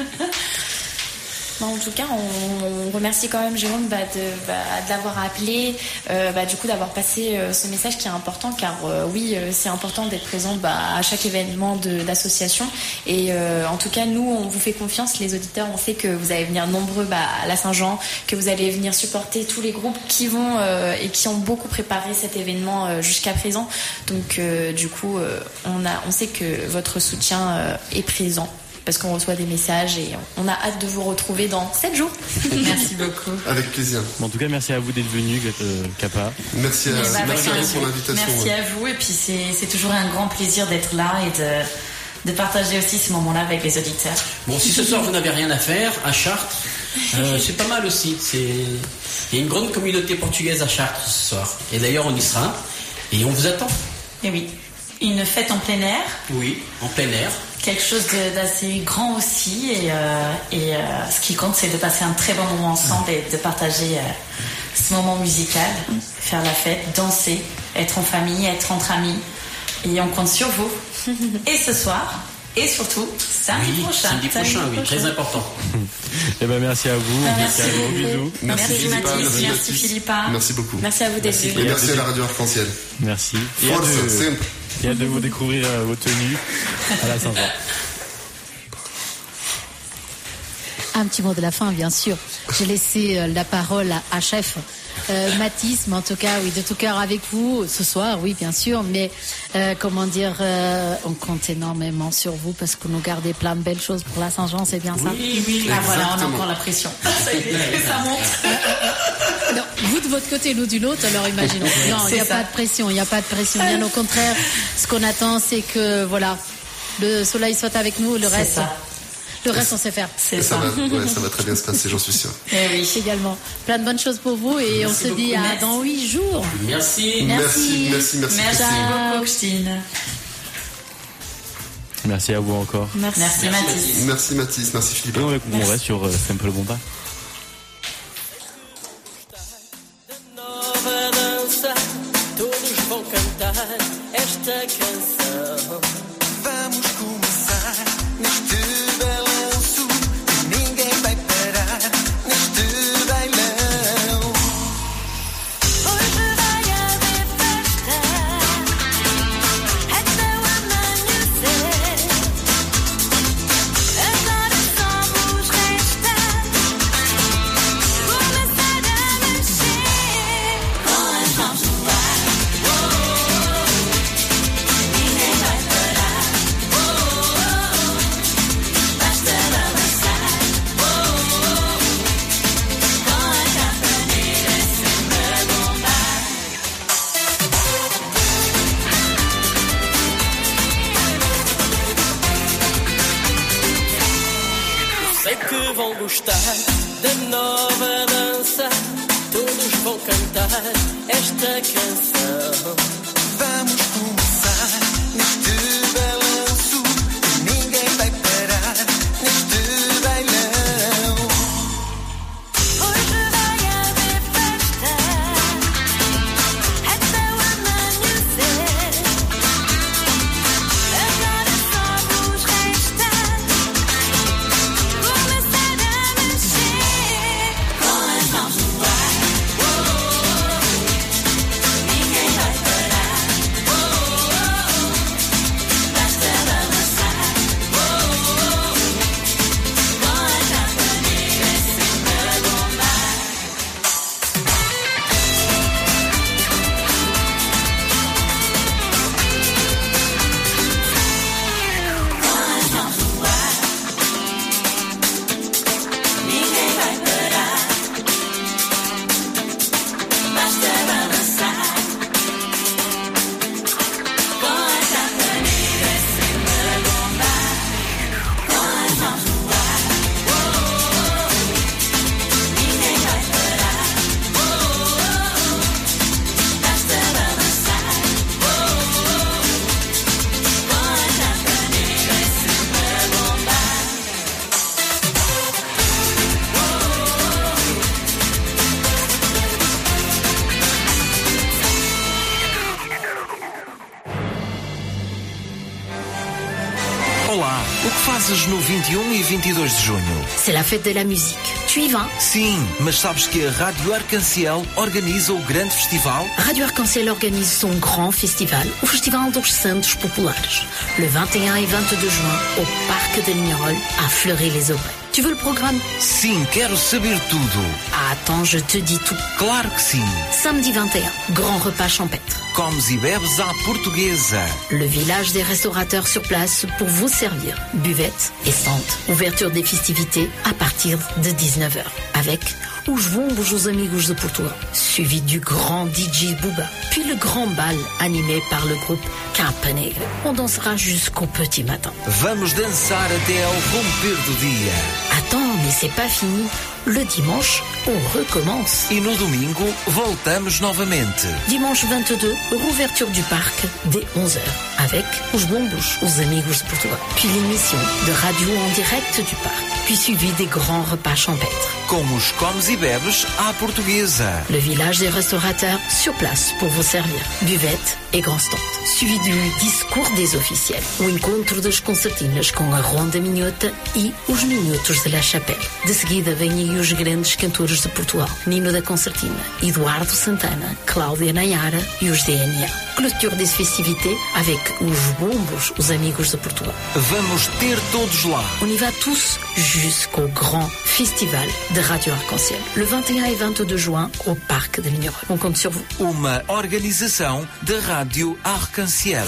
En tout cas, on remercie quand même Jérôme de l'avoir appelé, du coup d'avoir passé ce message qui est important, car oui, c'est important d'être présent à chaque événement d'association. Et en tout cas, nous, on vous fait confiance, les auditeurs. On sait que vous allez venir nombreux à la Saint-Jean, que vous allez venir supporter tous les groupes qui vont et qui ont beaucoup préparé cet événement jusqu'à présent. Donc du coup, on sait que votre soutien est présent, parce qu'on reçoit des messages, et on a hâte de vous retrouver dans 7 jours. Merci beaucoup. Avec plaisir. En tout cas, merci à vous d'être venu, Kappa. Merci à vous pour l'invitation. Merci à vous, et puis c'est toujours un grand plaisir d'être là et de partager aussi ce moment-là avec les auditeurs. Bon, si ce soir vous n'avez rien à faire, à Chartres, c'est pas mal aussi. Il y a une grande communauté portugaise à Chartres ce soir. Et d'ailleurs, on y sera, et on vous attend. Et oui. Une fête en plein air. Oui, en plein air. Quelque chose d'assez grand aussi, et ce qui compte, c'est de passer un très bon moment ensemble et de partager ce moment musical, faire la fête, danser, être en famille, être entre amis, et on compte sur vous. Et ce soir, et surtout samedi prochain, oui, très important. Et merci à vous. Merci à vous. Bisous. Merci Mathis, merci Philippa. Merci beaucoup. Merci à vous d'être venus. Et merci à la radio Arc-en-Ciel. Merci. Et hâte de vous découvrir vos tenues à la Saint-Jean. Un petit mot de la fin, bien sûr. J'ai laissé la parole à Chef Mathis, mais en tout cas, oui, de tout cœur avec vous ce soir, oui, bien sûr. Mais on compte énormément sur vous, parce que nous gardez plein de belles choses pour la Saint-Jean, c'est bien ça? Oui. Voilà, on a encore la pression. Ça monte. Non, vous de votre côté, nous du l'autre, alors imaginons. Non, il n'y a pas de pression, Bien au contraire, ce qu'on attend, c'est que, le soleil soit avec nous, le reste, on sait faire. Ça va très bien se passer, j'en suis sûr. Et oui, également. Plein de bonnes choses pour vous, et merci on se dit dans 8 jours. Merci beaucoup, Christine. Merci à vous encore. Merci Mathis. Merci Mathis, merci Philippe. Et on reste sur Simple Bomba. Todos vão cantar esta canção. Vamos começar neste balanço, e ninguém vai parar neste bailão. Hoje vai haver festa até o amanhecer. vão gostar da nova dança. Todos vão cantar esta canção. Vamos começar neste balanço. Ninguém vai parar neste bailão. Hoje vai haver festa até o amanhecer. Agora só nos resta começar a mexer com as mãos no ar. Ninguém vai parar. Basta balançar com a campanila sempre a bombar. Com as mãos no ar. Ninguém vai parar. Basta balançar com a campanila sempre a bombar. Com as mãos no ar. Ninguém vai parar. Basta balançar com a campanila sempre a bombar. Olá, o que fazes no 21 e 22 de junho? C'est la fête de la musique. Tu y vas? Sim, mas sabes que a Rádio Arc-en-Ciel organiza o grande festival? Radio Arc-en-Ciel organise son grand festival, o Festival dos Santos Populares, le 21 et 22 juin au Parc de Lignerolles à Fleury-les-Aubrais. Tu veux le programme? Sim, quero saber tudo. Attends, je te dis tout. Claro que sim. Samedi 21, grand repas champêtre. Comes e bebes à portuguesa. Le village des restaurateurs sur place pour vous servir. Buvette et stand. Ouverture des festivités à partir de 19h. Avec Os Bombos os Amigos de Portugal. Suivi du grand DJ Booba. Puis le grand bal animé par le groupe Campanile. On dansera jusqu'au petit matin. Vamos dançar até ao romper do dia. Attends, mais c'est pas fini. Le dimanche, on recommence. E no domingo, voltamos novamente. Dimanche 22, rouverture du parc dès 11h avec Os Bombos os Amigos de Portugal. Puis l'émission de radio en direct du parc. Puis suivi des grands repas champêtres. Com os comes e bebes à portuguesa. Le village des restaurateurs sur place pour vous servir. Buvette et grand stand. Suivi du discours des officiels. O encontro das concertinas com a Ronda Minhota e os Minutos de la Chapelle. De seguida vêm aí os grandes cantores de Portugal. Nino da Concertina, Eduardo Santana, Cláudia Nayara e os DNA. Clôture des festivités avec os Bombos os Amigos de Portugal. Vamos ter todos lá. On y va tous jusqu'au grand festival de Radio Arc-en-Ciel. Le 21 et 22 juin au Parc de Lignerolles. On compte sur vous. Uma organização da Rádio Arc-en-Ciel.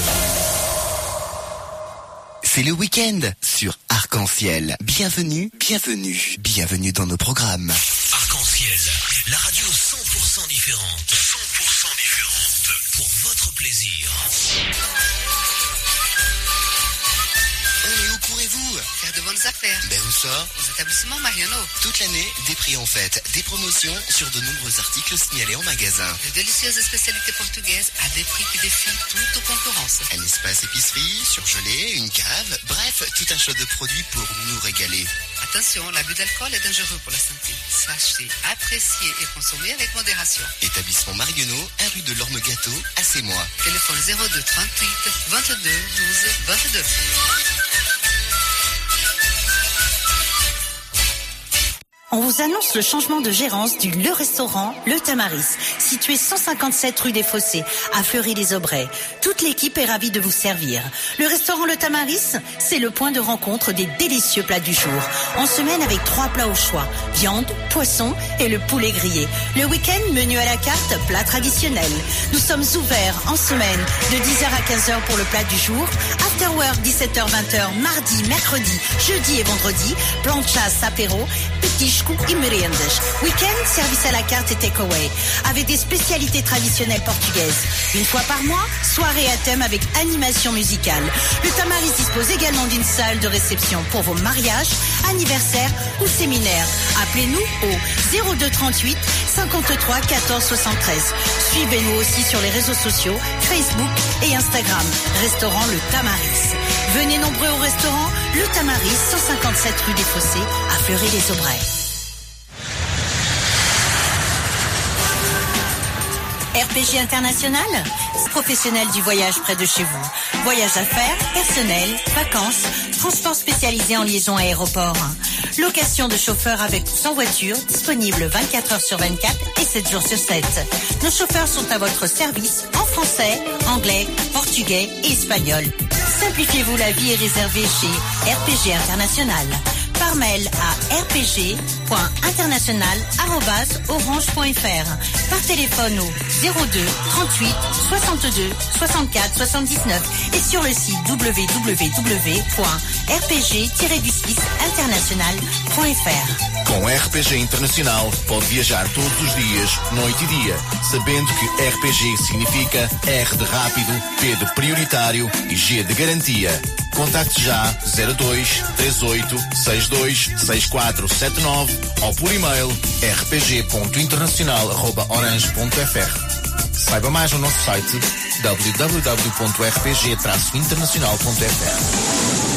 C'est le week-end sur Arc-en-Ciel. Bienvenue, bienvenue, bienvenue dans nos programmes. Arc-en-Ciel, la radio 100% différente. 100% différente. Pour votre plaisir. Et où courez-vous? Faire de bonnes affaires. Ben où ça? Aux établissements Mariano. Toute l'année, des prix en fête, des promotions sur de nombreux articles signalés en magasin. De délicieuses spécialités portugaises à des prix qui défient toute concurrence. Un espace épicerie, surgelé, une cave, bref, tout un choix de produits pour nous régaler. Attention, l'abus d'alcool est dangereux pour la santé. Sachez, apprécier et consommer avec modération. Établissement Marionneau, 1 rue de l'Orme-Gâteau, à Sémois. Téléphone 02 38 22 12 22. On vous annonce le changement de gérance du Le Restaurant Le Tamaris, situé 157 rue des Fossés, à Fleury-les-Aubrais. Toute l'équipe est ravie de vous servir. Le Restaurant Le Tamaris, c'est le point de rencontre des délicieux plats du jour. En semaine avec 3 plats au choix, viande, poisson et le poulet grillé. Le week-end, menu à la carte, plat traditionnel. Nous sommes ouverts en semaine de 10h à 15h pour le plat du jour. Afterwork 17h-20h, mardi, mercredi, jeudi et vendredi. Plan de chasse, apéro, pique petiscos e merendas. Week-end, service à la carte et takeaway, avec des spécialités traditionnelles portugaises. Une fois par mois, soirée à thème avec animation musicale. Le Tamaris dispose également d'une salle de réception pour vos mariages, anniversaires ou séminaires. Appelez-nous au 02 38 53 14 73. Suivez-nous aussi sur les réseaux sociaux, Facebook et Instagram. Restaurant Le Tamaris. Venez nombreux au restaurant Le Tamaris, 157 rue des Fossés, à Fleury-les-Aubrais. RPG International, professionnel du voyage près de chez vous. Voyage d'affaires, personnel, vacances, transport spécialisé en liaison aéroport. Location de chauffeurs avec ou sans voiture, disponible 24 heures sur 24 et 7 jours sur 7. Nos chauffeurs sont à votre service en français, anglais, portugais et espagnol. Simplifiez-vous la vie et réservez chez RPG International. Par mail à rpg.international@orange.fr. Par téléphone au 02 38 62 64 79 et sur le site www.rpg-international.fr. Com RPG Internacional pode viajar todos os dias, noite e dia, sabendo que RPG significa R de rápido, P de prioritário e G de garantia. Contacte já 02 38 62 6479 ou por e-mail rpg.internacional@orange.fr. Saiba mais no nosso site www.rpg-internacional.fr.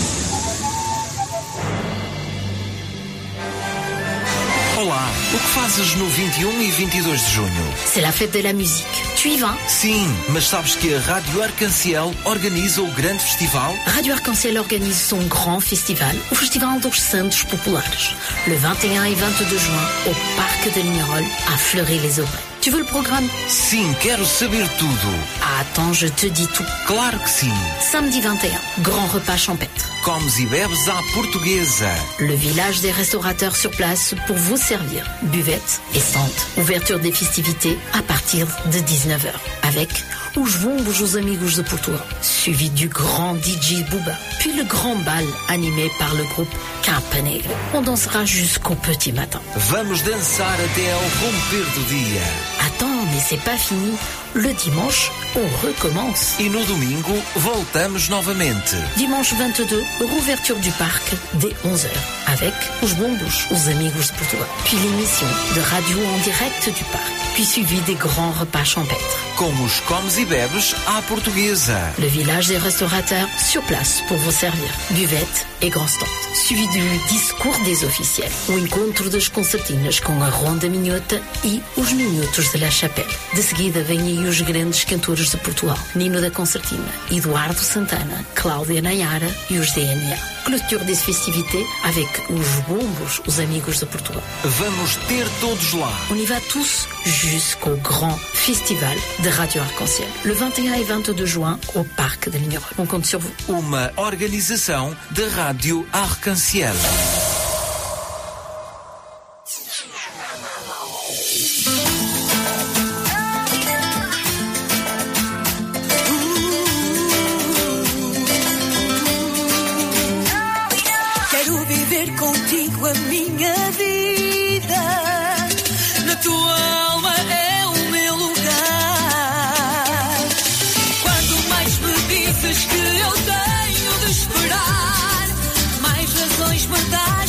Olá, o que fazes no 21 e 22 de junho? C'est la fête de la musique. Tu y vas? Sim, mas sabes que a Rádio Arc-en-Ciel organiza o grande festival? Rádio Arc-en-Ciel organize son grand festival, o Festival dos Santos Populares, le 21 et 22 juin au Parc de Lignerolles à Fleury-les-Aubrais. Tu veux le programme? Sim, quero saber tudo. Attends, je te dis tout. Claro que sim. Samedi 21, grand repas champêtre. Comes e bebes à portuguesa. Le village des restaurateurs sur place pour vous servir. Buvette et sante. Ouverture des festivités à partir de 19h. Avec os bombos os amigos de Portugal. Suivi du grand DJ Booba. Puis le grand bal animé par le groupe Campanegra. On dansera jusqu'au petit matin. Vamos dançar até ao romper do dia. Attends, mais c'est pas fini. Le dimanche, on recommence. E no domingo, voltamos novamente. Dimanche 22, rouverture du parc dès 11h. Avec os bombos, os amigos de Portugal. Puis l'émission de radio en direct du parc. Puis suivi des grands repas champêtres. Como os comes e bebes à portuguesa. Le village des restaurateurs sur place pour vous servir. Buvette et grand stand. Suivi du discours des officiels. O encontro das concertinas com a Ronda Minhota e os Minutos de la Chapelle. De seguida vêm aí os grandes cantores de Portugal. Nino da Concertina, Eduardo Santana, Cláudia Nayara e os DNA. Clôture des festivités avec os bombos, os amigos de Portugal. Vamos ter todos lá. On y va tous jusqu'au grand festival de Radio Arc-en-Ciel. Le 21 et 22 juin au Parc de Lignerolles. On compte sur vous. Uma organização da Rádio Arc-en-Ciel. Quero viver contigo a minha vida. Na tua alma é o meu lugar. Quando mais me dizes que eu tenho de esperar, mais razões me dás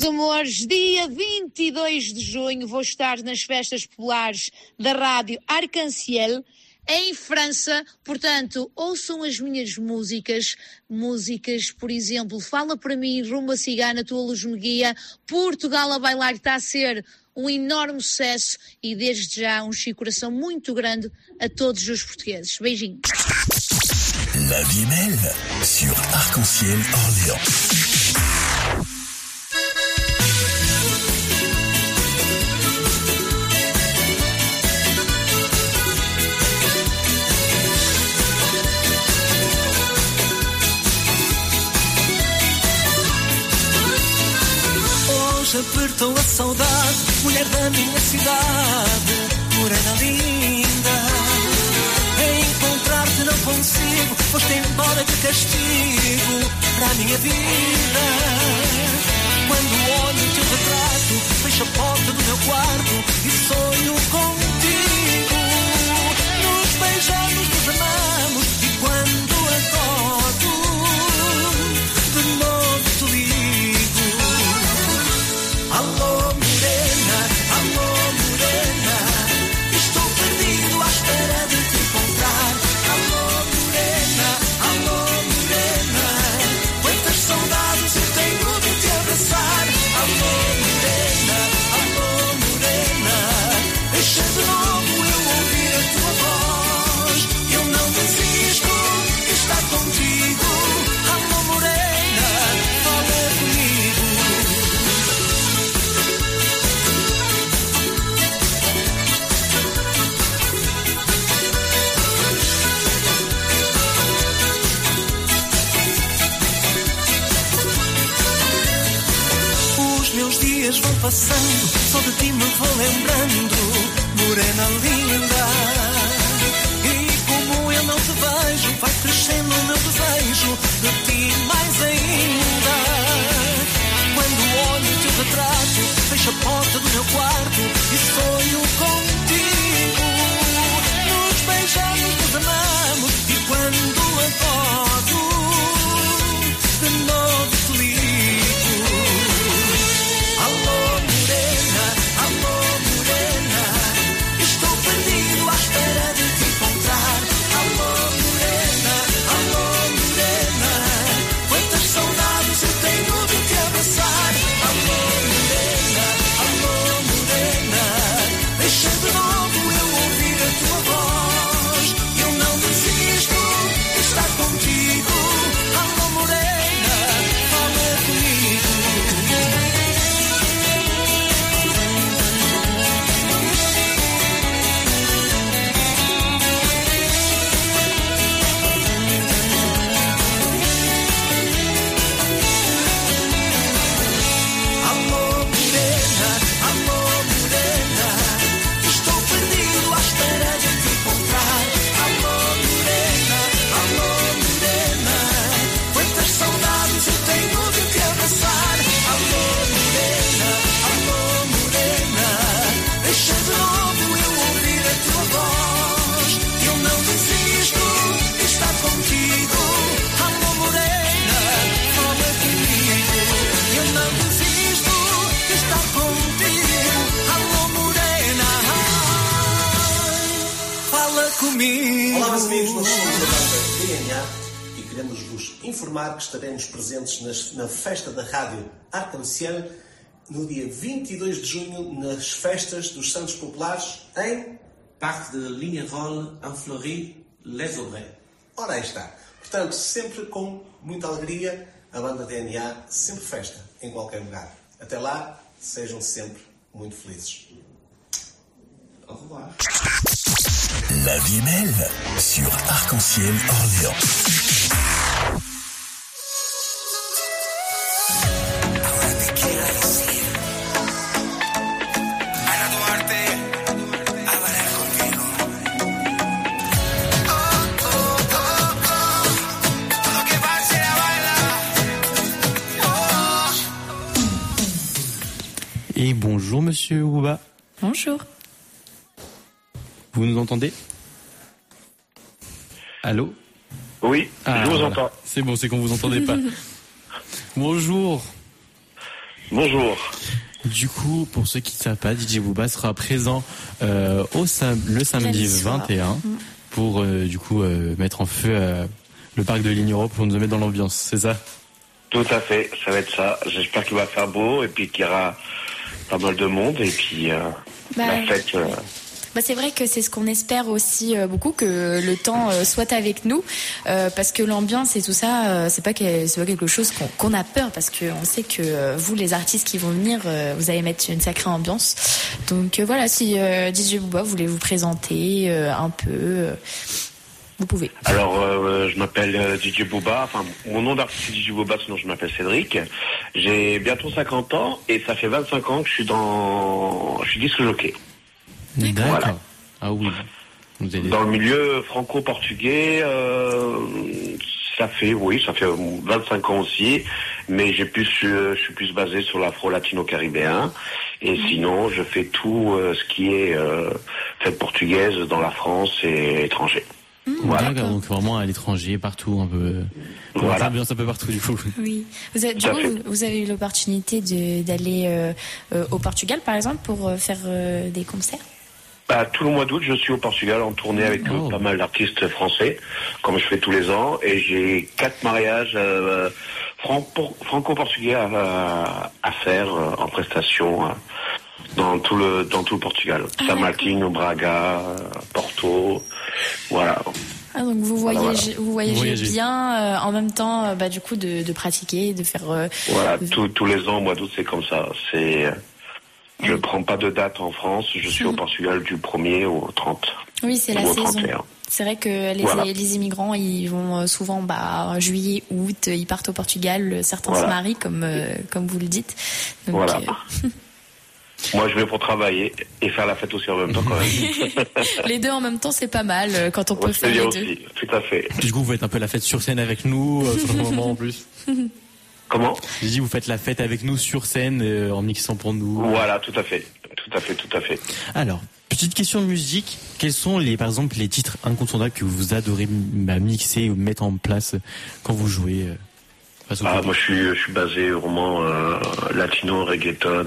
Meus amores, dia 22 de junho vou estar nas festas populares da rádio Arc-en-Ciel, em França. Portanto, ouçam as minhas músicas, por exemplo, Fala Para Mim, Rumba Cigana, Tua Luz Me Guia, Portugal a Bailar, que está a ser um enorme sucesso, e desde já um coração muito grande a todos os portugueses. Beijinhos. La vie est belle sur Arc-en-Ciel Orléans. Apertou a saudade, mulher da minha cidade, morena linda. Encontrar-te não consigo, foste embora de castigo para a minha vida. Quando olho o teu retrato, fecho a porta do meu quarto e sonho contigo. Nos beijamos, nos amamos e quando acordo, de novo te ligo. Alô morena, estou perdido à espera de te encontrar. Alô morena, quantas saudades eu tenho de te abraçar. Alô morena, deixa de novo eu ouvir a tua voz. Eu não desisto de estar contigo. Alô morena, fala comigo. Meus dias vão passando, só de ti me vou lembrando, morena linda. E como eu não te vejo, vai crescendo o meu desejo de ti mais ainda. Quando olho o teu retrato, fecho a porta do meu quarto e sonho contigo. Nos beijamos, nos amamos e quando acordo, de novo te ligo. Alô morena, estou perdido à espera de te encontrar. Alô morena, quantas saudades eu tenho de te abraçar. Alô morena, deixa de novo eu ouvir a tua voz. Eu não desisto de estar contigo. Alô morena, fala comigo. Olá meus amigos, nós somos a banda DNA e queremos vos informar que estaremos presentes na festa da rádio Arc-en-Ciel no dia 22 de junho nas festas dos Santos Populares em Parque de Lignerolles, en Fleury, Les Aubrais. Ora, aí está. Portanto, sempre com muita alegria, a banda DNA, sempre festa, em qualquer lugar. Até lá, sejam sempre muito felizes. Au revoir. La vie est belle sur Arc-en-Ciel Orléans. Et bonjour Monsieur Ouba. Bonjour. Vous nous entendez? Allô? Oui, je vous entends. C'est bon, c'est qu'on vous entendait pas. Bonjour. Bonjour. Du coup, pour ceux qui ne savent pas, DJ Booba sera présent le samedi 21 pour mettre en feu le parc de Lignerolles pour nous mettre dans l'ambiance, c'est ça? Tout à fait, ça va être ça. J'espère qu'il va faire beau et puis qu'il y aura pas mal de monde et puis la fête... c'est vrai que c'est ce qu'on espère aussi beaucoup, que le temps soit avec nous, parce que l'ambiance et tout ça, c'est pas quelque chose qu'on a peur, parce que on sait que vous, les artistes qui vont venir, vous allez mettre une sacrée ambiance. Donc voilà, si DJ Booba voulait vous présenter un peu, vous pouvez. Alors, je m'appelle DJ Booba, enfin mon nom d'artiste c'est DJ Booba, sinon je m'appelle Cédric. J'ai bientôt 50 ans et ça fait 25 ans que je suis disque jockey. D'accord. Voilà. Ah oui. Dans le milieu franco-portugais, ça fait 25 ans aussi, mais je suis plus basé sur l'afro-latino-caribéen. Et sinon, je fais tout ce qui est fête portugaise dans la France et étranger. Voilà. D'accord, donc vraiment à l'étranger, partout, un peu. Voilà. Bien, un peu partout du coup. Oui. Vous avez eu l'opportunité d'aller au Portugal, par exemple, pour faire des concerts? Tout le mois d'août, je suis au Portugal en tournée avec pas mal d'artistes français, comme je fais tous les ans, et j'ai 4 mariages franco-portugais à faire en prestation dans tout le Portugal. Saint-Martin, Braga, Porto, voilà. Ah, donc vous voyagez bien en même temps, du coup, de pratiquer, de faire. Voilà, tous les ans, au mois d'août, c'est comme ça. Je prends pas de date en France, je suis au Portugal du 1er au 30. Oui, c'est la saison. 31. C'est vrai que les immigrants, ils vont souvent, juillet, août, ils partent au Portugal, certains se marient, comme vous le dites. Donc, voilà. Moi, je vais pour travailler et faire la fête aussi en même temps, quand même. Les deux en même temps, c'est pas mal quand on peut faire les deux. Aussi, tout à fait. Du coup, vous faites un peu la fête sur scène avec nous, sur le moment en plus. Comment? J'ai dit, vous faites la fête avec nous sur scène, en mixant pour nous. Voilà, tout à fait. Alors, petite question de musique. Quels sont par exemple, les titres incontournables que vous adorez mixer ou mettre en place quand vous jouez? Moi, je suis basé vraiment latino, reggaeton,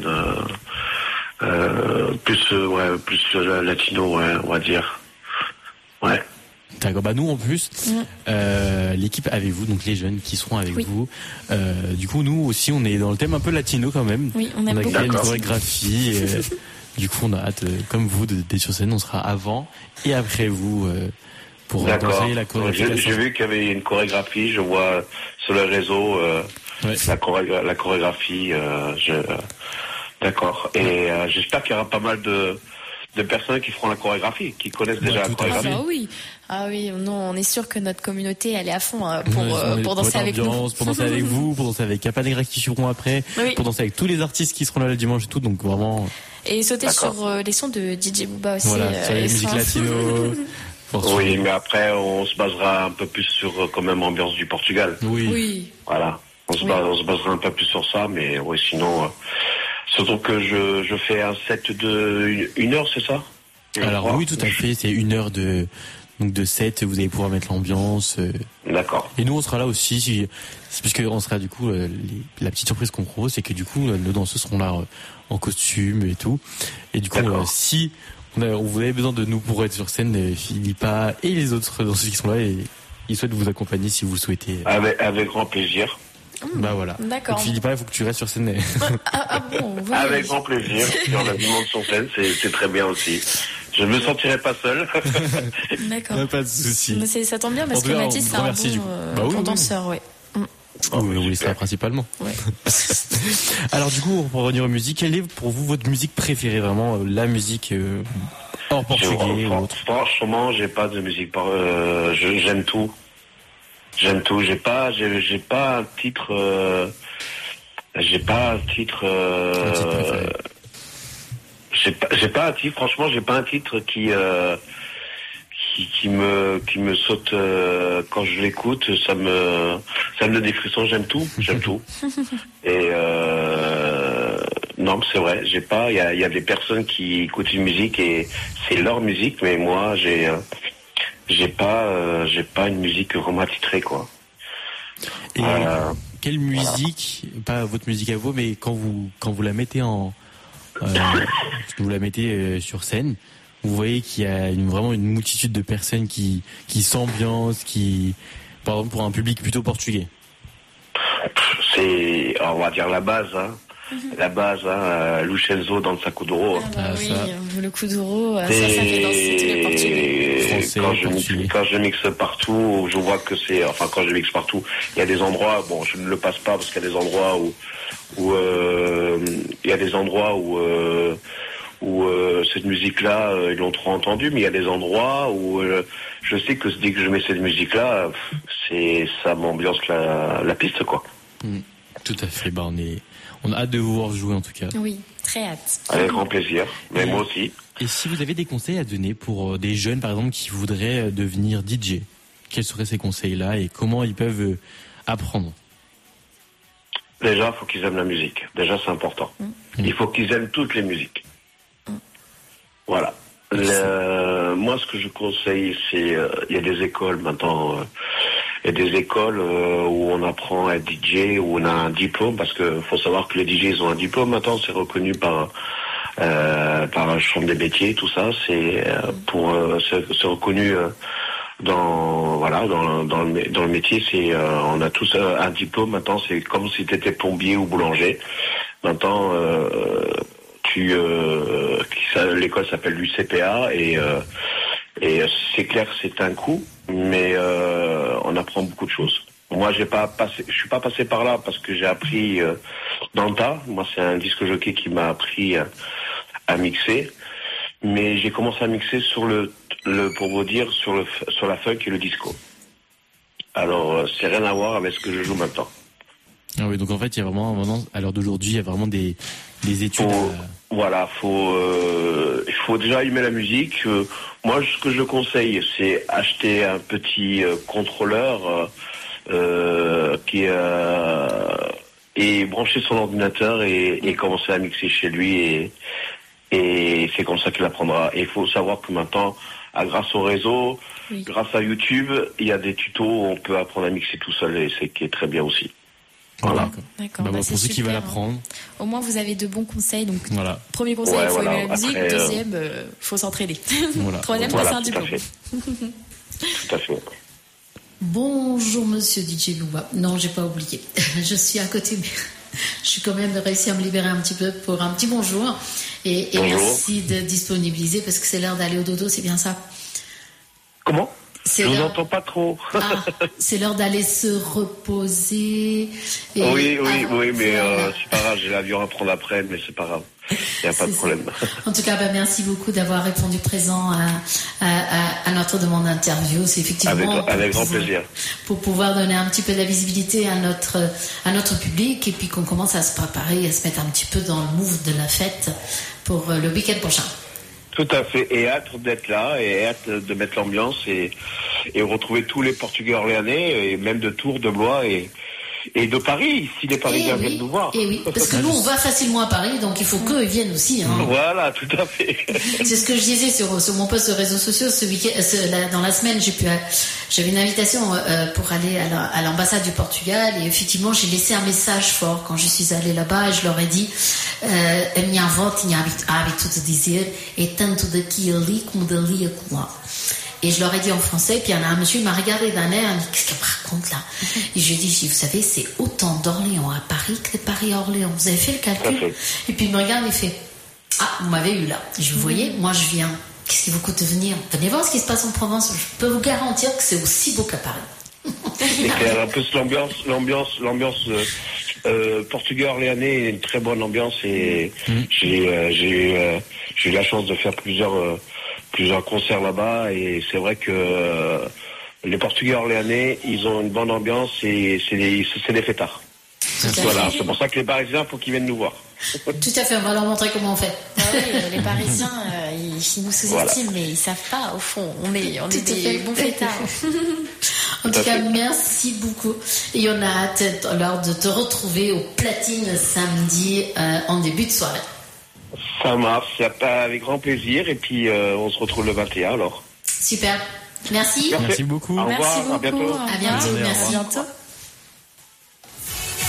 plus latino, on va dire. Ouais. D'accord, nous en plus, l'équipe avec vous, donc les jeunes qui seront avec vous, du coup nous aussi on est dans le thème un peu latino quand même. Oui, on a créé une chorégraphie, du coup on a hâte, comme vous, d'être sur scène, on sera avant et après vous pour danser la chorégraphie. J'ai vu qu'il y avait une chorégraphie, je vois sur le réseau la chorégraphie, d'accord, et j'espère qu'il y aura pas mal de personnes qui feront la chorégraphie, qui connaissent déjà la chorégraphie. Ah oui, non, on est sûr que notre communauté, elle est à fond pour danser avec nous. Pour danser avec vous, pour danser avec Capanegra qui suivront après, pour danser avec tous les artistes qui seront là le dimanche et tout, donc vraiment... Et sauter sur les sons de DJ Booba aussi. Voilà, sur les musiques latino. Oui, mais après, on se basera un peu plus sur quand même l'ambiance du Portugal. Oui. Voilà, on se basera un peu plus sur ça, mais oui, sinon... Surtout que je fais un set de 1 heure, c'est ça? Alors oui, tout à fait, c'est 1 heure de set, vous allez pouvoir mettre l'ambiance. D'accord. Et nous, on sera là aussi, puisqu'on sera du coup, la petite surprise qu'on propose, c'est que du coup, nos danseurs seront là en costume et tout. Et du coup, si vous avez besoin de nous pour être sur scène, Philippa et les autres danseurs qui sont là, et ils souhaitent vous accompagner si vous le souhaitez. Avec grand plaisir. Voilà. D'accord. Donc Philippa, il faut que tu restes sur scène. Avec grand plaisir. Si on a du monde sur scène, c'est très bien aussi. Je ne me sentirai pas seul. D'accord. Pas de souci. Ça tombe bien parce que Mathis, c'est un bon danseur, oui. Oui, c'est principalement. Ouais. Alors du coup, pour revenir aux musiques, quelle est pour vous votre musique préférée, vraiment la musique hors portugais ou autre? Franchement, j'ai pas de musique. J'aime tout. J'ai pas un titre. J'ai pas un titre. Franchement, j'ai pas un titre qui me saute quand je l'écoute. Ça me donne des frissons. J'aime tout. Et non, c'est vrai. J'ai pas. Il y a des personnes qui écoutent une musique et c'est leur musique, mais moi j'ai pas une musique vraiment attitrée, quoi. Et quelle musique, pas votre musique à vous, mais quand vous la mettez vous la mettez sur scène, vous voyez qu'il y a vraiment une multitude de personnes qui s'ambiancent, par exemple pour un public plutôt portugais. C'est, on va dire la base, hein. La base, Lucenzo dans le Kuduro. Oui, le Kuduro, ça fait danser tous les Portugais. Français, quand je mixe partout, je vois que quand je mixe partout, il y a des endroits, bon, je ne le passe pas parce qu'il y a des endroits où cette musique-là, ils l'ont trop entendue, mais il y a des endroits où je sais que dès que je mets cette musique-là, ça m'ambiance la piste, quoi. Tout à fait, on a hâte de vous voir jouer en tout cas. Oui, très hâte. Avec grand plaisir, mais moi aussi. Et si vous avez des conseils à donner pour des jeunes par exemple qui voudraient devenir DJ, quels seraient ces conseils-là et comment ils peuvent apprendre? Déjà, il faut qu'ils aiment la musique. Déjà, c'est important. Il faut qu'ils aiment toutes les musiques. Voilà. Moi, ce que je conseille, c'est... Il y a des écoles maintenant... Il y a des écoles où on apprend à être DJ, où on a un diplôme, parce que faut savoir que les DJ, ils ont un diplôme maintenant, c'est reconnu par la chambre des métiers, tout ça, c'est c'est reconnu dans le métier, c'est on a tous un diplôme maintenant, c'est comme si tu étais plombier ou boulanger. Maintenant l'école s'appelle l'UCPA et c'est clair que c'est un coût, mais on apprend beaucoup de choses. Moi, je suis pas passé par là parce que j'ai appris dans le tas. Moi, c'est un disque jockey qui m'a appris à mixer, mais j'ai commencé à mixer sur pour vous dire, sur la funk et le disco. Alors, c'est rien à voir avec ce que je joue maintenant. Ah oui, donc en fait, il y a vraiment, à l'heure d'aujourd'hui, il y a vraiment des études. Voilà, il faut déjà aimer la musique. Moi, ce que je conseille, c'est acheter un petit contrôleur et brancher son ordinateur et commencer à mixer chez lui et c'est comme ça qu'il apprendra. Et il faut savoir que maintenant, grâce au réseau, grâce à YouTube, il y a des tutos où on peut apprendre à mixer tout seul et c'est qui est très bien aussi. Voilà. D'accord. Pour ceux qui veulent apprendre. Au moins, vous avez de bons conseils. Donc, voilà. Premier conseil, il faut aimer la musique. Deuxième, il faut s'entraider. Voilà. Troisième, passer un diplôme. Tout à fait. Bonjour, monsieur DJ Louba. Non, j'ai pas oublié. Je suis à côté, mais je suis quand même réussi à me libérer un petit peu pour un petit bonjour. Et merci de disponibiliser parce que c'est l'heure d'aller au dodo, c'est bien ça? Comment? Je vous entends pas trop. C'est l'heure d'aller se reposer. Oui, mais c'est pas grave, j'ai l'avion à prendre après, mais c'est pas grave. Il n'y a pas de problème. En tout cas, merci beaucoup d'avoir répondu présent à notre demande d'interview. C'est effectivement avec grand plaisir. Pour pouvoir donner un petit peu de la visibilité à notre public et puis qu'on commence à se préparer, à se mettre un petit peu dans le move de la fête pour le week-end prochain. Tout à fait, et hâte d'être là, et hâte de mettre l'ambiance et retrouver tous les Portugais orléanais, et même de Tours, de Blois et de Paris, si les Parisiens viennent nous voir. Et oui, parce que nous on va facilement à Paris, donc il faut qu'eux ils viennent aussi. Hein. Voilà, tout à fait. C'est ce que je disais sur mon post de réseaux sociaux ce week-end, dans la semaine, j'avais une invitation pour aller à l'ambassade du Portugal, et effectivement j'ai laissé un message fort quand je suis allée là-bas, et je leur ai dit a minha avó tinha hábito de dizer é tanto daqui a ali como dali a colar. Et je leur ai dit en français, puis il y en a un monsieur, il m'a regardé d'un air, il m'a dit, qu'est-ce qu'elle me raconte là? Et je lui ai dit, vous savez, c'est autant d'Orléans à Paris que de Paris à Orléans. Vous avez fait le calcul? Et puis il me regarde et il fait, vous m'avez eu là. Et je vous voyez, moi je viens, qu'est-ce qui vous coûte de venir? Venez voir ce qui se passe en Provence. Je peux vous garantir que c'est aussi beau qu'à Paris. C'est clair, un peu l'ambiance portugais orléanais est une très bonne ambiance et j'ai eu la chance de faire plusieurs concerts là-bas et c'est vrai que les Portugais orléanais, ils ont une bonne ambiance et c'est des fêtards. Voilà, c'est pour ça que les Parisiens, faut qu'ils viennent nous voir. Tout à fait, on va leur montrer comment on fait. Ah oui, les Parisiens, ils nous sous-estiment, mais ils savent pas, au fond. On est des bons fêtards. En tout cas, merci beaucoup. Et on a hâte alors de te retrouver au Platine samedi en début de soirée. Ça marche, avec grand plaisir. Et puis, on se retrouve le 21 alors. Super. Merci. Merci beaucoup. Au revoir, merci beaucoup. à bientôt. À bientôt, merci. À bientôt.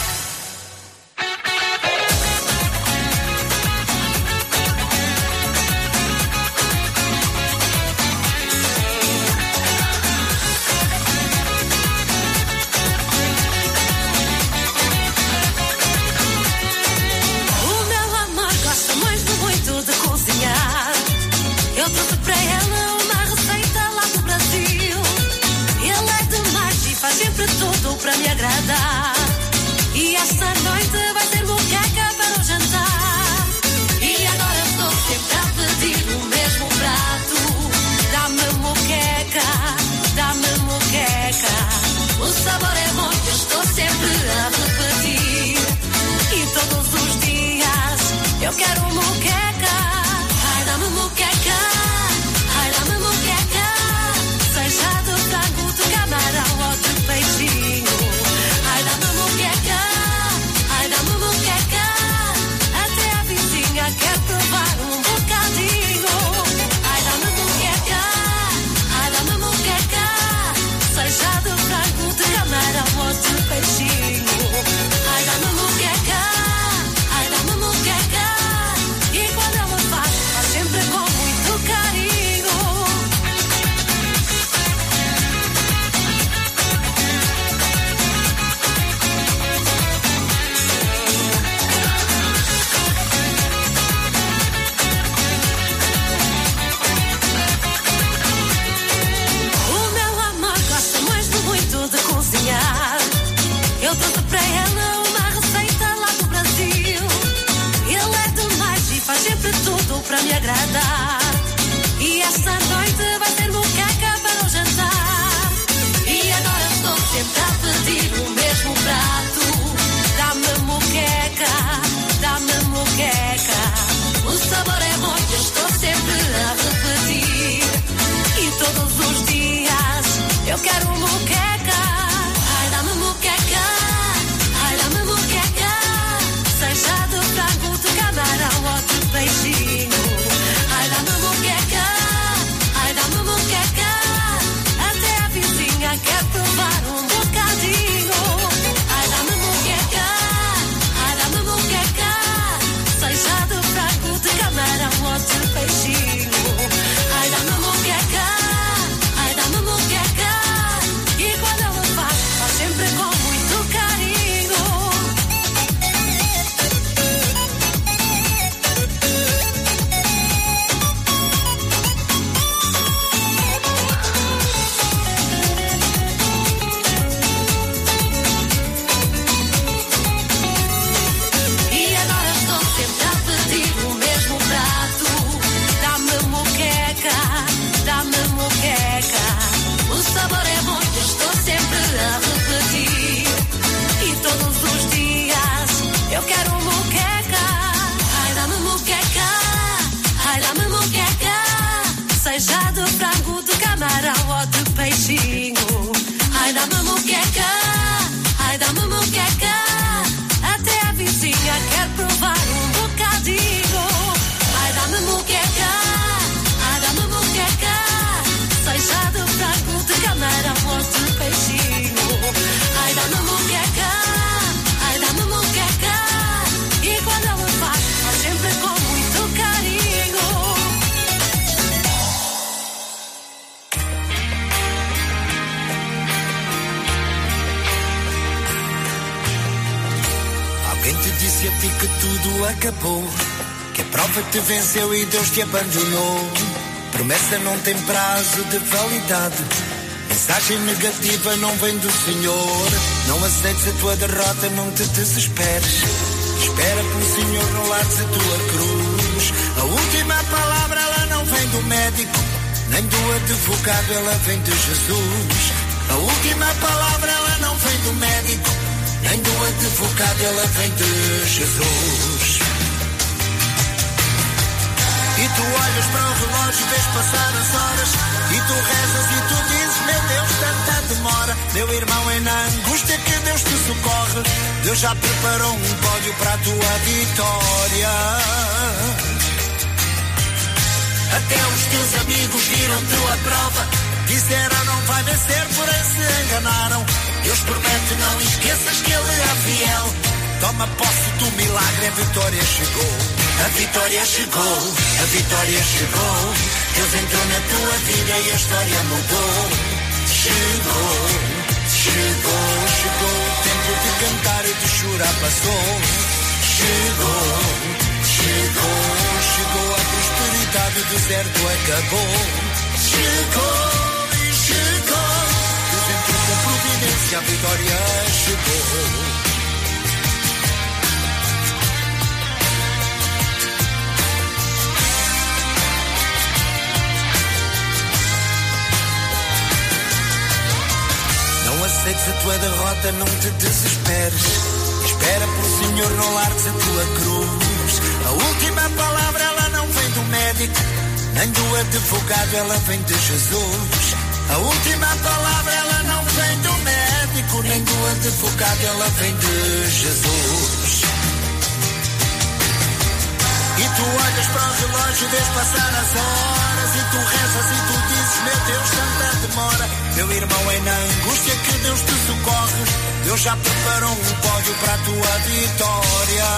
quero muqueca. Ai, dá-me muqueca. Ai, dá-me muqueca. Seja de frango, de camarão ou de peixinho. Ai, dá-me muqueca. Ai, dá-me muqueca. Até a vizinha quer provar um bocadinho. Ai, dá-me muqueca. Ai, dá-me muqueca. Seja de frango, de camarão ou de peixinho. Ai, dá-me muqueca. Ai, dá-me muqueca. E quando ela faz sempre com muito carinho. O meu amor gosta mais de muito de cozinhar. Eu trouxe para ela uma receita lá do Brasil. Ele é demais e faz sempre tudo para me agradar. E esta noite vai ser muqueca para o jantar. E agora estou sempre a pedir o mesmo prato. Dá-me muqueca, dá-me muqueca. O sabor é bom e eu estou sempre a repetir. E todos os dias eu quero muqueca. Ai, dá-me muqueca. Ai, dá-me muqueca. Seja de frango, de camarão ou de peixinho. Ai, dá-me muqueca. Ai, dá-me muqueca. Até a vizinha quer provar um bocadinho. Ai, dá-me muqueca. Ai, dá-me muqueca. Seja de frango, de camarão ou de peixinho. Ai, dá-me muqueca. Ai, dá-me muqueca. E quando ela faz sempre com muito carinho. E agora estou sempre a pedir o mesmo prato. Dá-me muqueca, dá-me muqueca. O sabor é bom e eu estou sempre a repetir. E todos os dias eu quero muqueca. Ai, dá-me muqueca. Ai, dá-me muqueca. Seja de frango, de camarão ou de peixinho. Ai, dá-me muqueca. Ai, dá-me muqueca. Até a vizinha quer provar um bocadinho. Ai, dá-me muqueca. Ai, dá-me muqueca. Seja de frango, de camarão ou de peixinho. Ai, dá-me muqueca. Ai, dá-me muqueca. E quando ela faz sempre com muito carinho. Alguém te disse a ti que tudo acabou, que a prova te venceu e Deus te abandonou. Promessa não tem prazo de validade. Mensagem negativa não vem do Senhor. Não aceites a tua derrota, não te desesperes. Espera pelo Senhor, não largues a tua cruz. A última palavra ela não vem do médico, nem do advogado, ela vem de Jesus. A última palavra ela não vem do médico, nem do advogado, ela vem de Jesus. E tu olhas para o relógio, vês passar as horas, e tu rezas e tu dizes, meu Deus, tanta demora. Meu irmão, é na angústia que Deus te socorre. Deus já preparou um pódio para a tua vitória. Até os teus amigos viram-te a prova, disseram não vai vencer, porém se enganaram. Deus promete, não esqueças que Ele é fiel. Toma posse do milagre, a vitória chegou. A vitória chegou, a vitória chegou. Deus entrou na tua vida e a história mudou. Chegou, chegou, chegou. O tempo de cantar e de chorar passou. Chegou, chegou, chegou. A prosperidade do deserto acabou. Chegou, chegou. Deus entrou com providência, a vitória chegou. Não aceites a tua derrota, não te desesperes. Espera pelo Senhor, não largues a tua cruz. A A última palavra ela não vem do médico, nem do advogado, ela vem de Jesus. A última palavra ela não vem do médico, nem do advogado, ela vem de Jesus. E tu olhas para o relógio, vês passar as horas, e tu rezas e tu dizes, meu Deus, tanta demora. Meu irmão, é na angústia que Deus te socorre. Deus já preparou um pódio para a tua vitória.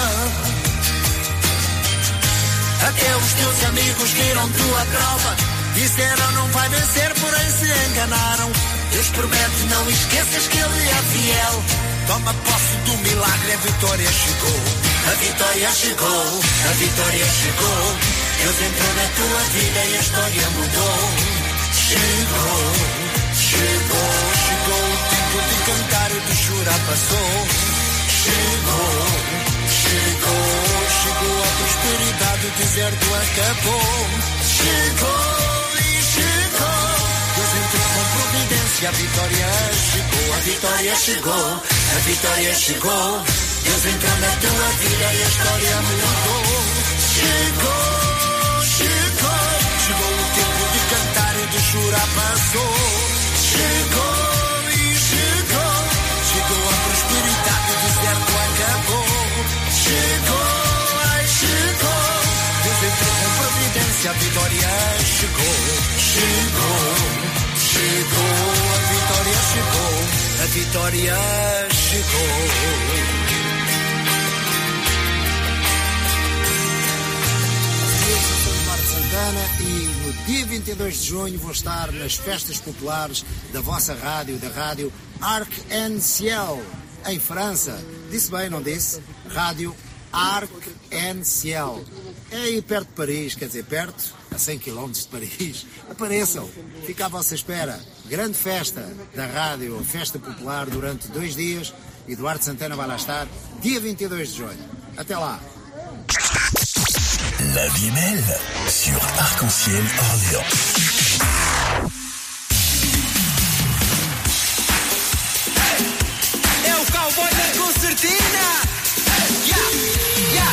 Até os teus amigos viram tua prova, disseram não vai vencer, porém se enganaram. Deus promete, não esqueças que Ele é fiel. Toma posse do milagre, a vitória chegou. A vitória chegou, a vitória chegou. Deus entrou na tua vida e a história mudou. Chegou, chegou, chegou. O tempo de cantar e de chorar passou. Chegou, chegou, chegou. A prosperidade, o deserto acabou. Chegou e chegou. Deus entrou com providência, a vitória chegou. A vitória chegou, a vitória chegou. Deus entrou na tua vida e a história mudou. Chegou, chegou, chegou o tempo de cantar e de chorar passou. Chegou e chegou, chegou a prosperidade, o deserto acabou. Chegou, ai chegou, Deus entrou com providência, a vitória chegou. Chegou, chegou, a vitória chegou, a vitória chegou. E no dia 22 de junho vou estar nas festas populares da vossa rádio, da rádio Arc-en-Ciel, em França. Disse bem, não disse? Rádio Arc-en-Ciel. É aí perto de Paris, quer dizer, perto, a 100 km de Paris. Apareçam, fica à vossa espera. Grande festa da rádio, festa popular durante 2 dias. Eduardo Santana vai lá estar, dia 22 de junho. Até lá. La vie est belle sur Arc-en-Ciel Orléans. É o cowboy da concertina. Yeah, yeah.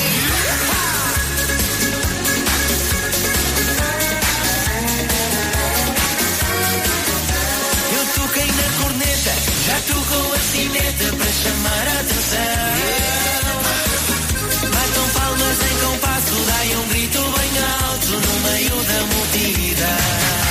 Eu toquei na corneta, já tocou a sineta para chamar a atenção. Batam palmas em compasso, dai um grito bem alto no meio da multidão.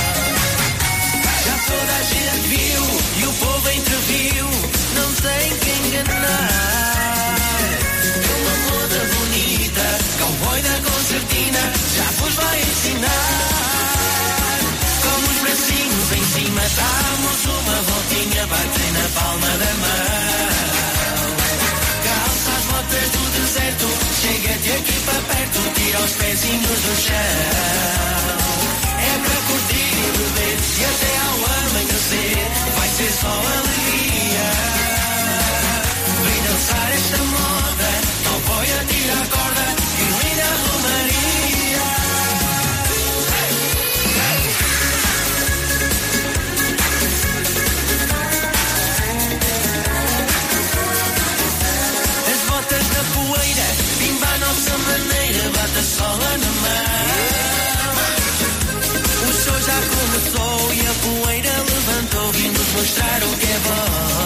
Já toda a gente viu e o povo entreviu, não tem que enganar. É uma moda bonita, cowboy da concertina, já vos vai ensinar. Com os bracinhos em cima, damos uma voltinha, batem na palma da mão. Calça as botas do deserto, chega-te aqui para perto, tira os pezinhos do chão. É para curtir e beber e até ao amanhecer vai ser só alegria. Vem dançar esta moda, cowboy atira a corda e linda romaria. As botas na poeira, pimba a nossa maneira, bate a sola na mão. O show já começou e a poeira levantou, vindo mostrar o que é bom.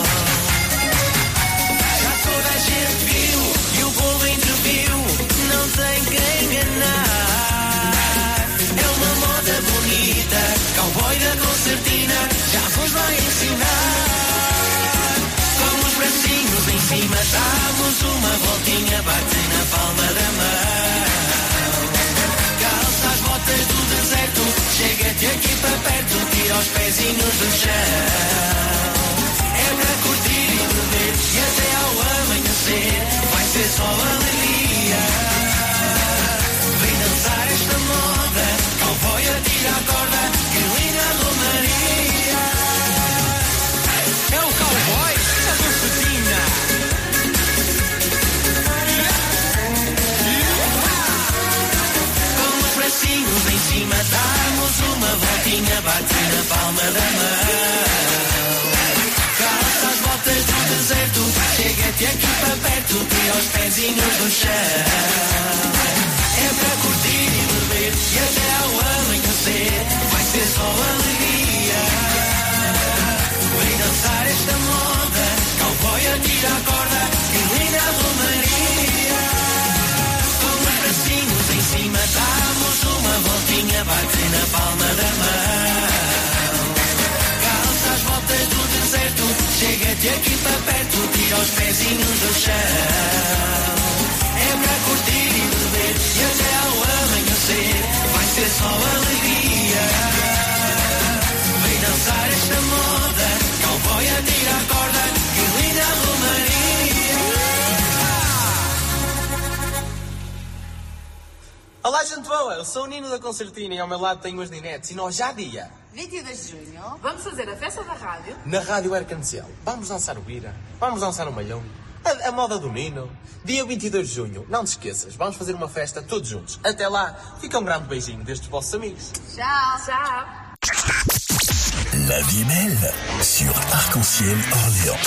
Já toda a gente viu e o povo entreviu, não tem que enganar. É uma moda bonita, cowboy da concertina, já vos vai ensinar. Com os bracinhos em cima, damos uma voltinha, bate na palma da mão. Calça as botas do deserto, chega-te aqui para perto, tira os pezinhos do chão. É para curtir e beber e até ao amanhecer vai ser só alegria. Vem dançar esta moda, cowboy atira a corda, que linda romaria. É o cowboy da concertina. Com os bracinhos em cima, damos uma voltinha, bate na palma da mão. Calça as botas do deserto, chega-te aqui para perto, tira os pezinhos do chão. De aqui para perto, tira os pezinhos do chão. É para curtir e beber e até ao amanhecer vai ser só alegria. Vem dançar esta moda, cowboy atira a corda, que linda romaria. Olá, gente boa, eu sou o Nino da Concertina e ao meu lado tenho as Ninetes e nós já dia 22 de junho, vamos fazer a festa da rádio. Na Rádio Arcanciel. Vamos dançar o Bira, vamos dançar o Malhão, a moda do Nino. Dia 22 de junho, não te esqueças, vamos fazer uma festa todos juntos. Até lá, fica um grande beijinho destes vossos amigos. Tchau. Tchau. La vie est belle sur Arc-en-Ciel Orléans.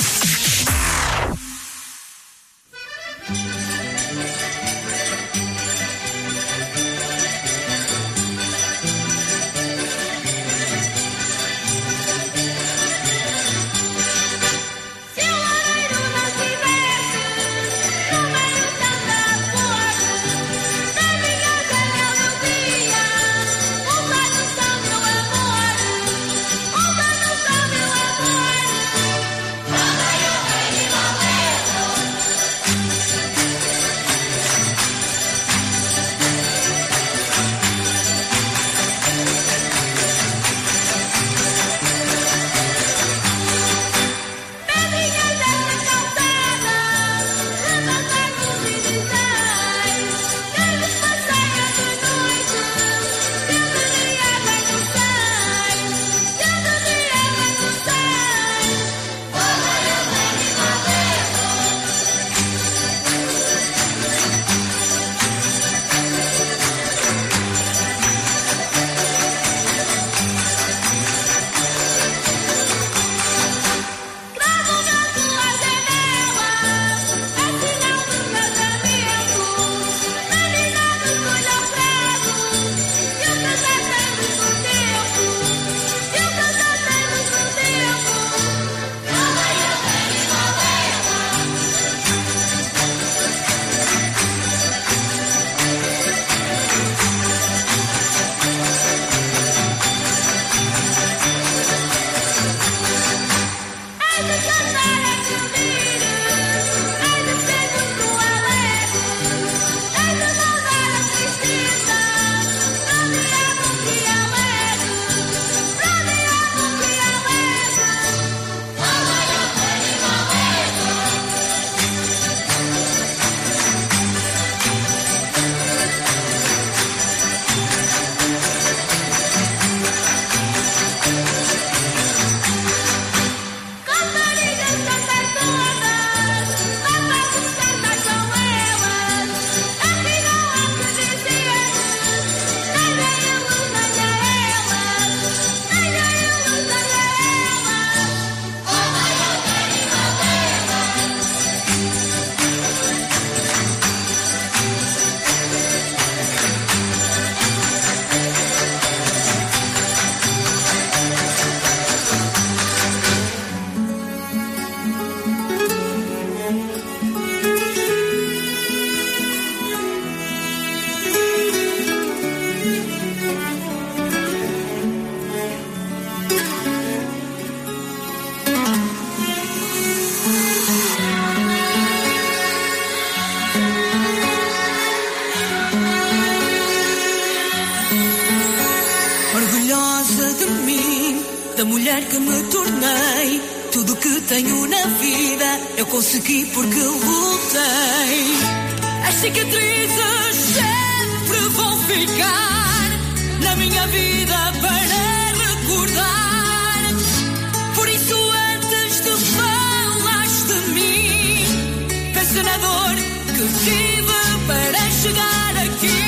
da mulher que me tornei. Tudo que tenho na vida eu consegui porque lutei. As cicatrizes sempre vão ficar na minha vida para recordar. Por isso antes de falares de mim, pensa na dor que tive para chegar aqui.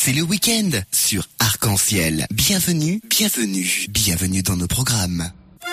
c'est le week-end sur Arc-en-Ciel. Bienvenue, bienvenue, bienvenue dans nos programmes.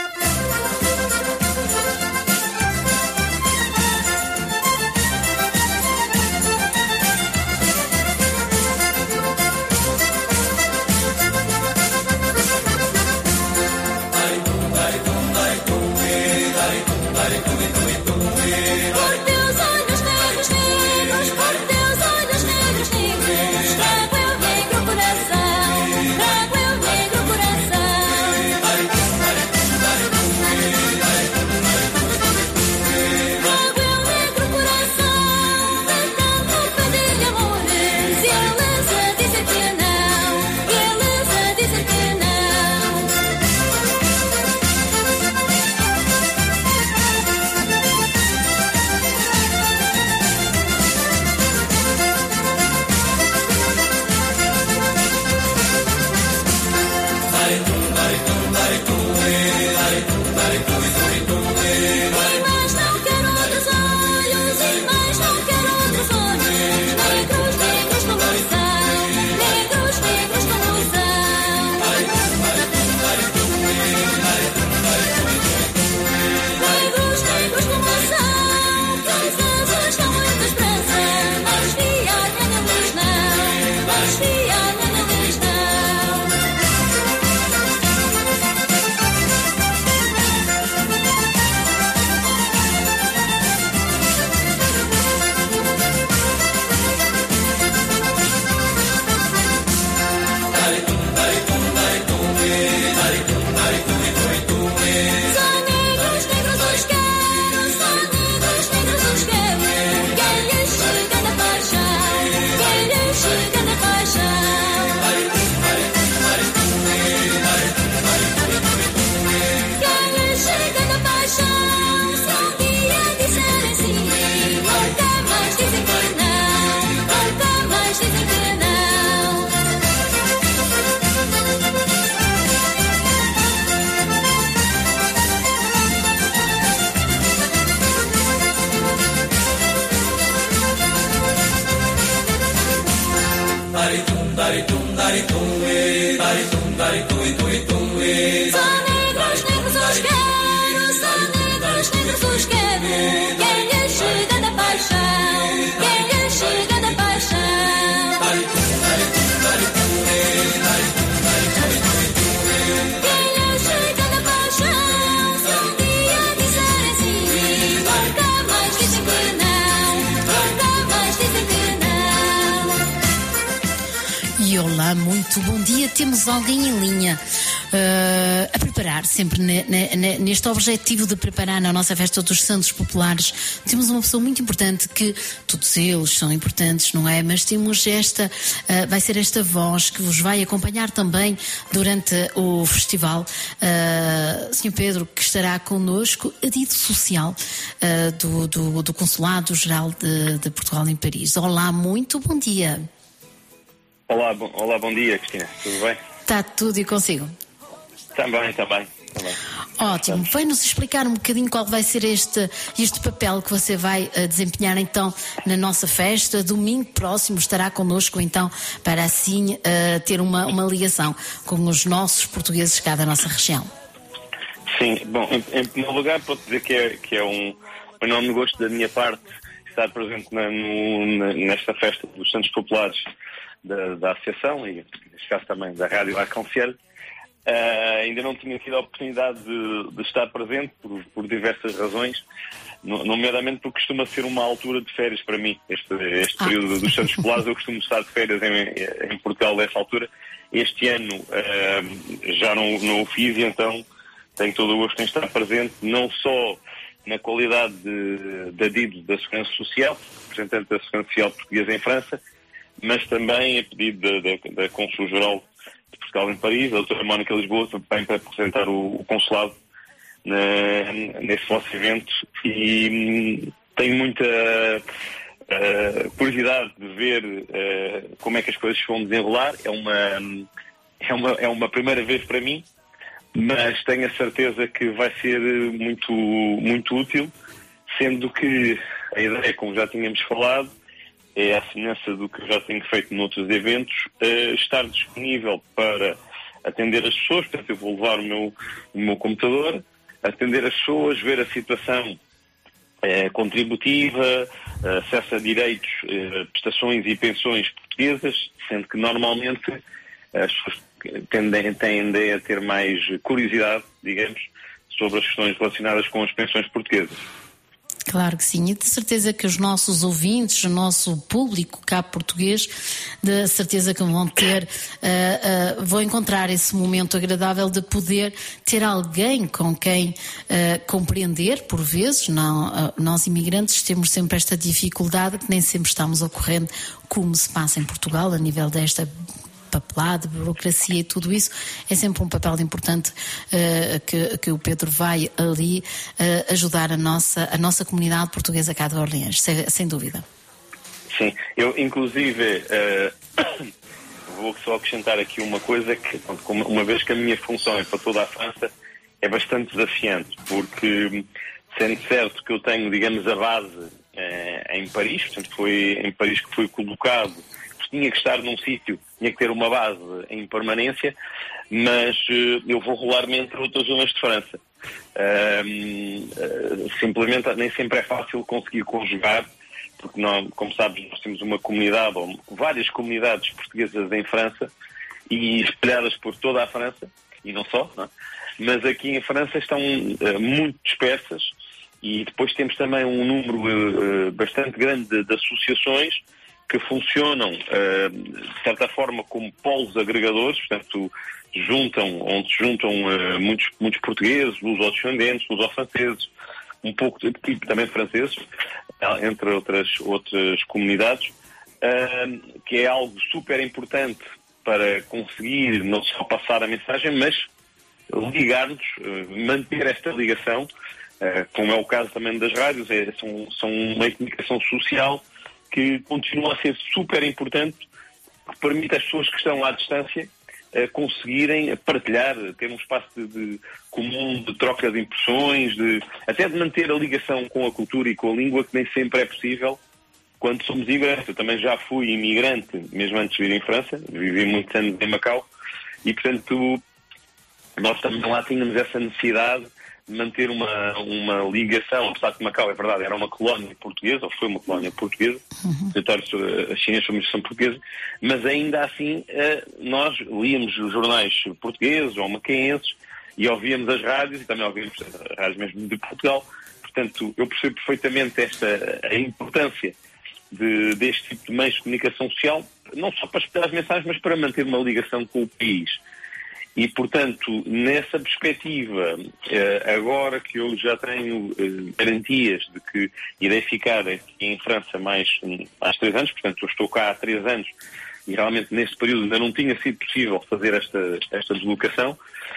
Olá, muito bom dia. Temos alguém em linha a preparar, sempre neste objetivo de preparar na nossa Festa dos Santos Populares. Temos uma pessoa muito importante, que todos eles são importantes, não é? Mas temos vai ser esta voz que vos vai acompanhar também durante o festival. Sr. Pedro, que estará connosco, adito social do Consulado Geral de Portugal em Paris. Olá, muito bom dia. Olá, bom dia, Cristina. Tudo bem? Está tudo e consigo? Também. Ótimo. Vai-nos explicar um bocadinho qual vai ser este papel que você vai desempenhar então na nossa festa. Domingo próximo estará connosco então para assim ter uma ligação com os nossos portugueses cá da nossa região. Sim, bom, em primeiro lugar posso dizer que é um enorme gosto da minha parte estar presente nesta festa dos Santos Populares da Associação e, neste caso, também da Rádio Arc-en-Ciel. Ainda não tinha tido a oportunidade de estar presente por diversas razões, nomeadamente porque costuma ser uma altura de férias para mim. Este período dos Santos Populares, eu costumo estar de férias em Portugal nessa altura. Este ano já não o fiz e então tenho todo o gosto em estar presente, não só na qualidade de adido da Segurança Social, representante da Segurança Social portuguesa em França, mas também a pedido da Cônsul-Geral de Portugal em Paris, a doutora Mónica Lisboa, também para representar o consulado nesse vosso evento. E tenho muita curiosidade de ver como é que as coisas se vão desenrolar. É uma primeira vez para mim, mas tenho a certeza que vai ser muito, muito útil, sendo que a ideia, como já tínhamos falado, é a semelhança do que eu já tenho feito noutros eventos, estar disponível para atender as pessoas. Portanto, eu vou levar o meu computador, atender as pessoas, ver a situação contributiva, acesso a direitos, prestações e pensões portuguesas, sendo que normalmente as pessoas tendem a ter mais curiosidade, digamos, sobre as questões relacionadas com as pensões portuguesas. Claro que sim, e de certeza que os nossos ouvintes, o nosso público cá português, de certeza que vão encontrar esse momento agradável de poder ter alguém com quem compreender, por vezes. Nós imigrantes temos sempre esta dificuldade que nem sempre estamos ao corrente como se passa em Portugal a nível desta papelada, burocracia e tudo isso. É sempre um papel importante que o Pedro vai ali ajudar a nossa comunidade portuguesa cá de Orleans, sem dúvida. Sim, eu inclusive vou só acrescentar aqui uma coisa que, uma vez que a minha função é para toda a França, é bastante desafiante, porque sendo certo que eu tenho, digamos, a base em Paris, portanto foi em Paris que fui colocado, tinha que estar num sítio, tinha que ter uma base em permanência, mas eu vou regularmente a outras zonas de França. Simplesmente nem sempre é fácil conseguir conjugar, porque como sabes, nós temos uma comunidade, ou várias comunidades portuguesas em França, e espalhadas por toda a França, e não só, não é? Mas aqui em França estão muito dispersas, e depois temos também um número bastante grande de associações que funcionam, de certa forma, como polos agregadores, portanto, onde se juntam muitos portugueses, luso-descendentes, luso-franceses, um pouco de tipo também franceses, entre outras comunidades, que é algo super importante para conseguir não só passar a mensagem, mas ligar-nos, manter esta ligação, como é o caso também das rádios, são uma meio de comunicação social que continua a ser super importante, que permite às pessoas que estão à distância conseguirem partilhar, ter um espaço comum de troca de impressões, até de manter a ligação com a cultura e com a língua, que nem sempre é possível quando somos imigrantes. Eu também já fui imigrante, mesmo antes de vir em França, vivi muitos anos em Macau, e portanto nós também lá tínhamos essa necessidade de manter uma ligação, apesar que Macau, é verdade, era uma colónia portuguesa, ou foi uma colónia portuguesa, território chinês sobre a administração portuguesa, mas ainda assim nós líamos os jornais portugueses ou macaenses e ouvíamos as rádios, e também ouvíamos as rádios mesmo de Portugal. Portanto, eu percebo perfeitamente a importância deste tipo de meios de comunicação social, não só para espalhar as mensagens, mas para manter uma ligação com o país. E, portanto, nessa perspectiva, agora que eu já tenho garantias de que irei ficar aqui em França mais 3 anos, portanto, eu estou cá há 3 anos e realmente nesse período ainda não tinha sido possível fazer esta deslocação,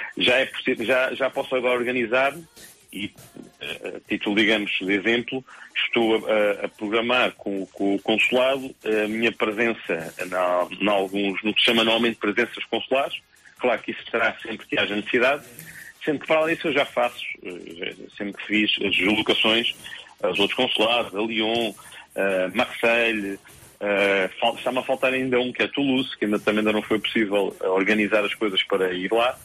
já posso agora organizar e, a título, digamos, de exemplo, estou a programar com o consulado a minha presença no que se chama normalmente presenças consulares. Claro que isso será sempre que haja necessidade, sendo que para além disso eu já faço, sempre que fiz as deslocações aos outros consulados, a Lyon, Marseille, está-me a faltar ainda um que é Toulouse, que também ainda não foi possível organizar as coisas para ir lá,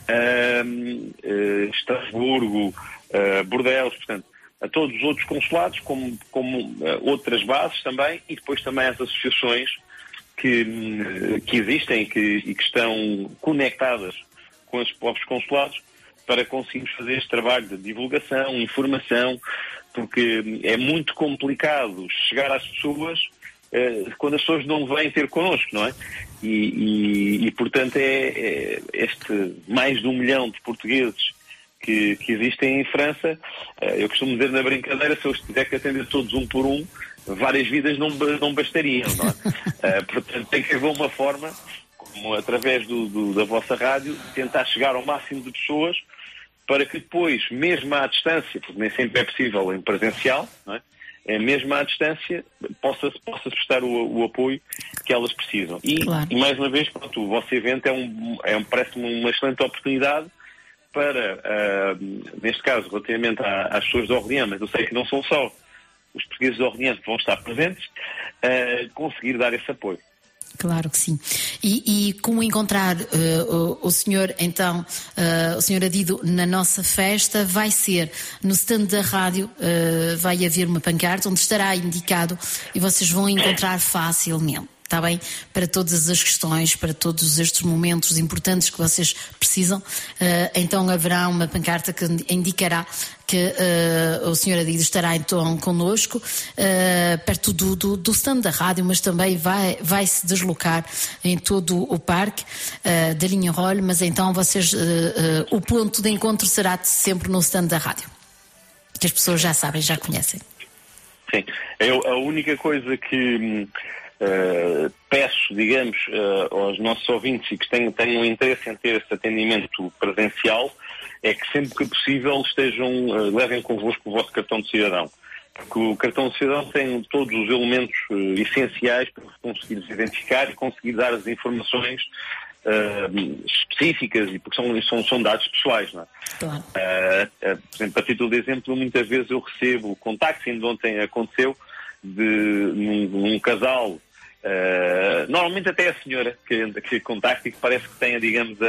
Estrasburgo, Bordeaux, portanto, a todos os outros consulados, como outras bases também, e depois também as associações que existem e que estão conectadas com os próprios consulados para conseguirmos fazer este trabalho de divulgação, informação, porque é muito complicado chegar às pessoas quando as pessoas não vêm ter connosco, não é? E portanto, este mais de 1 milhão de portugueses que existem em França, eu costumo dizer na brincadeira, se eu tiver que atender todos um por um, várias vidas não bastariam, não é? Portanto, tem que haver uma forma, como através da vossa rádio, tentar chegar ao máximo de pessoas para que depois, mesmo à distância, porque nem sempre é possível em presencial, não é? Mesmo à distância, possa prestar o apoio que elas precisam. E mais uma vez, pronto, o vosso evento parece-me uma excelente oportunidade para, neste caso, relativamente às pessoas de Orleans, mas eu sei que não são só os portugueses de Orleans que vão estar presentes, conseguir dar esse apoio. Claro que sim. E como encontrar o senhor, então, o senhor Adido na nossa festa? Vai ser no stand da rádio, vai haver uma pancarta onde estará indicado e vocês vão encontrar facilmente. Está bem? Para todas as questões, para todos estes momentos importantes que vocês precisam, então haverá uma pancarta que indicará que o Sr. Adido estará então connosco, perto do stand da rádio, mas também vai se deslocar em todo o parque da linha Rolle, mas então vocês, o ponto de encontro será sempre no stand da rádio, que as pessoas já sabem, já conhecem. Sim, a única coisa que peço, digamos, aos nossos ouvintes e que tenham interesse em ter esse atendimento presencial é que sempre que possível levem convosco o vosso cartão de cidadão. Porque o cartão de cidadão tem todos os elementos essenciais para conseguir identificar e conseguir dar as informações específicas, e porque são dados pessoais, não é? Claro. Por exemplo, a título de exemplo, muitas vezes eu recebo contactos, ainda ontem aconteceu, de um casal, normalmente até a senhora que contacta e que parece que tem, digamos,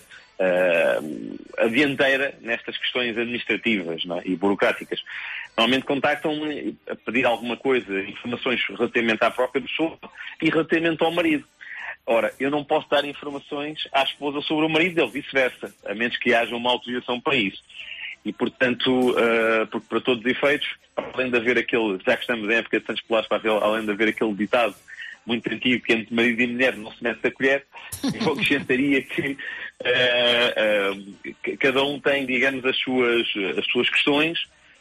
a dianteira nestas questões administrativas, não é? E burocráticas. Normalmente contactam-me a pedir alguma coisa, informações relativamente à própria pessoa e relativamente ao marido. Ora, eu não posso dar informações à esposa sobre o marido dele, vice-versa, a menos que haja uma autorização para isso. E, portanto, porque para todos os efeitos, além de haver já que estamos em época de Santos Populares, além de haver aquele ditado muito antigo que entre marido e mulher não se mete a colher, eu acrescentaria que cada um tem, digamos, as suas questões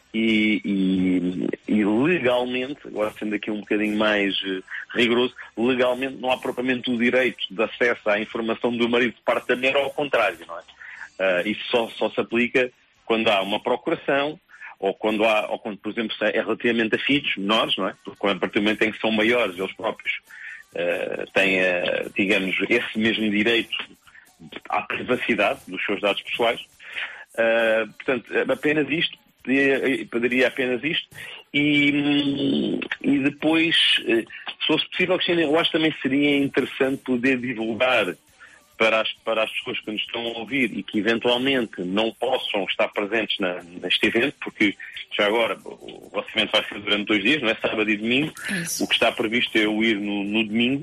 e legalmente, agora sendo aqui um bocadinho mais rigoroso, legalmente não há propriamente o direito de acesso à informação do marido de parte da mulher, ou ao contrário, não é? Isso só se aplica quando há uma procuração, ou quando, por exemplo, é relativamente a filhos menores, não é? Porque a partir do momento em que são maiores, eles próprios têm, digamos, esse mesmo direito à privacidade dos seus dados pessoais. Portanto, apenas isto, pediria apenas isto, e depois, se fosse possível, Cristina, eu acho que também seria interessante poder divulgar para as pessoas que nos estão a ouvir e que eventualmente não possam estar presentes neste evento, porque já agora o vosso evento vai ser durante 2 dias, não é? Sábado e domingo. Isso. O que está previsto é eu ir no domingo,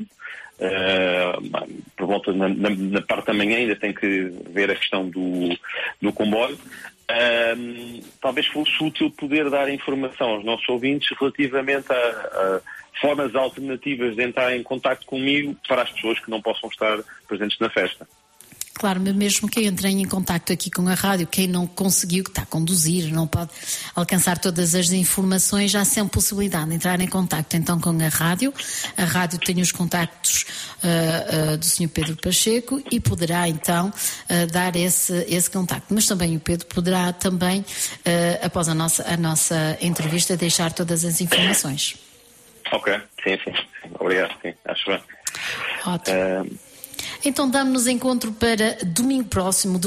por volta na parte da manhã, ainda tem que ver a questão do comboio. Talvez fosse útil poder dar informação aos nossos ouvintes relativamente a formas alternativas de entrar em contacto comigo para as pessoas que não possam estar presentes na festa. Claro, mas mesmo quem entra em contacto aqui com a rádio, quem não conseguiu, que está a conduzir, não pode alcançar todas as informações, há sempre possibilidade de entrar em contacto então com a rádio. A rádio tem os contactos do Sr. Pedro Pacheco e poderá então dar esse contacto. Mas também o Pedro poderá também, após a nossa entrevista, deixar todas as informações. Ok, sim. Obrigado, sim, acho bem. Ótimo. Então damos-nos encontro para domingo próximo,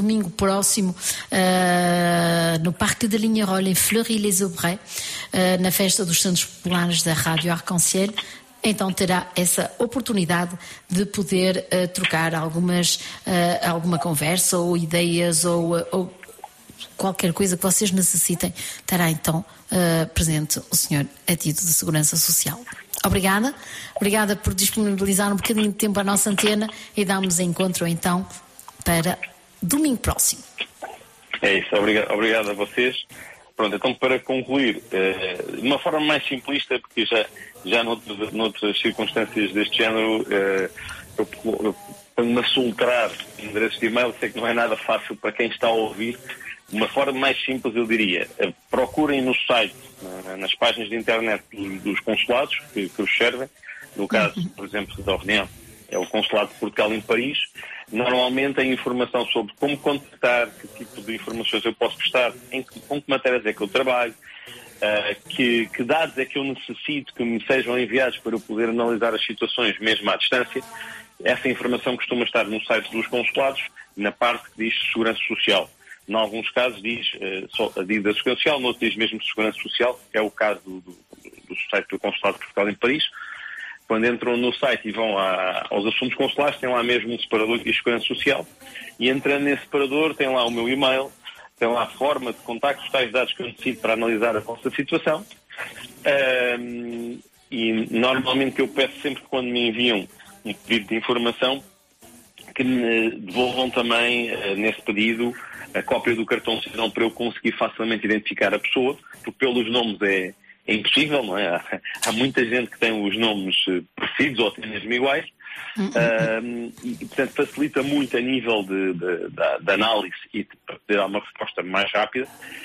no Parque da Linha Rolle, em Fleury-les-Aubrais, na festa dos Santos Populares da Rádio Arc-en-Ciel. Então terá essa oportunidade de poder trocar alguma conversa ou ideias ou qualquer coisa que vocês necessitem. Terá então presente o Sr. Adido de Segurança Social. Obrigada por disponibilizar um bocadinho de tempo à nossa antena e damos encontro então para domingo próximo. É isso, obrigado a vocês. Pronto, então para concluir, de uma forma mais simplista, porque já noutras circunstâncias deste género, eu ponho-me a soltar endereços de e-mail, sei que não é nada fácil para quem está a ouvir. De uma forma mais simples, eu diria, procurem no site, nas páginas de internet dos consulados que os servem. No caso, por exemplo, da Reunião, é o Consulado de Portugal em Paris. Normalmente a informação sobre como contactar, que tipo de informações eu posso prestar, com que matérias é que eu trabalho, que dados é que eu necessito que me sejam enviados para eu poder analisar as situações mesmo à distância. Essa informação costuma estar no site dos consulados, na parte que diz Segurança Social. Em alguns casos diz só a dívida da Segurança Social, no outro diz mesmo Segurança Social, que é o caso do site do Consulado de Portugal em Paris. quando entram no site e vão aos assuntos consulares, tem lá mesmo um separador de segurança social, e entrando nesse separador tem lá o meu e-mail, tem lá a forma de contacto, os tais dados que eu necessito para analisar a vossa situação. E normalmente eu peço sempre que quando me enviam um pedido de informação, que me devolvam também nesse pedido a cópia do cartão de cidadão para eu conseguir facilmente identificar a pessoa, porque pelos nomes é impossível, não é? Há muita gente que tem os nomes parecidos ou até mesmo iguais. E, portanto, facilita muito a nível de análise e de poder dar uma resposta mais rápida.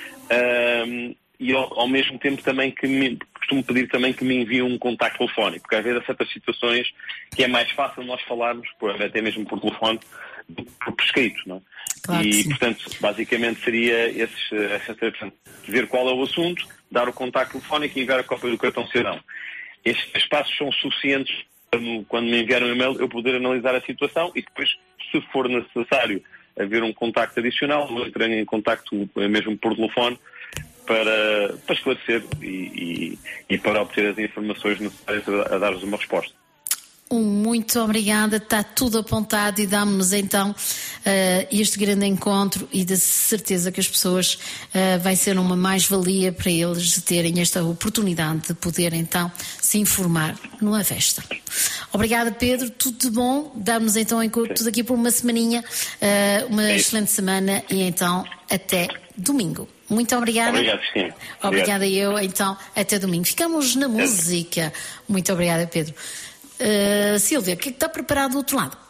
E ao mesmo tempo também costumo pedir também que me enviem um contacto telefónico, porque às vezes há certas situações que é mais fácil nós falarmos, até mesmo por telefone, do que por escrito, não é? Claro, e, portanto, basicamente seria ver qual é o assunto, dar o contacto telefónico e enviar a cópia do cartão de cidadão. Estes passos são suficientes quando me enviar um e-mail eu poder analisar a situação e depois, se for necessário haver um contacto adicional, eu entrarei em contacto mesmo por telefone para esclarecer e para obter as informações necessárias a dar-vos uma resposta. Muito obrigada, está tudo apontado e dá-nos então este grande encontro e de certeza que as pessoas vai ser uma mais-valia para eles de terem esta oportunidade de poder então se informar numa festa. Obrigada, Pedro, tudo de bom, dá-nos então encontro daqui por uma semaninha, uma excelente semana e então até domingo. Muito obrigada. Obrigado, sim. Obrigada eu, então até domingo. Ficamos na música. Muito obrigada, Pedro. Sílvia, o que é que está preparado do outro lado?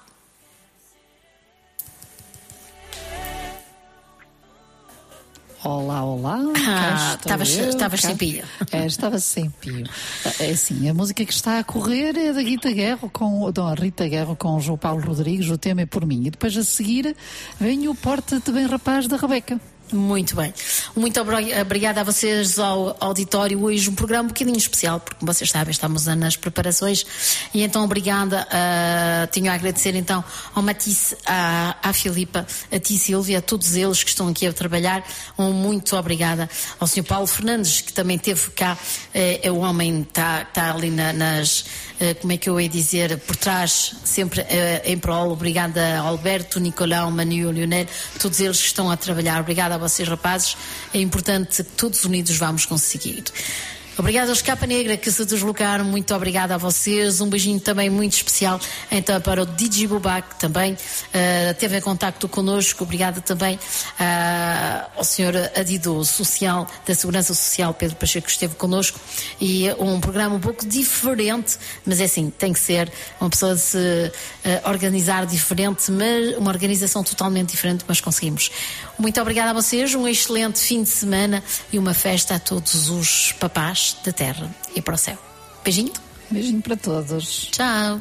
Olá. Estavas sem pio. Estava sem pio. É assim, a música que está a correr é da Rita Guerra com o João Paulo Rodrigues, o tema é Por Mim. E depois a seguir vem o Porta-te Bem Rapaz da Rebeca. Muito bem. Muito obrigada a vocês, ao auditório. Hoje um programa um bocadinho especial, porque como vocês sabem, estamos nas preparações. E então obrigada, tenho a agradecer então ao Matisse, à Filipa, a ti, Sílvia, a todos eles que estão aqui a trabalhar. Muito obrigada ao Sr. Paulo Fernandes, que também esteve cá. É o homem que está ali como é que eu ia dizer, por trás, sempre em prol. Obrigada a Alberto, Nicolau, Manu, Lionel, todos eles que estão a trabalhar. Obrigada a vocês, rapazes. É importante que todos unidos vamos conseguir. Obrigada aos Capa Negra que se deslocaram, muito obrigada a vocês, um beijinho também muito especial então para o DJ Bubac, que também teve em contacto connosco, obrigada também ao Sr. Adido Social, da Segurança Social, Pedro Pacheco, que esteve connosco, e um programa um pouco diferente, mas é assim, tem que ser uma pessoa de se organizar diferente, mas uma organização totalmente diferente, mas conseguimos. Muito obrigada a vocês, um excelente fim de semana e uma festa a todos os papás da terra e para o céu. Beijinho. Beijinho para todos. Tchau.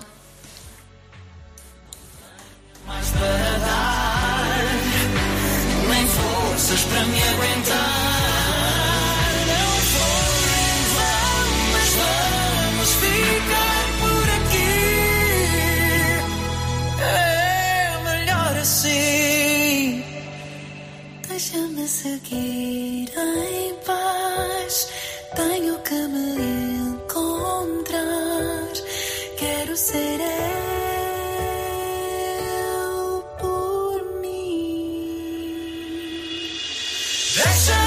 Mais para dar, nem forças para me aguentar. Não foi em vão, mas vamos ficar por aqui. É melhor assim. Deixa-me seguir em paz. Tenho que me encontrar. Quero ser eu por mim. Deixa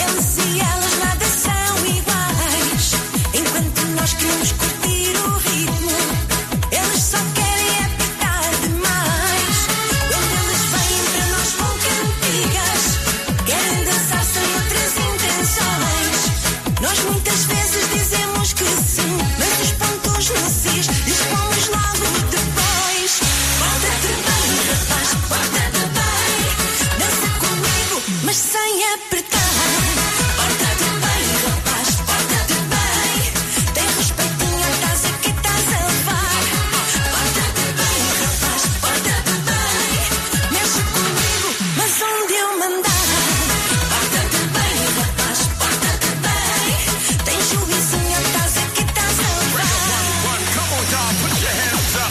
Eles e elas nada são iguais. Enquanto nós queremos curtir o ritmo, eles só querem apertar demais. Quando eles vêm para nós com cantigas, querem dançar sem outras intenções. Nós muitas vezes dizemos que sim, mas os pontos no cis lhes pomos logo depois. Porta-te bem, rapaz, porta-te bem. Dança comigo, mas sem apertar. Porta-te bem, rapaz, porta-te bem. Tem respeitinho à casa que estás a levar. Porta-te bem, rapaz, porta-te bem. Mexe comigo, mas onde eu mandar. Porta-te bem, rapaz, porta-te bem. Tem juizinho à casa que estás a levar. Come on, y'all, put your hands up.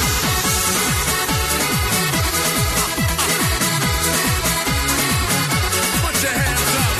Put your hands up.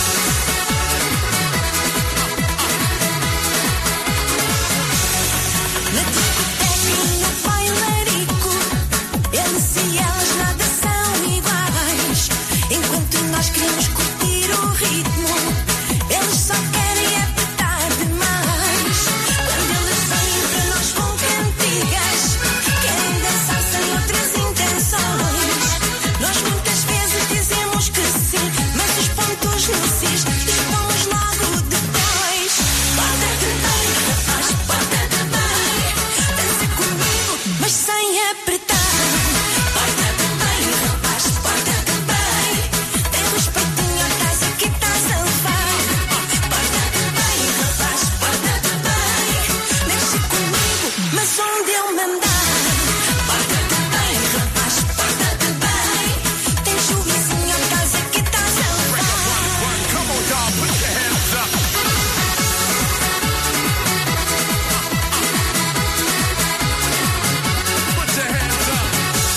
Na discoteca e no bailarico, eles e elas nada são iguais. Enquanto nós queremos curtir o ritmo, eles só querem apertar demais. Quando eles vêm para nós com cantigas, querem dançar sem outras intenções. Nós muitas vezes dizemos que sim, mas os pontos no cis lhes pomos logo depois. Porta-te bem, rapaz, porta-te bem. Dança comigo, mas sem apertar. Porta-te bem, rapaz, porta-te bem. Tem respeitinho à casa que estás a levar. Porta-te bem, rapaz, porta-te bem. Mexe comigo, mas onde eu mandar. Porta-te bem, rapaz, porta-te bem. Tem juizinho à casa que estás a levar. Come on, y'all, put your hands up. Put your hands up.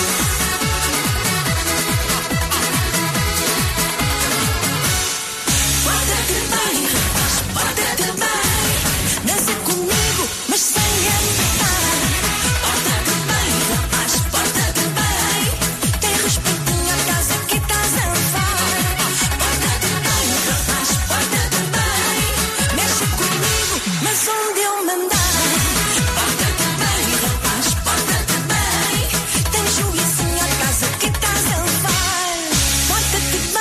Porta-te bem, rapaz, porta-te bem. Dança comigo, mas sem apertar. Porta-te bem, rapaz, porta-te bem. Tem respeitinho à casa que estás a levar. Porta-te bem, rapaz, porta-te bem. Mexe comigo, mas onde eu mandar. Porta-te bem, rapaz, porta-te bem. Tem juizinho à casa que estás a levar. Porta-te bem.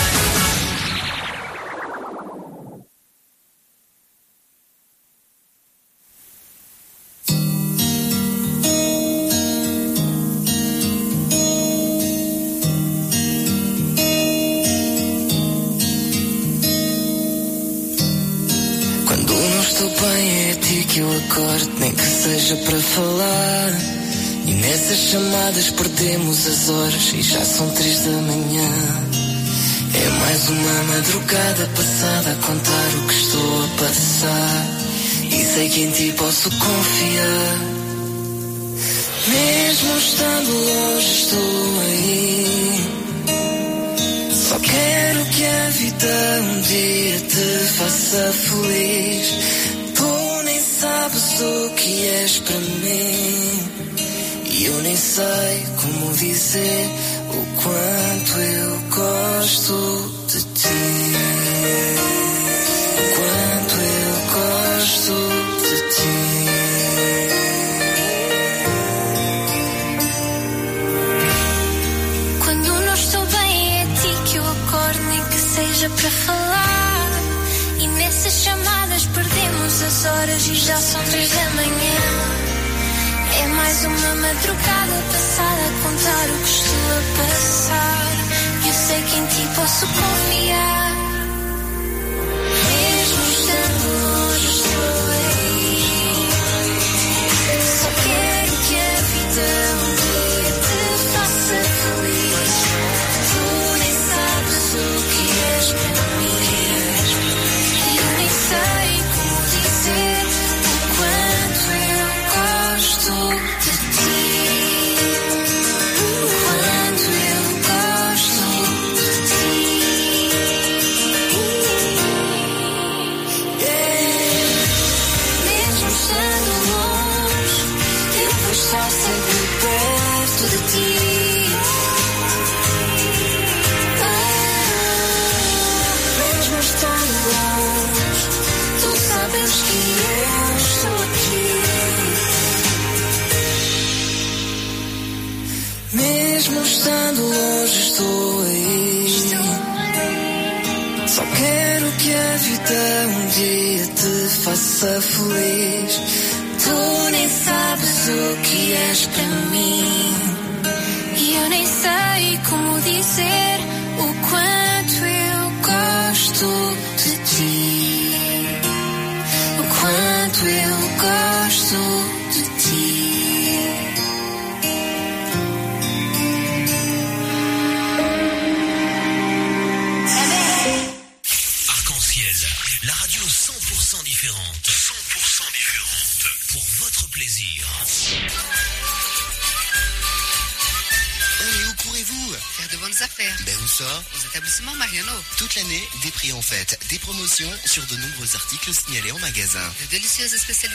Quando não estou bem é a ti que eu acordo, nem que seja para falar. E nessas chamadas perdemos as horas e já são 3 da manhã. É mais uma madrugada passada a contar o que estou a passar. E sei que em ti posso confiar. Mesmo estando longe estou aí. Só quero que a vida um dia te faça feliz. Tu nem sabes o que és para mim. E eu nem sei como dizer o quanto eu gosto de ti. O quanto eu gosto de ti. Quando não estou bem é a ti que eu acordo, nem que seja para falar. E nessas chamadas perdemos as horas e já são 3 da manhã. É mais uma madrugada passada a contar o que estou a passar. Eu sei que em ti posso confiar. Mesmo estando longe estou aí. Só quero que a vida um dia te faça feliz. Tu nem sabes o que és para mim. E eu nem sei como dizer o quanto eu gosto de ti. O quanto eu gosto de ti. Eu estou aqui. Mesmo estando longe, estou aí. Só quero que a vida um dia te faça feliz. Tu nem sabes o que és para mim. E eu nem sei como dizer o quanto eu gosto de ti. O quanto eu gosto de ti. La radio 100% différente. 100% différente. Pour votre plaisir. Et où courez-vous? Faire de bonnes affaires. Ben où ça? Aux établissements Mariano. Toute l'année, des prix en fête, des promotions sur de nombreux articles signalés en magasin. De délicieuses spécialités.